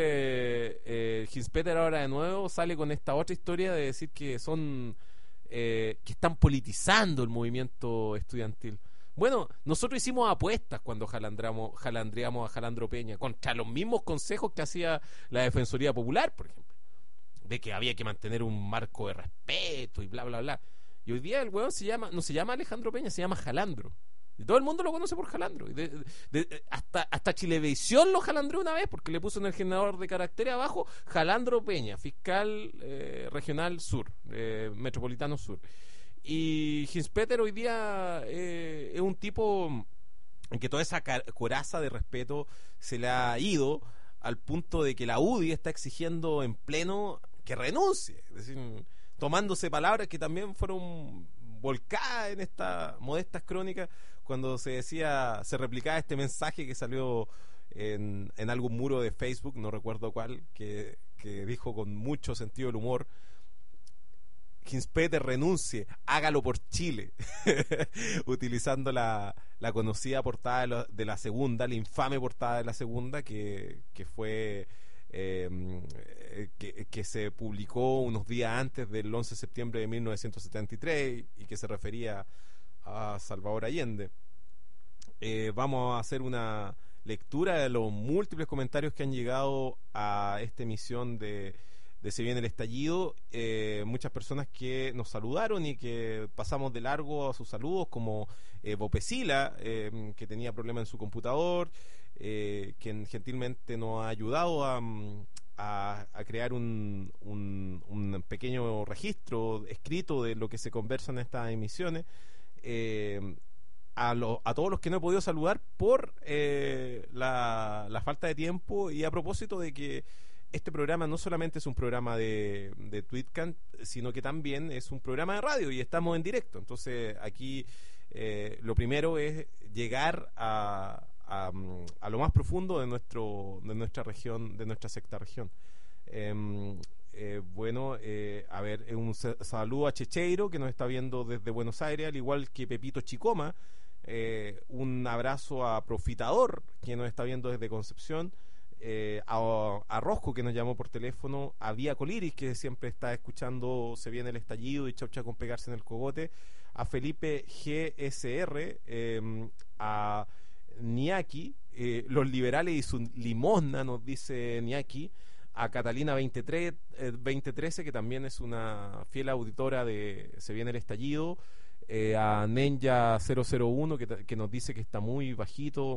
eh, Hinspeter ahora de nuevo sale con esta otra historia de decir que son eh, que están politizando el movimiento estudiantil. Bueno, nosotros hicimos apuestas cuando jalandramos, jalandreamos a Jalandro Peña contra los mismos consejos que hacía la Defensoría Popular, por ejemplo, de que había que mantener un marco de respeto y bla, bla, bla. Y hoy día el huevón se llama, no se llama Alejandro Peña, se llama Jalandro. Y todo el mundo lo conoce por Jalandro. De, de, de, hasta, hasta Chilevisión lo jalandreó una vez porque le puso en el generador de caracteres abajo Jalandro Peña, fiscal eh, regional sur, eh, metropolitano sur. Y Hinspeter hoy día eh, es un tipo en que toda esa coraza de respeto se le ha ido, al punto de que la U D I está exigiendo en pleno que renuncie. Es decir, tomándose palabras que también fueron volcadas en estas modestas crónicas, cuando se decía, se replicaba este mensaje que salió en, en algún muro de Facebook, no recuerdo cuál, que, que dijo con mucho sentido del humor: Hinspeter renuncie, hágalo por Chile, utilizando la, la conocida portada de la, de la segunda, la infame portada de la segunda, que, que fue eh, que, que se publicó unos días antes del once de septiembre de mil novecientos setenta y tres y que se refería a Salvador Allende. Eh, vamos a hacer una lectura de los múltiples comentarios que han llegado a esta emisión de, de Se Viene el Estallido. Eh, muchas personas que nos saludaron y que pasamos de largo a sus saludos, como eh, Bopesila, eh, que tenía problemas en su computador, eh, quien gentilmente nos ha ayudado a, a, a crear un, un, un pequeño registro escrito de lo que se conversa en estas emisiones. Eh, A, lo, a todos los que no he podido saludar por eh, la, la falta de tiempo, y a propósito de que este programa no solamente es un programa de, de Tweetcam, sino que también es un programa de radio y estamos en directo. Entonces aquí eh, lo primero es llegar a, a, a lo más profundo de nuestro de nuestra región, de nuestra sexta región. Eh, eh, bueno, eh, a ver, un saludo a Checheiro, que nos está viendo desde Buenos Aires, al igual que Pepito Chicoma. Eh, un abrazo a Profitador, que nos está viendo desde Concepción, eh, a, a Rosco, que nos llamó por teléfono, a Vía Coliris, que siempre está escuchando Se Viene el Estallido y Chaucha con pegarse en el cogote, a Felipe G S R, eh, a Niaki, eh, los liberales y su limosna, nos dice Niaki, a Catalina veintitrés, eh, veinte trece, que también es una fiel auditora de Se Viene el Estallido, Eh, a Ninja cero cero uno, que, que nos dice que está muy bajito.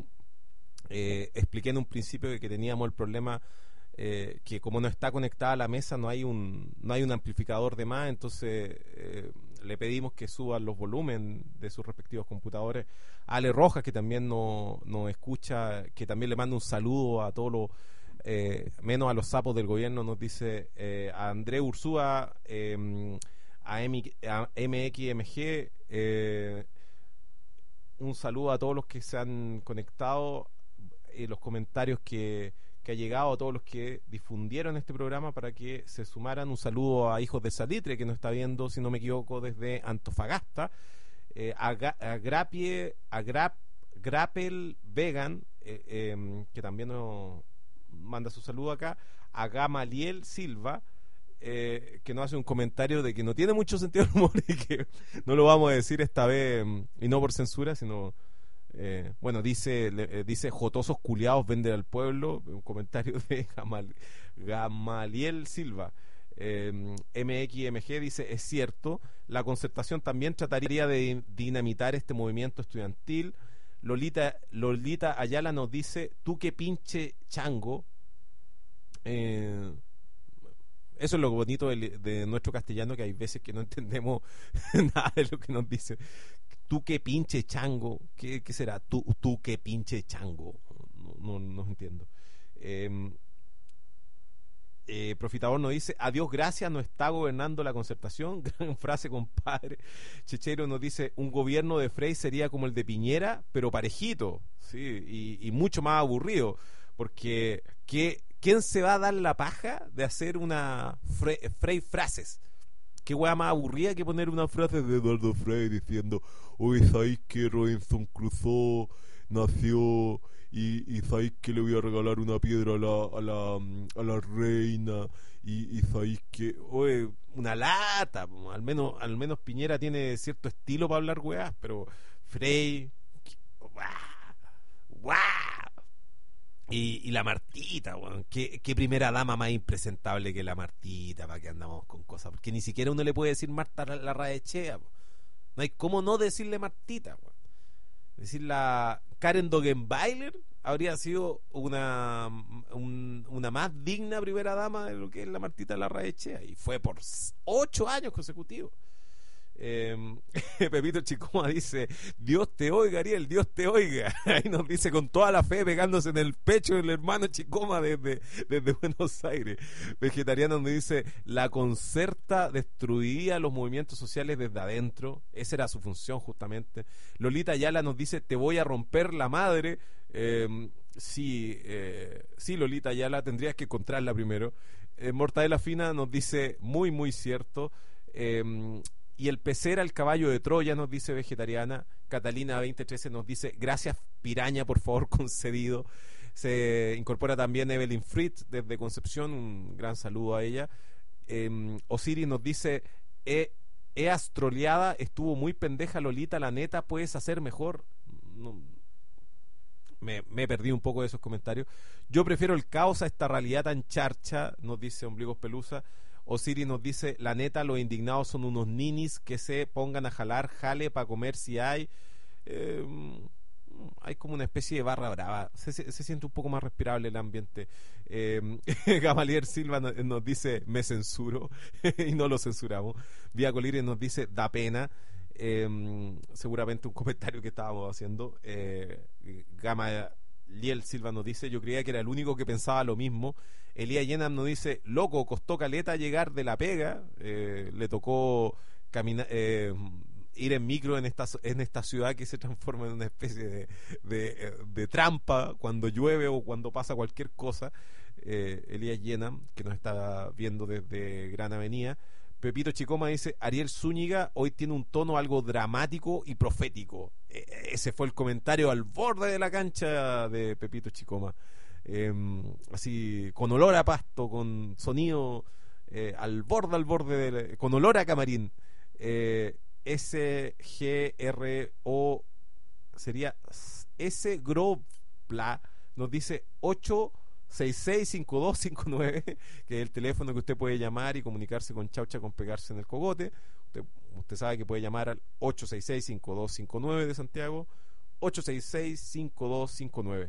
Eh, expliqué en un principio que, que teníamos el problema, eh, que como no está conectada a la mesa no hay un no hay un amplificador de más, entonces eh, le pedimos que suban los volúmenes de sus respectivos computadores. A Ale Rojas, que también nos no escucha, que también le mando un saludo a todos los, eh, menos a los sapos del gobierno, nos dice, eh, a André Ursúa, eh, a, M, a M X M G, eh, un saludo a todos los que se han conectado, y los comentarios que, que ha llegado, a todos los que difundieron este programa para que se sumaran. Un saludo a Hijos de Salitre, que nos está viendo, si no me equivoco, desde Antofagasta, eh, a, a Grapie, a Grap, Grapel Vegan, eh, eh, que también nos manda su saludo acá, a Gamaliel Silva, Eh, que nos hace un comentario de que no tiene mucho sentido del humor y que no lo vamos a decir esta vez, y no por censura, sino eh, bueno, dice le, eh, dice jotosos culiados venden al pueblo, un comentario de Gamal, Gamaliel Silva. eh, M X M G dice, es cierto, la Concertación también trataría de dinamitar este movimiento estudiantil. Lolita, Lolita Ayala nos dice, tú qué pinche chango. eh Eso es lo bonito de, de nuestro castellano, que hay veces que no entendemos nada de lo que nos dice. Tú qué pinche chango. ¿Qué, qué será? Tú, tú qué pinche chango. No, no, no entiendo. Eh, eh, Profitador nos dice, adiós, gracias, no está gobernando la Concertación. Gran frase, compadre. Chechero nos dice, un gobierno de Frei sería como el de Piñera, pero parejito, sí, y, y mucho más aburrido, porque ¿qué ¿quién se va a dar la paja de hacer una Frei, Frei frases? Qué hueá más aburrida que poner una frase de Eduardo Frei diciendo, oye, ¿sabéis que Robinson Crusoe nació y, y sabéis que le voy a regalar una piedra a la, a la, a la reina? Y, y sabéis que, oye, una lata, al menos, al menos Piñera tiene cierto estilo para hablar hueás, pero Frei, guau, guau. Y, y la Martita, bueno, ¿Qué, qué primera dama más impresentable que la Martita, para que andamos con cosas, porque ni siquiera uno le puede decir Marta la, la Raechea, no hay cómo no decirle Martita, bueno. Decir la Karen Dogenbailer habría sido una un, una más digna primera dama de lo que es la Martita la Raechea, y fue por ocho años consecutivos. Eh, Pepito Chicoma dice, Dios te oiga, Ariel, Dios te oiga. Ahí nos dice con toda la fe, pegándose en el pecho el hermano Chicoma desde, desde Buenos Aires. Vegetariano nos dice, la Concerta destruiría los movimientos sociales desde adentro. Esa era su función justamente. Lolita Ayala nos dice, te voy a romper la madre. eh, sí, eh, sí, Lolita Ayala, tendrías que encontrarla primero. eh, Mortadela Fina nos dice, muy muy cierto. eh, Y el pecera, el caballo de Troya, nos dice Vegetariana. Catalina veinte trece nos dice, gracias Piraña, por favor, concedido. Se incorpora también Evelyn Fritz desde Concepción, un gran saludo a ella. eh, Osiris nos dice, he, he astroleada, estuvo muy pendeja Lolita, la neta, puedes hacer mejor. No, me, me he perdido un poco de esos comentarios. Yo prefiero el caos a esta realidad tan charcha, nos dice Ombligos Pelusa. Osiris nos dice, la neta, los indignados son unos ninis que se pongan a jalar, jale para comer si hay. Eh, hay como una especie de barra brava, se, se, se siente un poco más respirable el ambiente. eh, Gamaliel Silva nos, nos dice, me censuro, y no lo censuramos. Vía Colire nos dice, da pena. Eh, seguramente un comentario que estábamos haciendo. eh, Gamaliel Silva nos dice, yo creía que era el único que pensaba lo mismo. Elías Yenam nos dice, loco, costó caleta llegar de la pega, eh, le tocó caminar, eh, ir en micro en esta en esta ciudad que se transforma en una especie de, de, de trampa cuando llueve o cuando pasa cualquier cosa. eh, Elías Yenam, que nos está viendo desde Gran Avenida. Pepito Chicoma dice, Ariel Zúñiga hoy tiene un tono algo dramático y profético. Eh, ese fue el comentario al borde de la cancha de Pepito Chicoma. Eh, así, con olor a pasto, con sonido eh, al borde, al borde, de, con olor a camarín. Eh, S G R O sería S Gropla, nos dice ocho seis seis cinco dos cinco nueve, que es el teléfono que usted puede llamar y comunicarse con Chaucha con pegarse en el cogote. Usted, usted sabe que puede llamar al ocho seis seis cinco dos cinco nueve de Santiago, ocho seis seis cinco dos cinco nueve.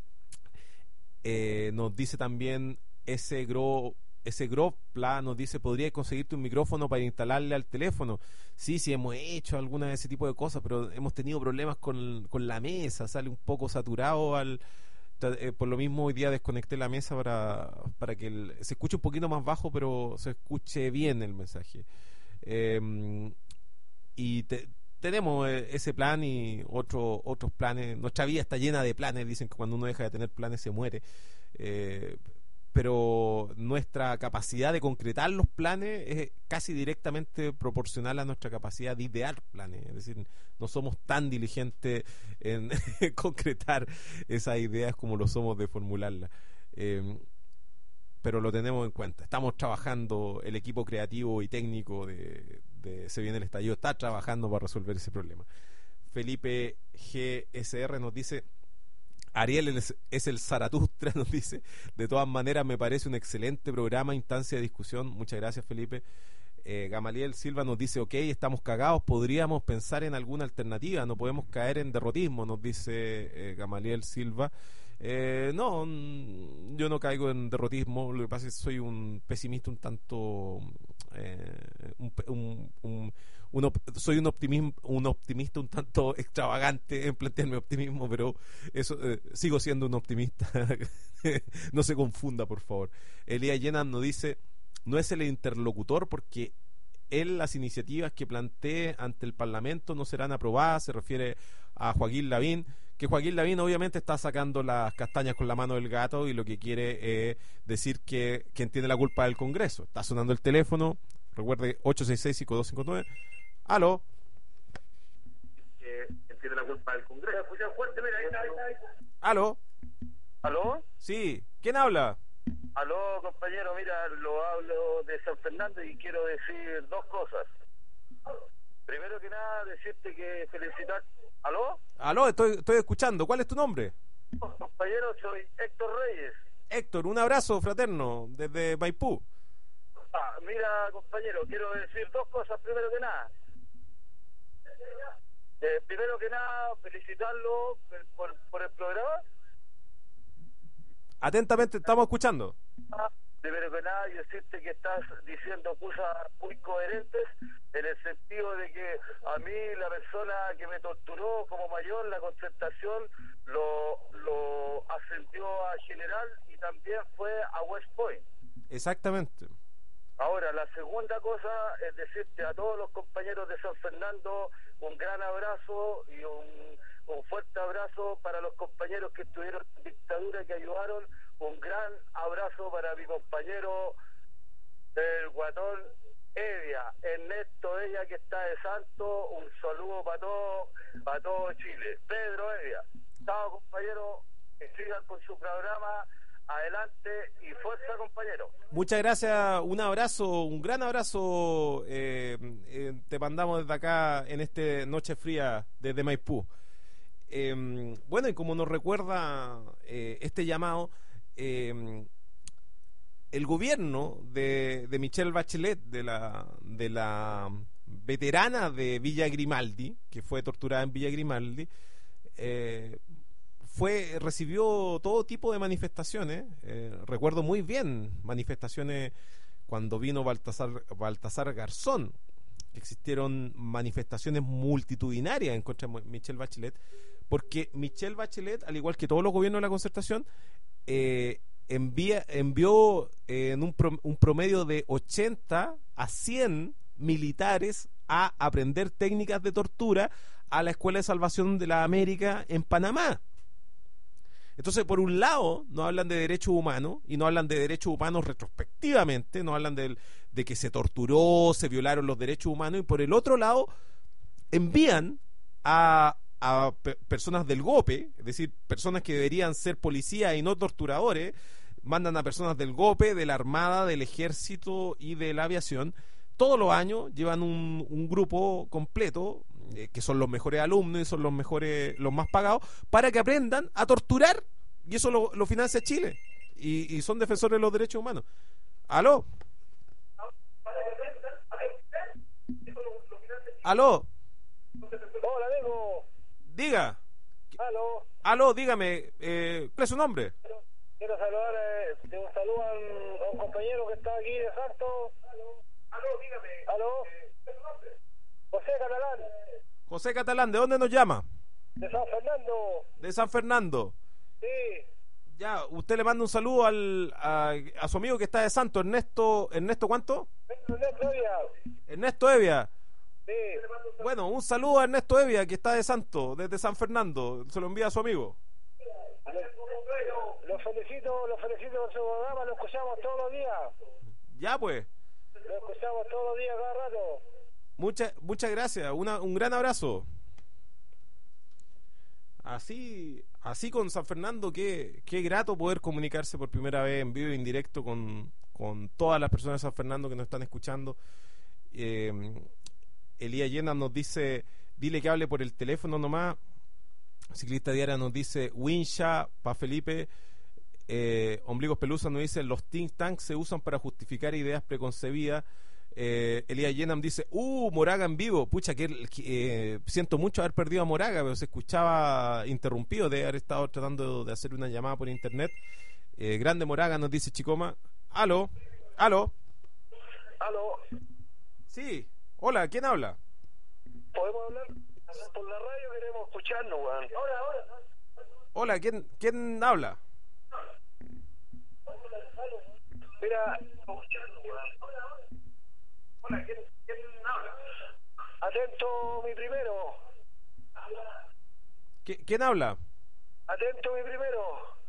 Eh, nos dice también ese gro ese Gropla, nos dice, ¿podrías conseguirte un micrófono para instalarle al teléfono? Sí, sí, hemos hecho alguna de ese tipo de cosas, pero hemos tenido problemas con, con la mesa, sale un poco saturado al eh, por lo mismo hoy día desconecté la mesa para, para que el, se escuche un poquito más bajo, pero se escuche bien el mensaje. Eh, y te, tenemos ese plan y otro, otros planes. Nuestra vida está llena de planes. Dicen que cuando uno deja de tener planes se muere. Eh, pero nuestra capacidad de concretar los planes es casi directamente proporcional a nuestra capacidad de idear planes. Es decir, no somos tan diligentes en concretar esas ideas como lo somos de formularlas. Eh, pero lo tenemos en cuenta. Estamos trabajando, el equipo creativo y técnico de, de Se Viene el Estallido está trabajando para resolver ese problema. Felipe G S R nos dice, Ariel es, es el Zaratustra, nos dice, de todas maneras me parece un excelente programa, instancia de discusión. Muchas gracias, Felipe. eh, Gamaliel Silva nos dice, ok, estamos cagados, podríamos pensar en alguna alternativa, no podemos caer en derrotismo, nos dice eh, Gamaliel Silva. Eh, no, yo no caigo en derrotismo, lo que pasa es que soy un pesimista un tanto eh, un, un, un, un op, soy un, optimismo, un optimista un tanto extravagante en plantearme optimismo, pero eso eh, sigo siendo un optimista. No se confunda, por favor. Elías Llenan nos dice, no es el interlocutor porque él, las iniciativas que plantee ante el Parlamento no serán aprobadas. Se refiere a Joaquín Lavín, que Joaquín Lavín obviamente está sacando las castañas con la mano del gato y lo que quiere es decir que quien tiene la culpa del Congreso. Está sonando el teléfono, recuerde, ocho seis seis cinco dos cinco nueve. Aló. Que quien tiene la culpa del Congreso. Escucha fuerte, mira, ahí está, ahí está, ahí está. Aló. ¿Aló? Sí, ¿quién habla? Aló, compañero, mira, lo hablo de San Fernando y quiero decir dos cosas. Primero que nada, decirte que felicitar... ¿Aló? Aló, estoy, estoy escuchando. ¿Cuál es tu nombre? Compañero, soy Héctor Reyes. Héctor, un abrazo fraterno desde Maipú. Ah, mira, compañero, quiero decir dos cosas primero que nada. Eh, primero que nada, felicitarlo por, por el programa. Atentamente, estamos escuchando. Primero que nada, y decirte que estás diciendo cosas muy coherentes en el sentido de que a mí la persona que me torturó como mayor, la concertación, lo, lo ascendió a general y también fue a West Point. Exactamente. Ahora, la segunda cosa es decirte a todos los compañeros de San Fernando un gran abrazo y un, un fuerte abrazo para los compañeros que estuvieron en dictadura, que ayudaron. Un gran abrazo para mi compañero, el guatón Evia, Ernesto Evia, que está de santo. Un saludo para todo, para todo Chile. Pedro Evia. Chao, compañero, que sigan con su programa. Adelante y fuerza, compañero. Muchas gracias, un abrazo, un gran abrazo eh, eh, te mandamos desde acá en esta noche fría desde Maipú. Eh, bueno, y como nos recuerda eh, este llamado, eh, el gobierno de, de Michelle Bachelet, de la, de la veterana de Villa Grimaldi, que fue torturada en Villa Grimaldi, eh, fue recibió todo tipo de manifestaciones. Eh, recuerdo muy bien manifestaciones cuando vino Baltasar, Baltasar Garzón, que existieron manifestaciones multitudinarias en contra de Michelle Bachelet, porque Michelle Bachelet, al igual que todos los gobiernos de la Concertación, eh, envía, envió eh, en un, pro, un promedio de ochenta a cien militares a aprender técnicas de tortura a la Escuela de Salvación de la América en Panamá. Entonces, por un lado, no hablan de derechos humanos, y no hablan de derechos humanos retrospectivamente, no hablan de, de que se torturó, se violaron los derechos humanos, y por el otro lado, envían a, a pe personas del GOPE, es decir, personas que deberían ser policías y no torturadores, mandan a personas del GOPE, de la Armada, del Ejército y de la Aviación. Todos los años llevan un, un grupo completo, eh, que son los mejores alumnos y son los mejores, los más pagados, para que aprendan a torturar, y eso lo, lo financia Chile, y, y son defensores de los derechos humanos. ¿Aló? ¿Aló? Hola, Diego. Diga. Aló. Aló, dígame, eh, ¿cuál es su nombre? Quiero saludar, eh, de un saludo a un, a un compañero que está aquí de Santo. Aló, dígame. Aló. José Catalán. José Catalán, ¿de dónde nos llama? De San Fernando. De San Fernando. Sí. Ya, usted le manda un saludo al, a, a su amigo que está de Santo, Ernesto, ¿Ernesto cuánto? Ernesto Evia. Ernesto Evia. Sí. Bueno, un saludo a Ernesto Evia, que está de Santo, desde San Fernando. Se lo envía a su amigo. Lo felicito, lo felicito por su programa, lo escuchamos todos los días. Ya, pues. Lo escuchamos todos los días, cada rato. Muchas muchas gracias, Una, un gran abrazo. Así así con San Fernando, qué, qué grato poder comunicarse por primera vez en vivo e indirecto con, con todas las personas de San Fernando que nos están escuchando. Eh, Elías Llena nos dice, dile que hable por el teléfono nomás. Ciclista Diaria nos dice, Wincha, pa Felipe. eh, Ombligos Pelusa nos dice, los think tanks se usan para justificar ideas preconcebidas. eh, Elías Yenam dice, uh, Moraga en vivo. Pucha, que, que eh, siento mucho haber perdido a Moraga, pero se escuchaba interrumpido de haber estado tratando de hacer una llamada por internet. eh, Grande Moraga nos dice Chicoma. Aló, aló. Aló. Sí, hola, ¿quién habla? ¿Podemos hablar? Por la radio queremos escucharnos, weón. Ahora, ahora. Hola, ¿quién, quién habla? Mira. Hola, ¿quién, quién habla? Atento, mi primero. ¿Qui- ¿Quién habla? Atento, mi primero.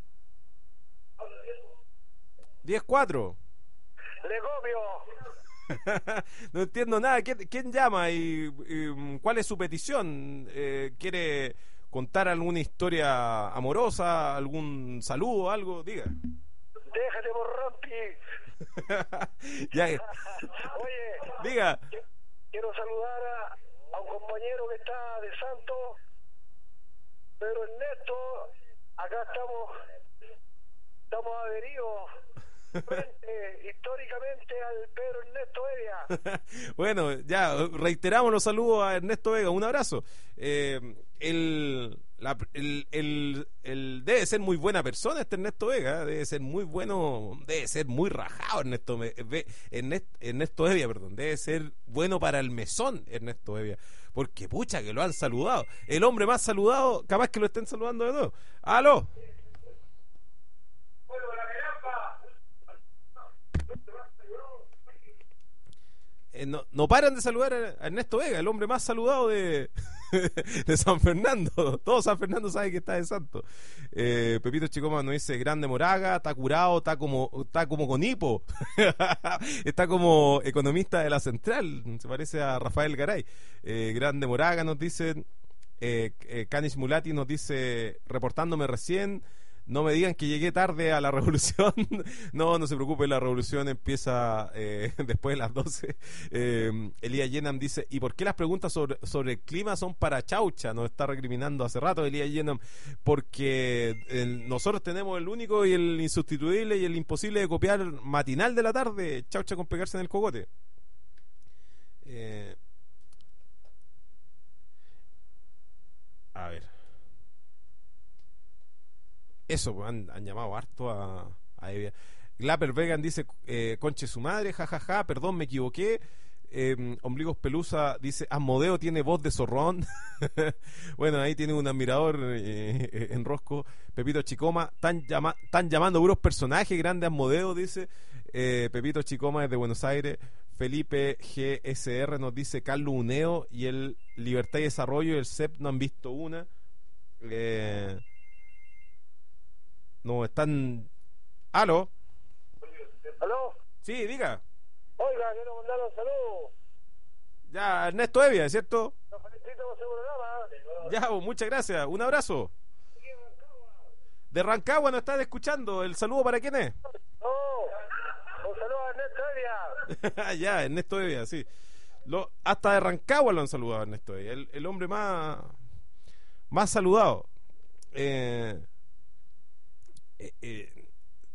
diez cuatro. Le copio. No entiendo nada. ¿Quién, quién llama y, y cuál es su petición? Eh, ¿Quiere contar alguna historia amorosa, algún saludo, algo? Diga. Déjate por Rampi. Ya, Oye, diga. que- quiero saludar a, a un compañero que está de Santo, Pedro Ernesto. Acá estamos, estamos adheridos frente, históricamente al Pedro Ernesto Evia. Bueno, ya reiteramos los saludos a Ernesto Vega. Un abrazo. Eh, el, la, el, el, el debe ser muy buena persona este Ernesto Vega. Debe ser muy bueno, debe ser muy rajado Ernesto Ve- Ernest, Ernesto Evia, perdón. Debe ser bueno para el mesón Ernesto Evia, porque pucha que lo han saludado. El hombre más saludado, capaz que lo estén saludando de nuevo. Aló. Eh, no, no paran de saludar a Ernesto Vega, el hombre más saludado de, de San Fernando. Todo San Fernando sabe que está de santo. Eh, Pepito Chicoma nos dice, grande Moraga, está curado, está como, está como con hipo. Está como economista de la Central, se parece a Rafael Garay. Eh, grande Moraga nos dice, eh, eh, Canis Mulati nos dice, reportándome recién no me digan que llegué tarde a la revolución. No, no se preocupe, la revolución empieza eh, después de las doce. Eh, Elías Yenam dice, ¿y por qué las preguntas sobre, sobre el clima son para Chaucha? Nos está recriminando hace rato Elías Yenam, porque eh, nosotros tenemos el único y el insustituible y el imposible de copiar matinal de la tarde, Chaucha con pegarse en el cogote. Eh, a ver. Eso, pues, han, han llamado harto a, a Evia. Glapper Vegan dice, eh, conche su madre, jajaja, ja, ja, perdón, me equivoqué. Eh, Ombligos Pelusa dice, Asmodeo tiene voz de zorrón. Bueno, ahí tiene un admirador eh, en Rosco. Pepito Chicoma, están llama, llamando puros personajes, grande Asmodeo, dice. Eh, Pepito Chicoma es de Buenos Aires. Felipe G S R nos dice, Carlos Uneo y el Libertad y Desarrollo y el C E P no han visto una. Eh... No, están... ¿Aló? ¿Aló? Sí, diga. Oiga, quiero mandarle un saludo. Ya, Ernesto Evia, ¿cierto? Lo felicito por su programa. Ya, pues, muchas gracias. Un abrazo. De Rancagua nos están escuchando. ¿El saludo para quién es? Oh, un saludo a Ernesto Evia. Ya, Ernesto Evia, sí. Lo, hasta de Rancagua lo han saludado a Ernesto Evia. El, el hombre más, más saludado. Eh... Eh,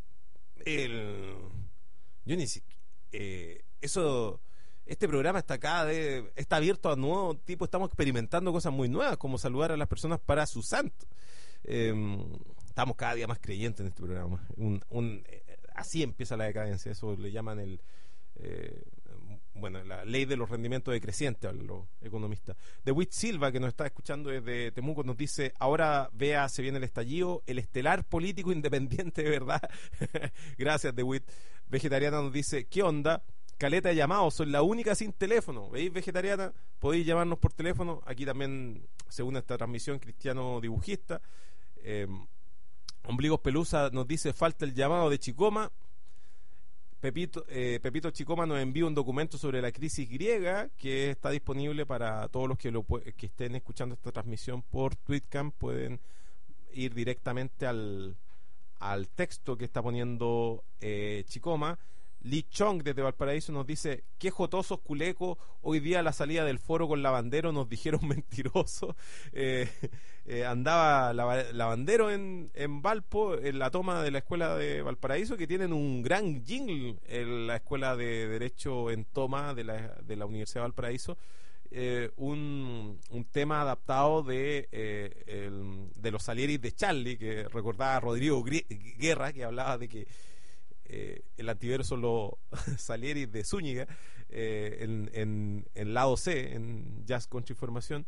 el, yo ni siquiera eh, eso este programa está acá de, está abierto a nuevo tipo, estamos experimentando cosas muy nuevas como saludar a las personas para su santo. Eh, estamos cada día más creyentes en este programa. Un, un, eh, así empieza la decadencia, eso le llaman el eh, bueno, la ley de los rendimientos decrecientes a los economistas. De Witt Silva, que nos está escuchando desde Temuco, nos dice, ahora vea, se viene el estallido, el estelar político independiente de verdad. Gracias, De Witt. Vegetariana nos dice, ¿qué onda? Caleta de llamados, soy la única sin teléfono. ¿Veis, Vegetariana? Podéis llamarnos por teléfono. Aquí también, según esta transmisión, Cristiano Dibujista. Eh, Ombligos Pelusa nos dice, falta el llamado de Chicoma. Pepito, eh, Pepito Chicoma nos envía un documento sobre la crisis griega que está disponible para todos los que, lo, que estén escuchando esta transmisión por Tweetcam. Pueden ir directamente al, al texto que está poniendo eh, Chicoma. Lee Chong desde Valparaíso nos dice, qué jotosos culecos, hoy día a la salida del foro con Lavandero nos dijeron mentirosos. eh, eh, andaba Lavandero en, en Valpo, en la toma de la escuela de Valparaíso, que tienen un gran jingle en la escuela de Derecho en Toma de la, de la Universidad de Valparaíso. Eh, un, un tema adaptado de eh, el, de los Salieris de Charlie, que recordaba a Rodrigo Guerra, que hablaba de que Eh, el antivero son los Salieris de Zúñiga, eh, en, en, en lado C, en Jazz Country Formación.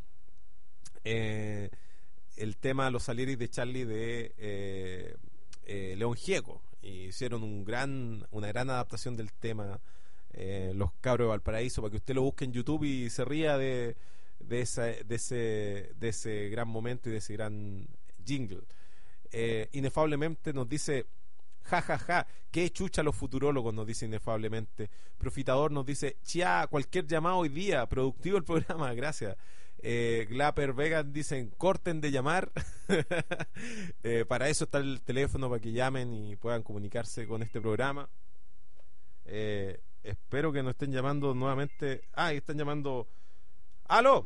Eh, el tema Los Salieris de Charlie de eh, eh, León Gieco. Y hicieron un gran, una gran adaptación del tema, eh, Los Cabros de Valparaíso, para que usted lo busque en YouTube y se ría de, de, esa, de, ese, de ese gran momento y de ese gran jingle. Eh, inefablemente nos dice, ja, ja, ja, qué chucha los futurólogos, nos dice Inefablemente. Profitador nos dice, chia, cualquier llamado hoy día, productivo el programa, gracias. eh, Glapper Vegan dicen, corten de llamar. eh, para eso está el teléfono, para que llamen y puedan comunicarse con este programa. eh, espero que nos estén llamando nuevamente. Ah, están llamando. ¡Aló!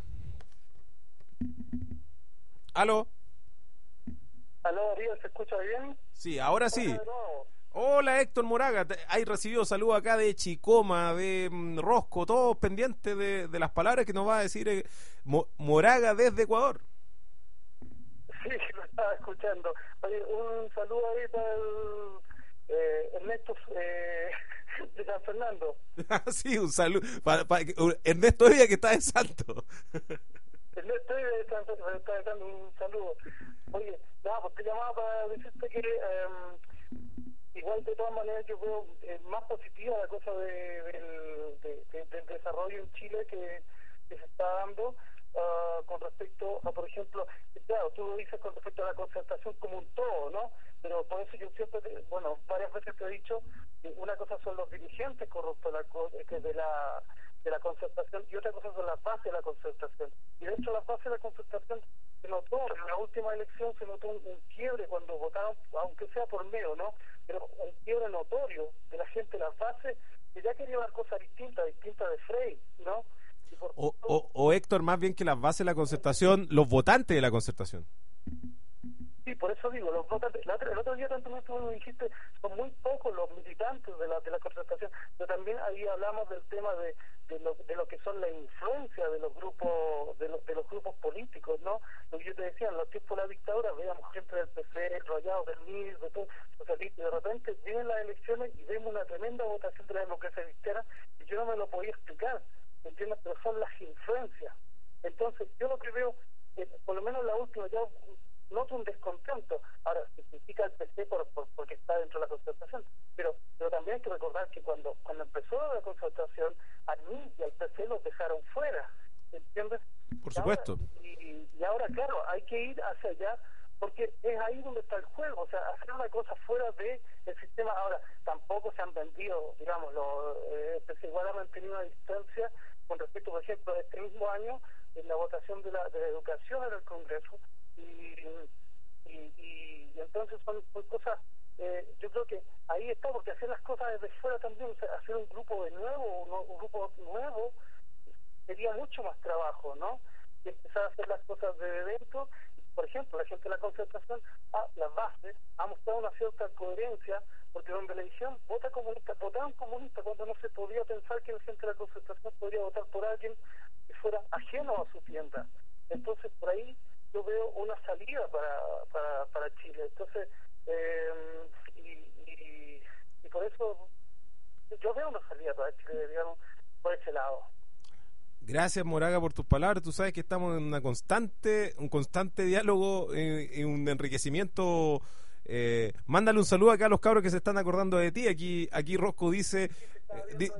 ¿Aló? ¿Aló, Ariel? ¿Se escucha bien? Sí, ahora sí. Hola, no. Hola, Héctor Moraga. Hay recibido saludos acá de Chicoma, de mm, Rosco, todos pendientes de, de las palabras que nos va a decir eh, Mo, Moraga desde Ecuador. Sí, lo estaba escuchando. Oye, un saludo ahí para el eh, Ernesto eh, de San Fernando. Sí, un saludo. Para, para, Ernesto Evia, que está de santo. Ernesto Evia está, está dando un saludo. Oye, nada, pues te llamaba para decirte que eh, igual de todas maneras yo veo eh, más positiva la cosa de, del, de, de, del desarrollo en Chile que, que se está dando uh, con respecto a, por ejemplo, claro, tú lo dices con respecto a la concertación como un todo, ¿no? Pero por eso yo siempre, te, bueno, varias veces te he dicho, que una cosa son los dirigentes corruptos la, que de la de la concertación y otra cosa son las bases de la concertación. Y dentro de las bases de la concertación se notó, en la última elección se notó un, un quiebre cuando votaron, aunque sea por medio, ¿no? Pero un quiebre notorio de la gente, las bases, que ya quería una cosa distinta, distinta de Frey, ¿no? Y por O, tanto, o, o Héctor, más bien que las bases de la concertación, los votantes de la concertación. sí, por eso digo, los votantes, la otra- el otro día también tú me dijiste, son muy pocos los militantes de la, de la concertación, pero también ahí hablamos del tema de, de, lo, de lo que son la influencia de los grupos, de, los de los grupos políticos, ¿no? Lo que yo te decía, en los tiempos de la dictadura veíamos gente del P C, Rollado, del M I R, de todo, socialista, y de repente vienen las elecciones y vemos una tremenda votación de la democracia cristiana, y yo no me lo podía explicar, ¿me entiendes? Pero son las influencias. Entonces, yo lo que veo, eh, por lo menos la última, ya noto un descontento. Ahora, se critica al P C por, por, porque está dentro de la concertación, pero pero también hay que recordar que cuando cuando empezó la concertación, a mí y al P C los dejaron fuera, ¿entiendes? Por Y supuesto. ahora- y, y ahora, claro, hay que ir hacia allá, porque es ahí donde está el juego, o sea, hacer una cosa fuera de el sistema. Ahora, tampoco se han vendido, digamos, los, eh, el P C igual ha mantenido una distancia con respecto, por ejemplo, este mismo año, en la votación de la, de la educación en el Congreso, y, y, y, y entonces son, son cosas, eh, yo creo que ahí está, porque hacer las cosas desde fuera también, o sea, hacer un grupo de nuevo, un, un grupo nuevo, sería mucho más trabajo, ¿no? Y empezar a hacer las cosas de dentro. Por ejemplo, la gente de la concertación, ah, las bases, ha mostrado una cierta coherencia, porque donde la elección vota comunista, votaban comunista cuando no se podía pensar que la gente de la concertación podría votar por alguien que fuera ajeno a su tienda. Entonces, por ahí yo veo una salida para, para, para Chile. Entonces, eh, y, y, y por eso yo veo una salida para Chile, digamos, por ese lado. Gracias, Moraga, por tus palabras. Tú sabes que estamos en una constante, un constante diálogo, eh, en un enriquecimiento. Eh, mándale un saludo acá a los cabros que se están acordando de ti. Aquí, aquí Rosco dice. eh, di-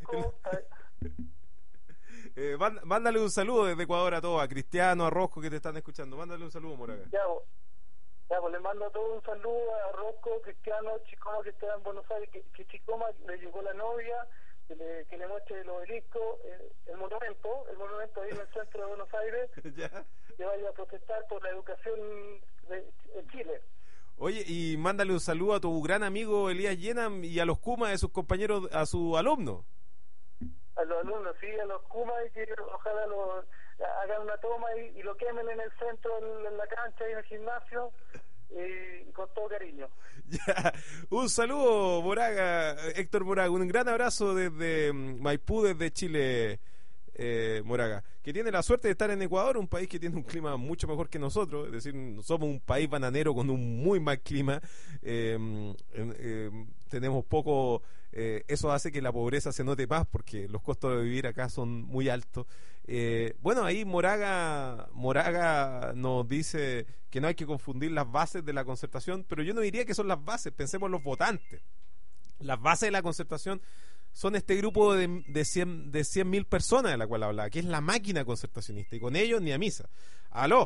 eh, mán- mándale un saludo desde Ecuador a todos, a Cristiano, a Rosco que te están escuchando. Mándale un saludo, Moraga. Ya, bo- ya, pues le mando a todos un saludo a Rosco, Cristiano, Chicoma, que está en Buenos Aires, que, que Chicoma le llegó la novia, que le, que le muestre el obelisco, el, el monumento, el monumento ahí en el centro de Buenos Aires, ¿Ya? que vaya a protestar por la educación de, en Chile. Oye, y mándale un saludo a tu gran amigo Elías Yenam y a los Kumas de sus compañeros, a sus alumnos. A los alumnos, sí, a los Kuma, y que ojalá lo, hagan una toma y, y lo quemen en el centro, en, en la cancha y en el gimnasio, y, y con todo cariño. Ya. Un saludo, Moraga, Héctor Moraga, un gran abrazo desde mm, Maipú, desde Chile, eh, Moraga, que tiene la suerte de estar en Ecuador, un país que tiene un clima mucho mejor que nosotros, es decir, somos un país bananero con un muy mal clima, eh, eh, eh, tenemos poco, eh, eso hace que la pobreza se note más porque los costos de vivir acá son muy altos. Eh, bueno, ahí Moraga, Moraga nos dice que no hay que confundir las bases de la concertación, pero yo no diría que son las bases, pensemos en los votantes. Las bases de la concertación son este grupo de, de cien de cien mil personas de la cual hablaba, que es la máquina concertacionista, y con ellos ni a misa. Aló,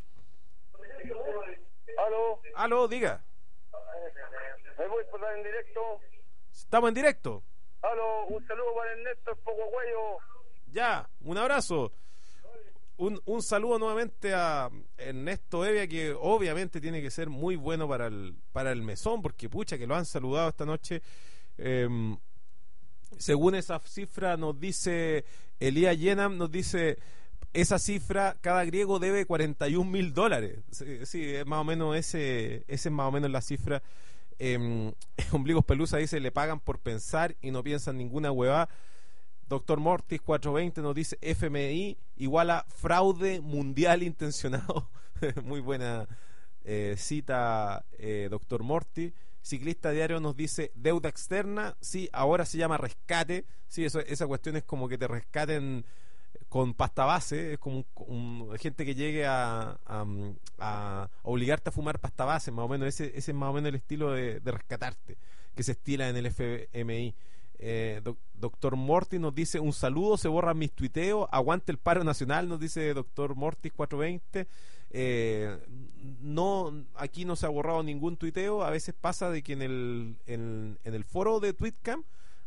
Aló, aló, diga, me voy por dar en directo. estamos en directo. Aló, un saludo para Ernesto el Poco Güeyo. Ya, un abrazo. Un, un saludo nuevamente a Ernesto Evia, que obviamente tiene que ser muy bueno para el, para el mesón, porque pucha que lo han saludado esta noche. Eh, según esa cifra nos dice Elías Yenam, nos dice esa cifra, cada griego debe cuarenta y un mil dólares. Sí, sí, es más o menos ese, ese es más o menos la cifra. Eh, Ombligos Pelusa dice, le pagan por pensar y no piensan ninguna huevada. Doctor Mortis cuatrocientos veinte nos dice F M I igual a fraude mundial intencionado. Muy buena eh, cita, eh, Doctor Mortis. Ciclista Diario nos dice deuda externa, sí, ahora se llama rescate. Sí, eso, esa cuestión es como que te rescaten con pasta base, es como un, un, gente que llegue a, a, a obligarte a fumar pasta base, más o menos ese, ese es más o menos el estilo de, de rescatarte que se estila en el F M I. Eh, doc, doctor Mortis nos dice un saludo, se borran mis tuiteos, aguante el paro nacional, nos dice Doctor Mortis cuatrocientos veinte. Eh, no, aquí no se ha borrado ningún tuiteo. A veces pasa de que en el, en, en el foro de Tweetcam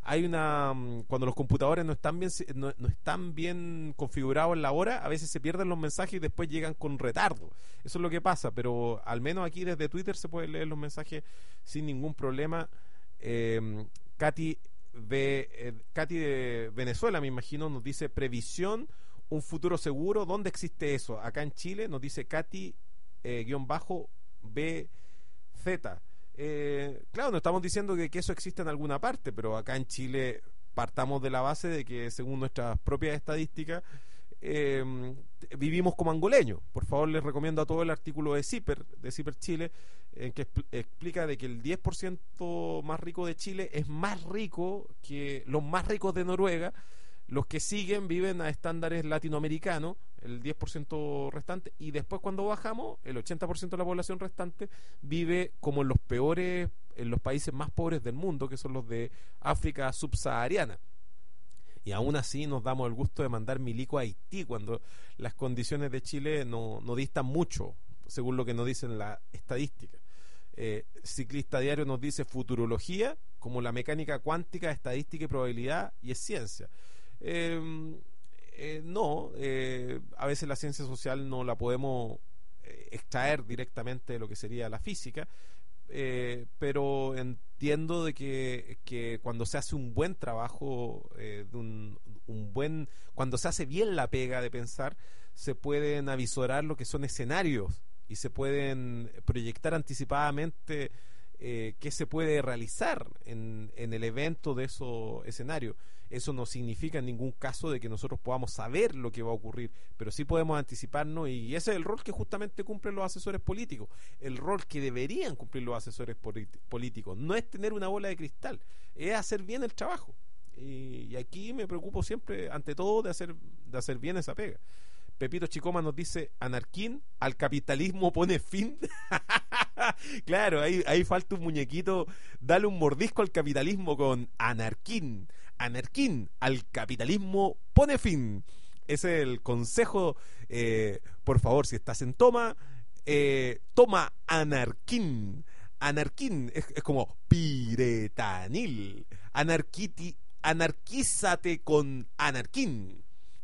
hay una cuando los computadores no están bien no, no están bien configurados en la hora, a veces se pierden los mensajes y después llegan con retardo. Eso es lo que pasa, pero al menos aquí desde Twitter se pueden leer los mensajes sin ningún problema. eh, Katy de, eh, Katy de Venezuela, me imagino, nos dice previsión, un futuro seguro. ¿Dónde existe eso? Acá en Chile, nos dice Katy eh, guión bajo B Z. Eh, claro, no estamos diciendo que, que eso existe en alguna parte, pero acá en Chile partamos de la base de que según nuestras propias estadísticas eh, vivimos como angoleños. Por favor, les recomiendo a todo el artículo de CIPER, de CIPER Chile, en que expl- explica de que el diez por ciento más rico de Chile es más rico que los más ricos de Noruega. Los que siguen viven a estándares latinoamericanos, el diez por ciento restante, y después cuando bajamos, el ochenta por ciento de la población restante vive como en los peores, en los países más pobres del mundo, que son los de África subsahariana. Y aún así nos damos el gusto de mandar milico a Haití cuando las condiciones de Chile no, no distan mucho, según lo que nos dicen las estadísticas. Eh, Ciclista Diario nos dice futurología, como la mecánica cuántica, estadística y probabilidad, y es ciencia. Eh, eh, no, eh, a veces la ciencia social no la podemos eh, extraer directamente de lo que sería la física, eh, pero entiendo de que, que cuando se hace un buen trabajo, eh, de un, un buen, cuando se hace bien la pega de pensar, se pueden avisorar lo que son escenarios y se pueden proyectar anticipadamente eh, qué se puede realizar en, en el evento de esos escenarios. Eso no significa en ningún caso de que nosotros podamos saber lo que va a ocurrir, pero sí podemos anticiparnos, y ese es el rol que justamente cumplen los asesores políticos, el rol que deberían cumplir los asesores políticos. No es tener una bola de cristal, es hacer bien el trabajo, y, y aquí me preocupo siempre, ante todo, de hacer, de hacer bien esa pega. Pepito Chicoma nos dice Anarquín, al capitalismo pone fin. Claro, ahí, ahí falta un muñequito, dale un mordisco al capitalismo con Anarquín. Anarquín, al capitalismo pone fin. Ese es el consejo. Eh, por favor, si estás en toma, eh, toma Anarquín. Anarquín es, es como piretanil. Anarquiti, anarquízate con Anarquín.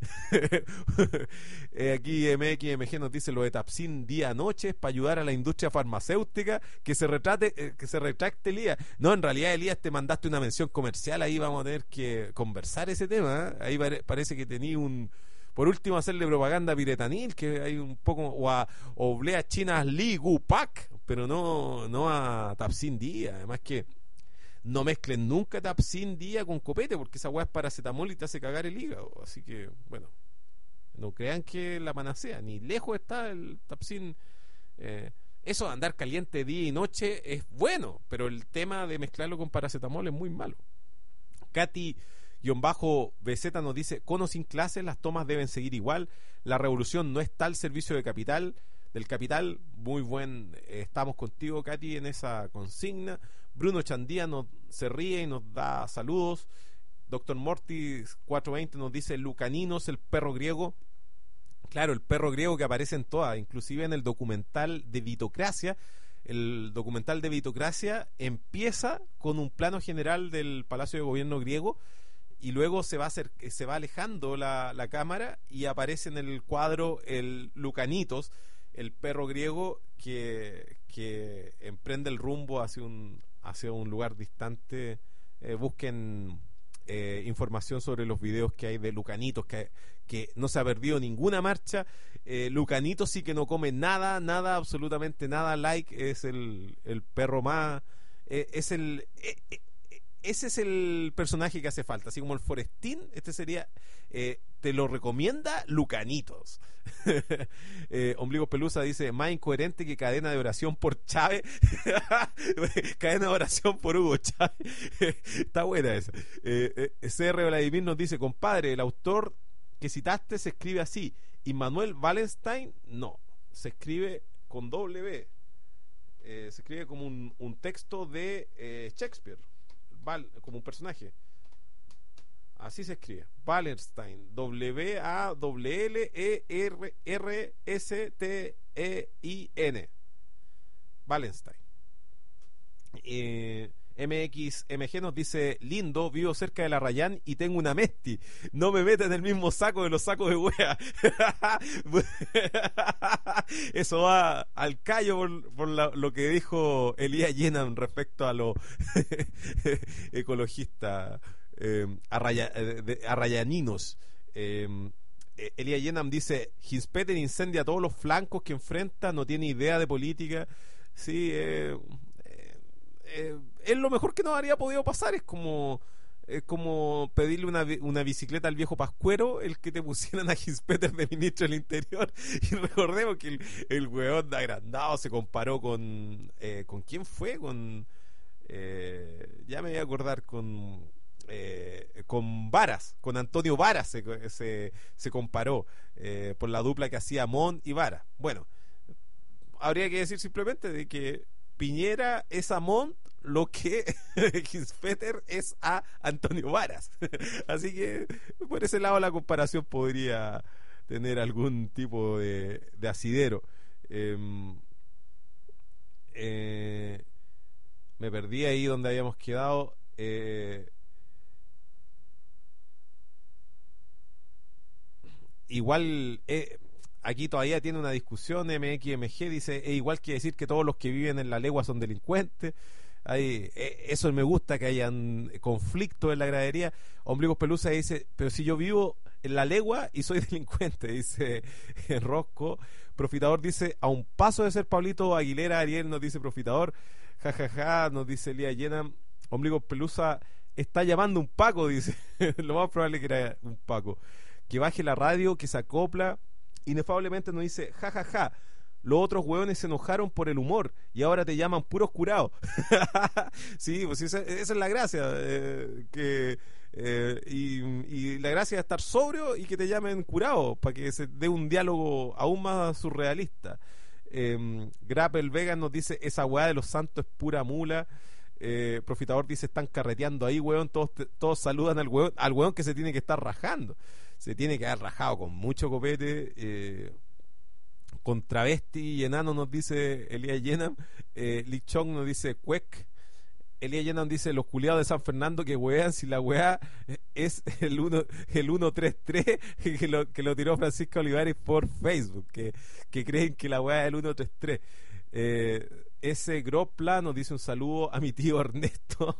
eh, aquí M X M G nos dice lo de Tapsin día noche para ayudar a la industria farmacéutica que se retrate eh, que se retracte Elías. No, en realidad Elías te mandaste una mención comercial, ahí vamos a tener que conversar ese tema, ¿eh? Ahí pare, parece que tenía un, por último, hacerle propaganda a piretanil, que hay un poco, o a oblea chinas Li Gu Pak, pero no, no a Tapsin día. Además que no mezclen nunca Tapsin día con copete, porque esa weá es paracetamol y te hace cagar el hígado. Así que, bueno, no crean que la panacea, ni lejos está el Tapsin. Eh, eso de andar caliente día y noche es bueno, pero el tema de mezclarlo con paracetamol es muy malo. Katy-B Z nos dice, con o sin clases, las tomas deben seguir igual. La revolución no está al servicio de capital, del capital. Muy buen, eh, estamos contigo, Katy, en esa consigna. Bruno Chandía nos, se ríe y nos da saludos. Doctor Mortis cuatrocientos veinte nos dice Lucaninos, el perro griego. Claro, el perro griego que aparece en todas, inclusive en el documental de Vitocracia. El documental de Vitocracia empieza con un plano general del Palacio de Gobierno griego y luego se va, a hacer, se va alejando la, la cámara y aparece en el cuadro el Lucanitos, el perro griego que, que emprende el rumbo hacia un hacia un lugar distante. Eh, busquen eh, información sobre los videos que hay de Lucanitos, que, que no se ha perdido ninguna marcha. eh, Lucanitos sí que no come nada, nada, absolutamente nada. Like es el, el perro más eh, es el eh, eh, ese es el personaje que hace falta, así como el Forestín. Este sería, eh, te lo recomienda Lucanitos. eh, Ombligo Pelusa dice, más incoherente que cadena de oración por Chávez. Cadena de oración por Hugo Chávez. Está buena esa. eh, eh, C R Vladimir nos dice, compadre, el autor que citaste se escribe así. Immanuel Wallenstein, no, se escribe con doble B. Eh, se escribe como un, un texto de eh, Shakespeare, Val, como un personaje. Así se escribe. Wallenstein. W A L L E R R S T E I N. Wallenstein. Eh, M X M G nos dice: lindo, vivo cerca de la Rayán y tengo una Mesti. No me meta en el mismo saco de los sacos de wea. Eso va al callo por, por la, lo que dijo Elías Yenam respecto a los ecologistas eh, arraya, de, arrayaninos. Eh, Elías Yenam dice: Hinspeter incendia todos los flancos que enfrenta, no tiene idea de política. Sí, eh, eh, eh, es lo mejor que nos habría podido pasar. Es como es como pedirle una, una bicicleta al viejo Pascuero, el que te pusieran a Hinspeter de ministro del Interior. Y recordemos que el, el weón de agrandado se comparó con eh, ¿con quién fue? Con eh, ya me voy a acordar, con Eh, con Varas, con Antonio Varas se, se, se comparó eh, por la dupla que hacía Mon y Varas. Bueno, habría que decir simplemente de que Piñera es a Mon lo que Hinspeter es a Antonio Varas. Así que por ese lado la comparación podría tener algún tipo de, de asidero. eh, eh, me perdí ahí donde habíamos quedado. eh, Igual eh, aquí todavía tiene una discusión. M X M G dice: es igual que decir que todos los que viven en la legua son delincuentes. Hay, eh, eso me gusta, que hayan conflictos en la gradería. Ombligos Pelusa dice: pero si yo vivo en la legua y soy delincuente, dice Rosco. Profitador dice: a un paso de ser Pablito Aguilera. Ariel nos dice Profitador. Jajaja, ja, ja, nos dice Elías Llena. Ombligos Pelusa está llamando un Paco, dice. Lo más probable que era un Paco. Que baje la radio, que se acopla. Inefablemente nos dice: jajaja, ja, ja, los otros hueones se enojaron por el humor y ahora te llaman puros curados. Sí, pues esa, esa es la gracia. Eh, que eh, y, y la gracia es estar sobrio y que te llamen curado, para que se dé un diálogo aún más surrealista. eh, Grapple Vegas nos dice: esa hueá de los santos es pura mula. eh, Profitador dice: están carreteando ahí, hueón. Todos, todos saludan al hueón, al hueón que se tiene que estar rajando. Se tiene que haber rajado con mucho copete, eh, con travesti y enano, nos dice Elías Yenam. eh, Lee Chong nos dice cuec. Elías Yenam dice: los culiados de San Fernando que wean si la weá es el uno el uno tres tres que lo, que lo tiró Francisco Olivares por Facebook, que, que creen que la weá es el uno tres tres. eh, Ese Gropla nos dice: un saludo a mi tío Ernesto.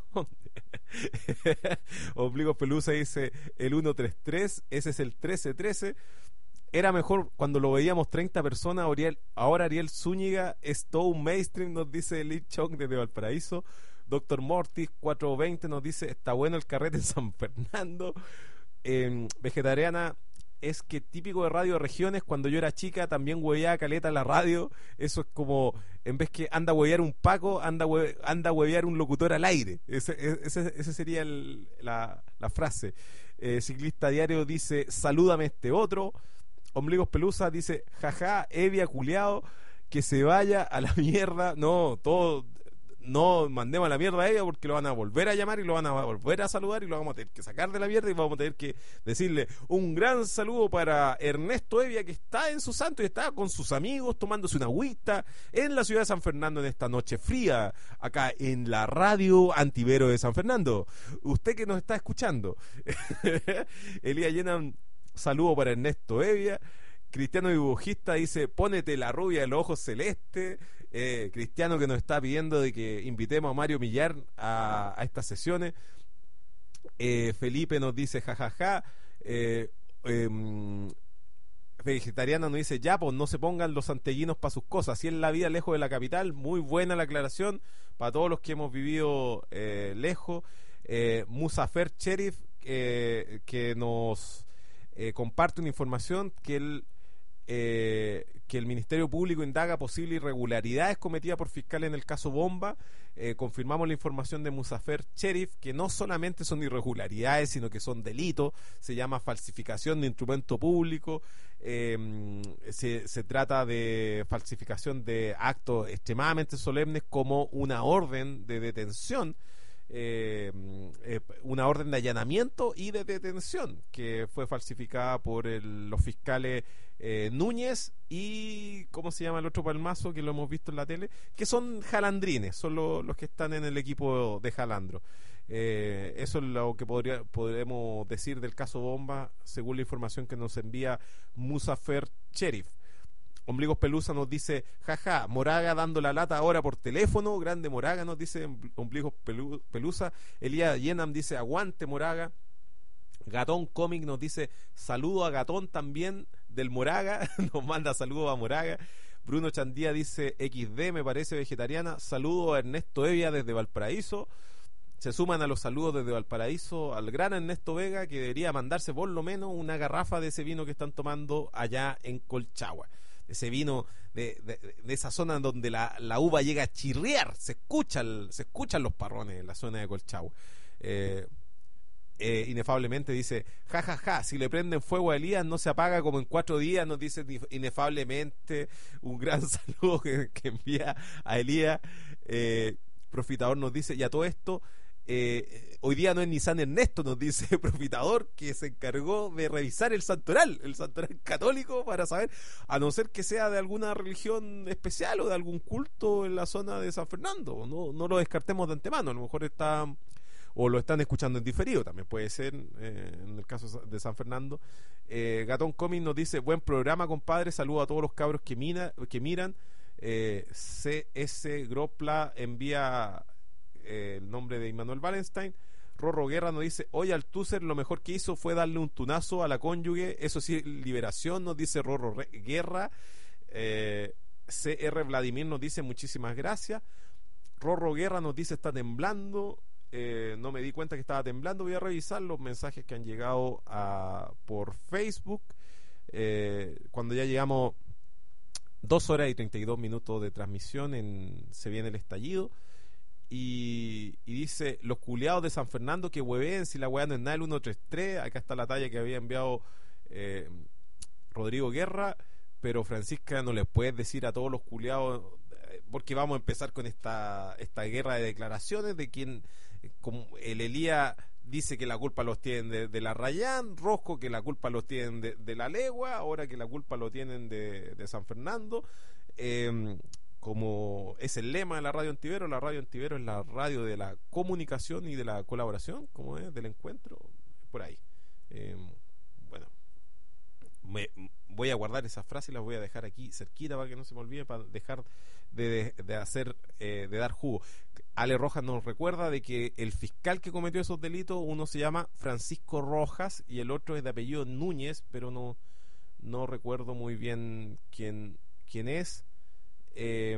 Obligo Pelusa dice: el uno tres tres, ese es el trece trece. Era mejor cuando lo veíamos treinta personas. Ariel, ahora Ariel Zúñiga es todo un mainstream, nos dice Lee Chong desde Valparaíso. Doctor Mortis cuatrocientos veinte nos dice: está bueno el carrete en San Fernando. eh, Vegetariana: es que típico de Radio Regiones, cuando yo era chica también hueveaba caleta la radio. Eso es como, en vez que anda a huevear un Paco, anda, hue, anda a huevear un locutor al aire. Ese, ese, ese sería el, la, la frase. eh, Ciclista Diario dice: salúdame este otro. Ombligos Pelusa dice: jaja, Evia culiao, que se vaya a la mierda. No, todo, no mandemos a la mierda a Evia, porque lo van a volver a llamar y lo van a volver a saludar y lo vamos a tener que sacar de la mierda y vamos a tener que decirle un gran saludo para Ernesto Evia, que está en su santo y está con sus amigos tomándose una agüita en la ciudad de San Fernando en esta noche fría, acá en la radio Antivero de San Fernando. Usted que nos está escuchando. Elías Llena: saludo para Ernesto Evia. Cristiano Dibujista dice: pónete la rubia de los ojos celestes. eh, Cristiano, que nos está pidiendo de que invitemos a Mario Millar a, a estas sesiones. eh, Felipe nos dice: jajaja. Ja, ja. eh, eh, Vegetariana nos dice: ya, pues no se pongan los santellinos para sus cosas, si es la vida lejos de la capital. Muy buena la aclaración para todos los que hemos vivido eh, lejos. eh, Musafer Cherif, eh, que nos eh, comparte una información que el eh, que el Ministerio Público indaga posibles irregularidades cometidas por fiscales en el caso Bomba. Eh, confirmamos la información de Musafer Cherif, que no solamente son irregularidades, sino que son delitos. Se llama falsificación de instrumento público. Eh, se, se trata de falsificación de actos extremadamente solemnes, como una orden de detención eh, eh, una orden de allanamiento y de detención que fue falsificada por el, los fiscales eh, Núñez y ¿cómo se llama el otro palmazo que lo hemos visto en la tele? Que son jalandrines, son lo, los que están en el equipo de Jalandro. Eh, eso es lo que podría, podremos decir del caso Bomba según la información que nos envía Musafer Cherif. Ombligos Pelusa nos dice, jaja, Moraga dando la lata ahora por teléfono, grande Moraga, nos dice Ombligos Pelu, Pelusa. Elías Yenam dice, aguante Moraga. Gatón Comic nos dice, saludo a Gatón también del Moraga, nos manda saludos a Moraga. Bruno Chandía dice, equis de me parece vegetariana, saludo a Ernesto Evia desde Valparaíso. Se suman a los saludos desde Valparaíso al gran Ernesto Vega, que debería mandarse por lo menos una garrafa de ese vino que están tomando allá en Colchagua. Ese vino de, de, de esa zona donde la, la uva llega a chirriar, se escucha el, se escuchan los parrones en la zona de Colchagua. Eh, eh, inefablemente dice, jajaja, ja, ja, si le prenden fuego a Elías no se apaga como en cuatro días, nos dice inefablemente. Un gran saludo que, que envía a Elías. Eh, Profitador nos dice, y a todo esto, Eh, hoy día no es ni San Ernesto, nos dice Profitador, que se encargó de revisar el santoral, el santoral católico, para saber, a no ser que sea de alguna religión especial o de algún culto en la zona de San Fernando. No, no lo descartemos de antemano, a lo mejor está, o lo están escuchando en diferido, también puede ser eh, en el caso de San Fernando. eh, Gatón Comic nos dice, buen programa compadre, saludo a todos los cabros que, mina, que miran. eh, C S Gropla envía el nombre de Immanuel Wallenstein. Rorro Guerra nos dice, oye, Althusser lo mejor que hizo fue darle un tunazo a la cónyuge, eso sí, liberación, nos dice Rorro Re- Guerra. eh, C R Vladimir nos dice, muchísimas gracias. Rorro Guerra nos dice, está temblando. eh, no me di cuenta que estaba temblando, voy a revisar los mensajes que han llegado a, por Facebook. eh, cuando ya llegamos dos horas y treinta y dos minutos de transmisión en Se Viene el Estallido. Y, y dice, los culiados de San Fernando que hueveen si la weá no es nada el ciento treinta y tres. Acá está la talla que había enviado eh, Rodrigo Guerra. Pero Francisca, no les puedes decir a todos los culiados, eh, porque vamos a empezar con esta esta guerra de declaraciones de quien, eh, como el Elías dice que la culpa los tienen de, de la Rayán, Rosco que la culpa los tienen de, de la Legua, ahora que la culpa lo tienen de, de San Fernando. eh, Como es el lema de la Radio Antivero, la Radio Antivero es la radio de la comunicación y de la colaboración, como es, del encuentro, por ahí. Eh, bueno, me, voy a guardar esa frase y la voy a dejar aquí cerquita para que no se me olvide, para dejar de, de, de hacer, eh, de dar jugo. Ale Rojas nos recuerda de que el fiscal que cometió esos delitos, uno se llama Francisco Rojas y el otro es de apellido Núñez, pero no, no recuerdo muy bien quién, quién es. Eh,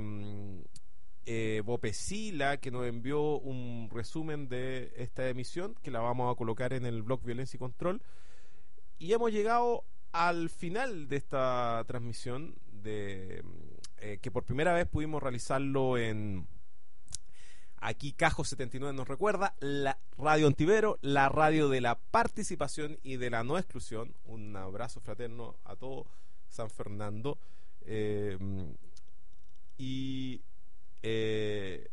eh, Bopecila, que nos envió un resumen de esta emisión que la vamos a colocar en el blog Violencia y Control. Y hemos llegado al final de esta transmisión de eh, que por primera vez pudimos realizarlo en aquí Cajo setenta y nueve nos recuerda, la Radio Antivero, la radio de la participación y de la no exclusión. Un abrazo fraterno a todo San Fernando. eh, y eh,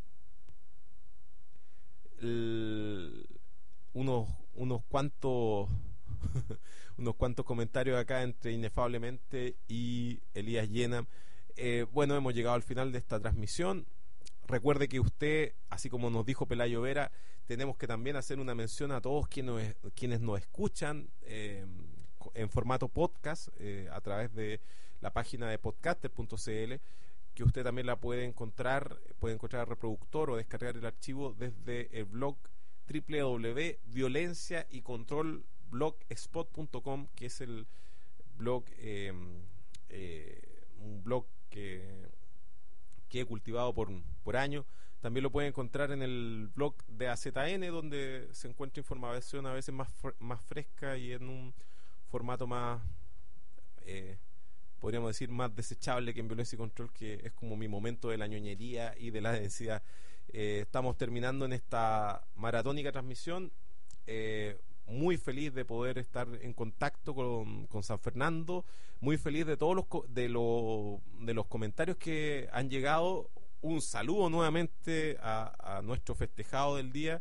el, unos unos cuantos unos cuantos comentarios acá entre Inefablemente y Elías Llena. Eh, bueno, hemos llegado al final de esta transmisión. Recuerde que usted, así como nos dijo Pelayo Vera, tenemos que también hacer una mención a todos quienes, quienes nos escuchan eh, en formato podcast eh, a través de la página de podcaster punto c l, que usted también la puede encontrar, puede encontrar el reproductor o descargar el archivo desde el blog doble u doble u doble u punto violencia y control blogspot punto com, que es el blog eh, eh, un blog que, que he cultivado por, por años. También lo puede encontrar en el blog de A Z N, donde se encuentra información a veces más, más fresca y en un formato más eh, podríamos decir más desechable que en Violencia y Control, que es como mi momento de la ñoñería y de la densidad. Eh, estamos terminando en esta maratónica transmisión, eh, muy feliz de poder estar en contacto con, con San Fernando, muy feliz de todos los de, lo, de los comentarios que han llegado. Un saludo nuevamente a, a nuestro festejado del día,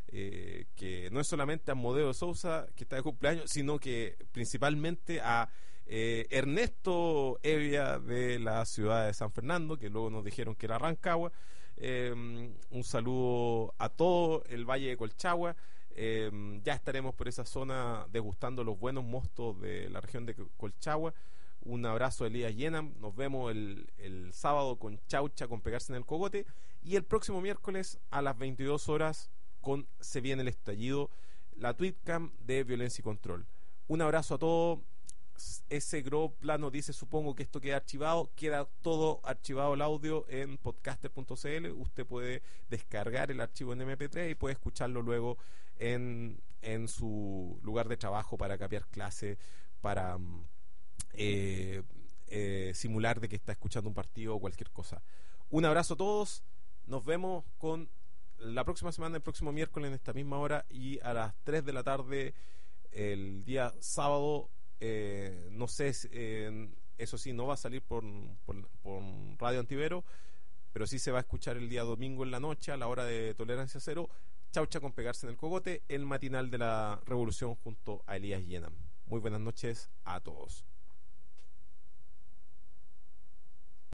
eh, que no es solamente a Modeo de Sousa, que está de cumpleaños, sino que principalmente a eh, Ernesto Evia de la ciudad de San Fernando, que luego nos dijeron que era Rancagua. Eh, un saludo a todo el Valle de Colchagua. Eh, ya estaremos por esa zona degustando los buenos mostos de la región de Colchagua. Un abrazo a Elías Yenam. Nos vemos el, el sábado con Chaucha, con Pegarse en el Cogote, y el próximo miércoles a las veintidós horas con Se Viene el Estallido, la Tweetcam de Violencia y Control. Un abrazo a todos. Ese Gro Plano dice, supongo que esto queda archivado. Queda todo archivado el audio en podcaster punto c l. Usted puede descargar el archivo en eme pe tres y puede escucharlo luego en, en su lugar de trabajo para capear clase, para eh, eh, simular de que está escuchando un partido o cualquier cosa. Un abrazo a todos. Nos vemos con la próxima semana, el próximo miércoles en esta misma hora, y a las tres de la tarde el día sábado. Eh, no sé, eh, eso sí, no va a salir por, por, por Radio Antivero, pero sí se va a escuchar el día domingo en la noche a la hora de Tolerancia Cero. Chaucha con Pegarse en el Cogote, el matinal de la Revolución junto a Elías Yenam. Muy buenas noches a todos.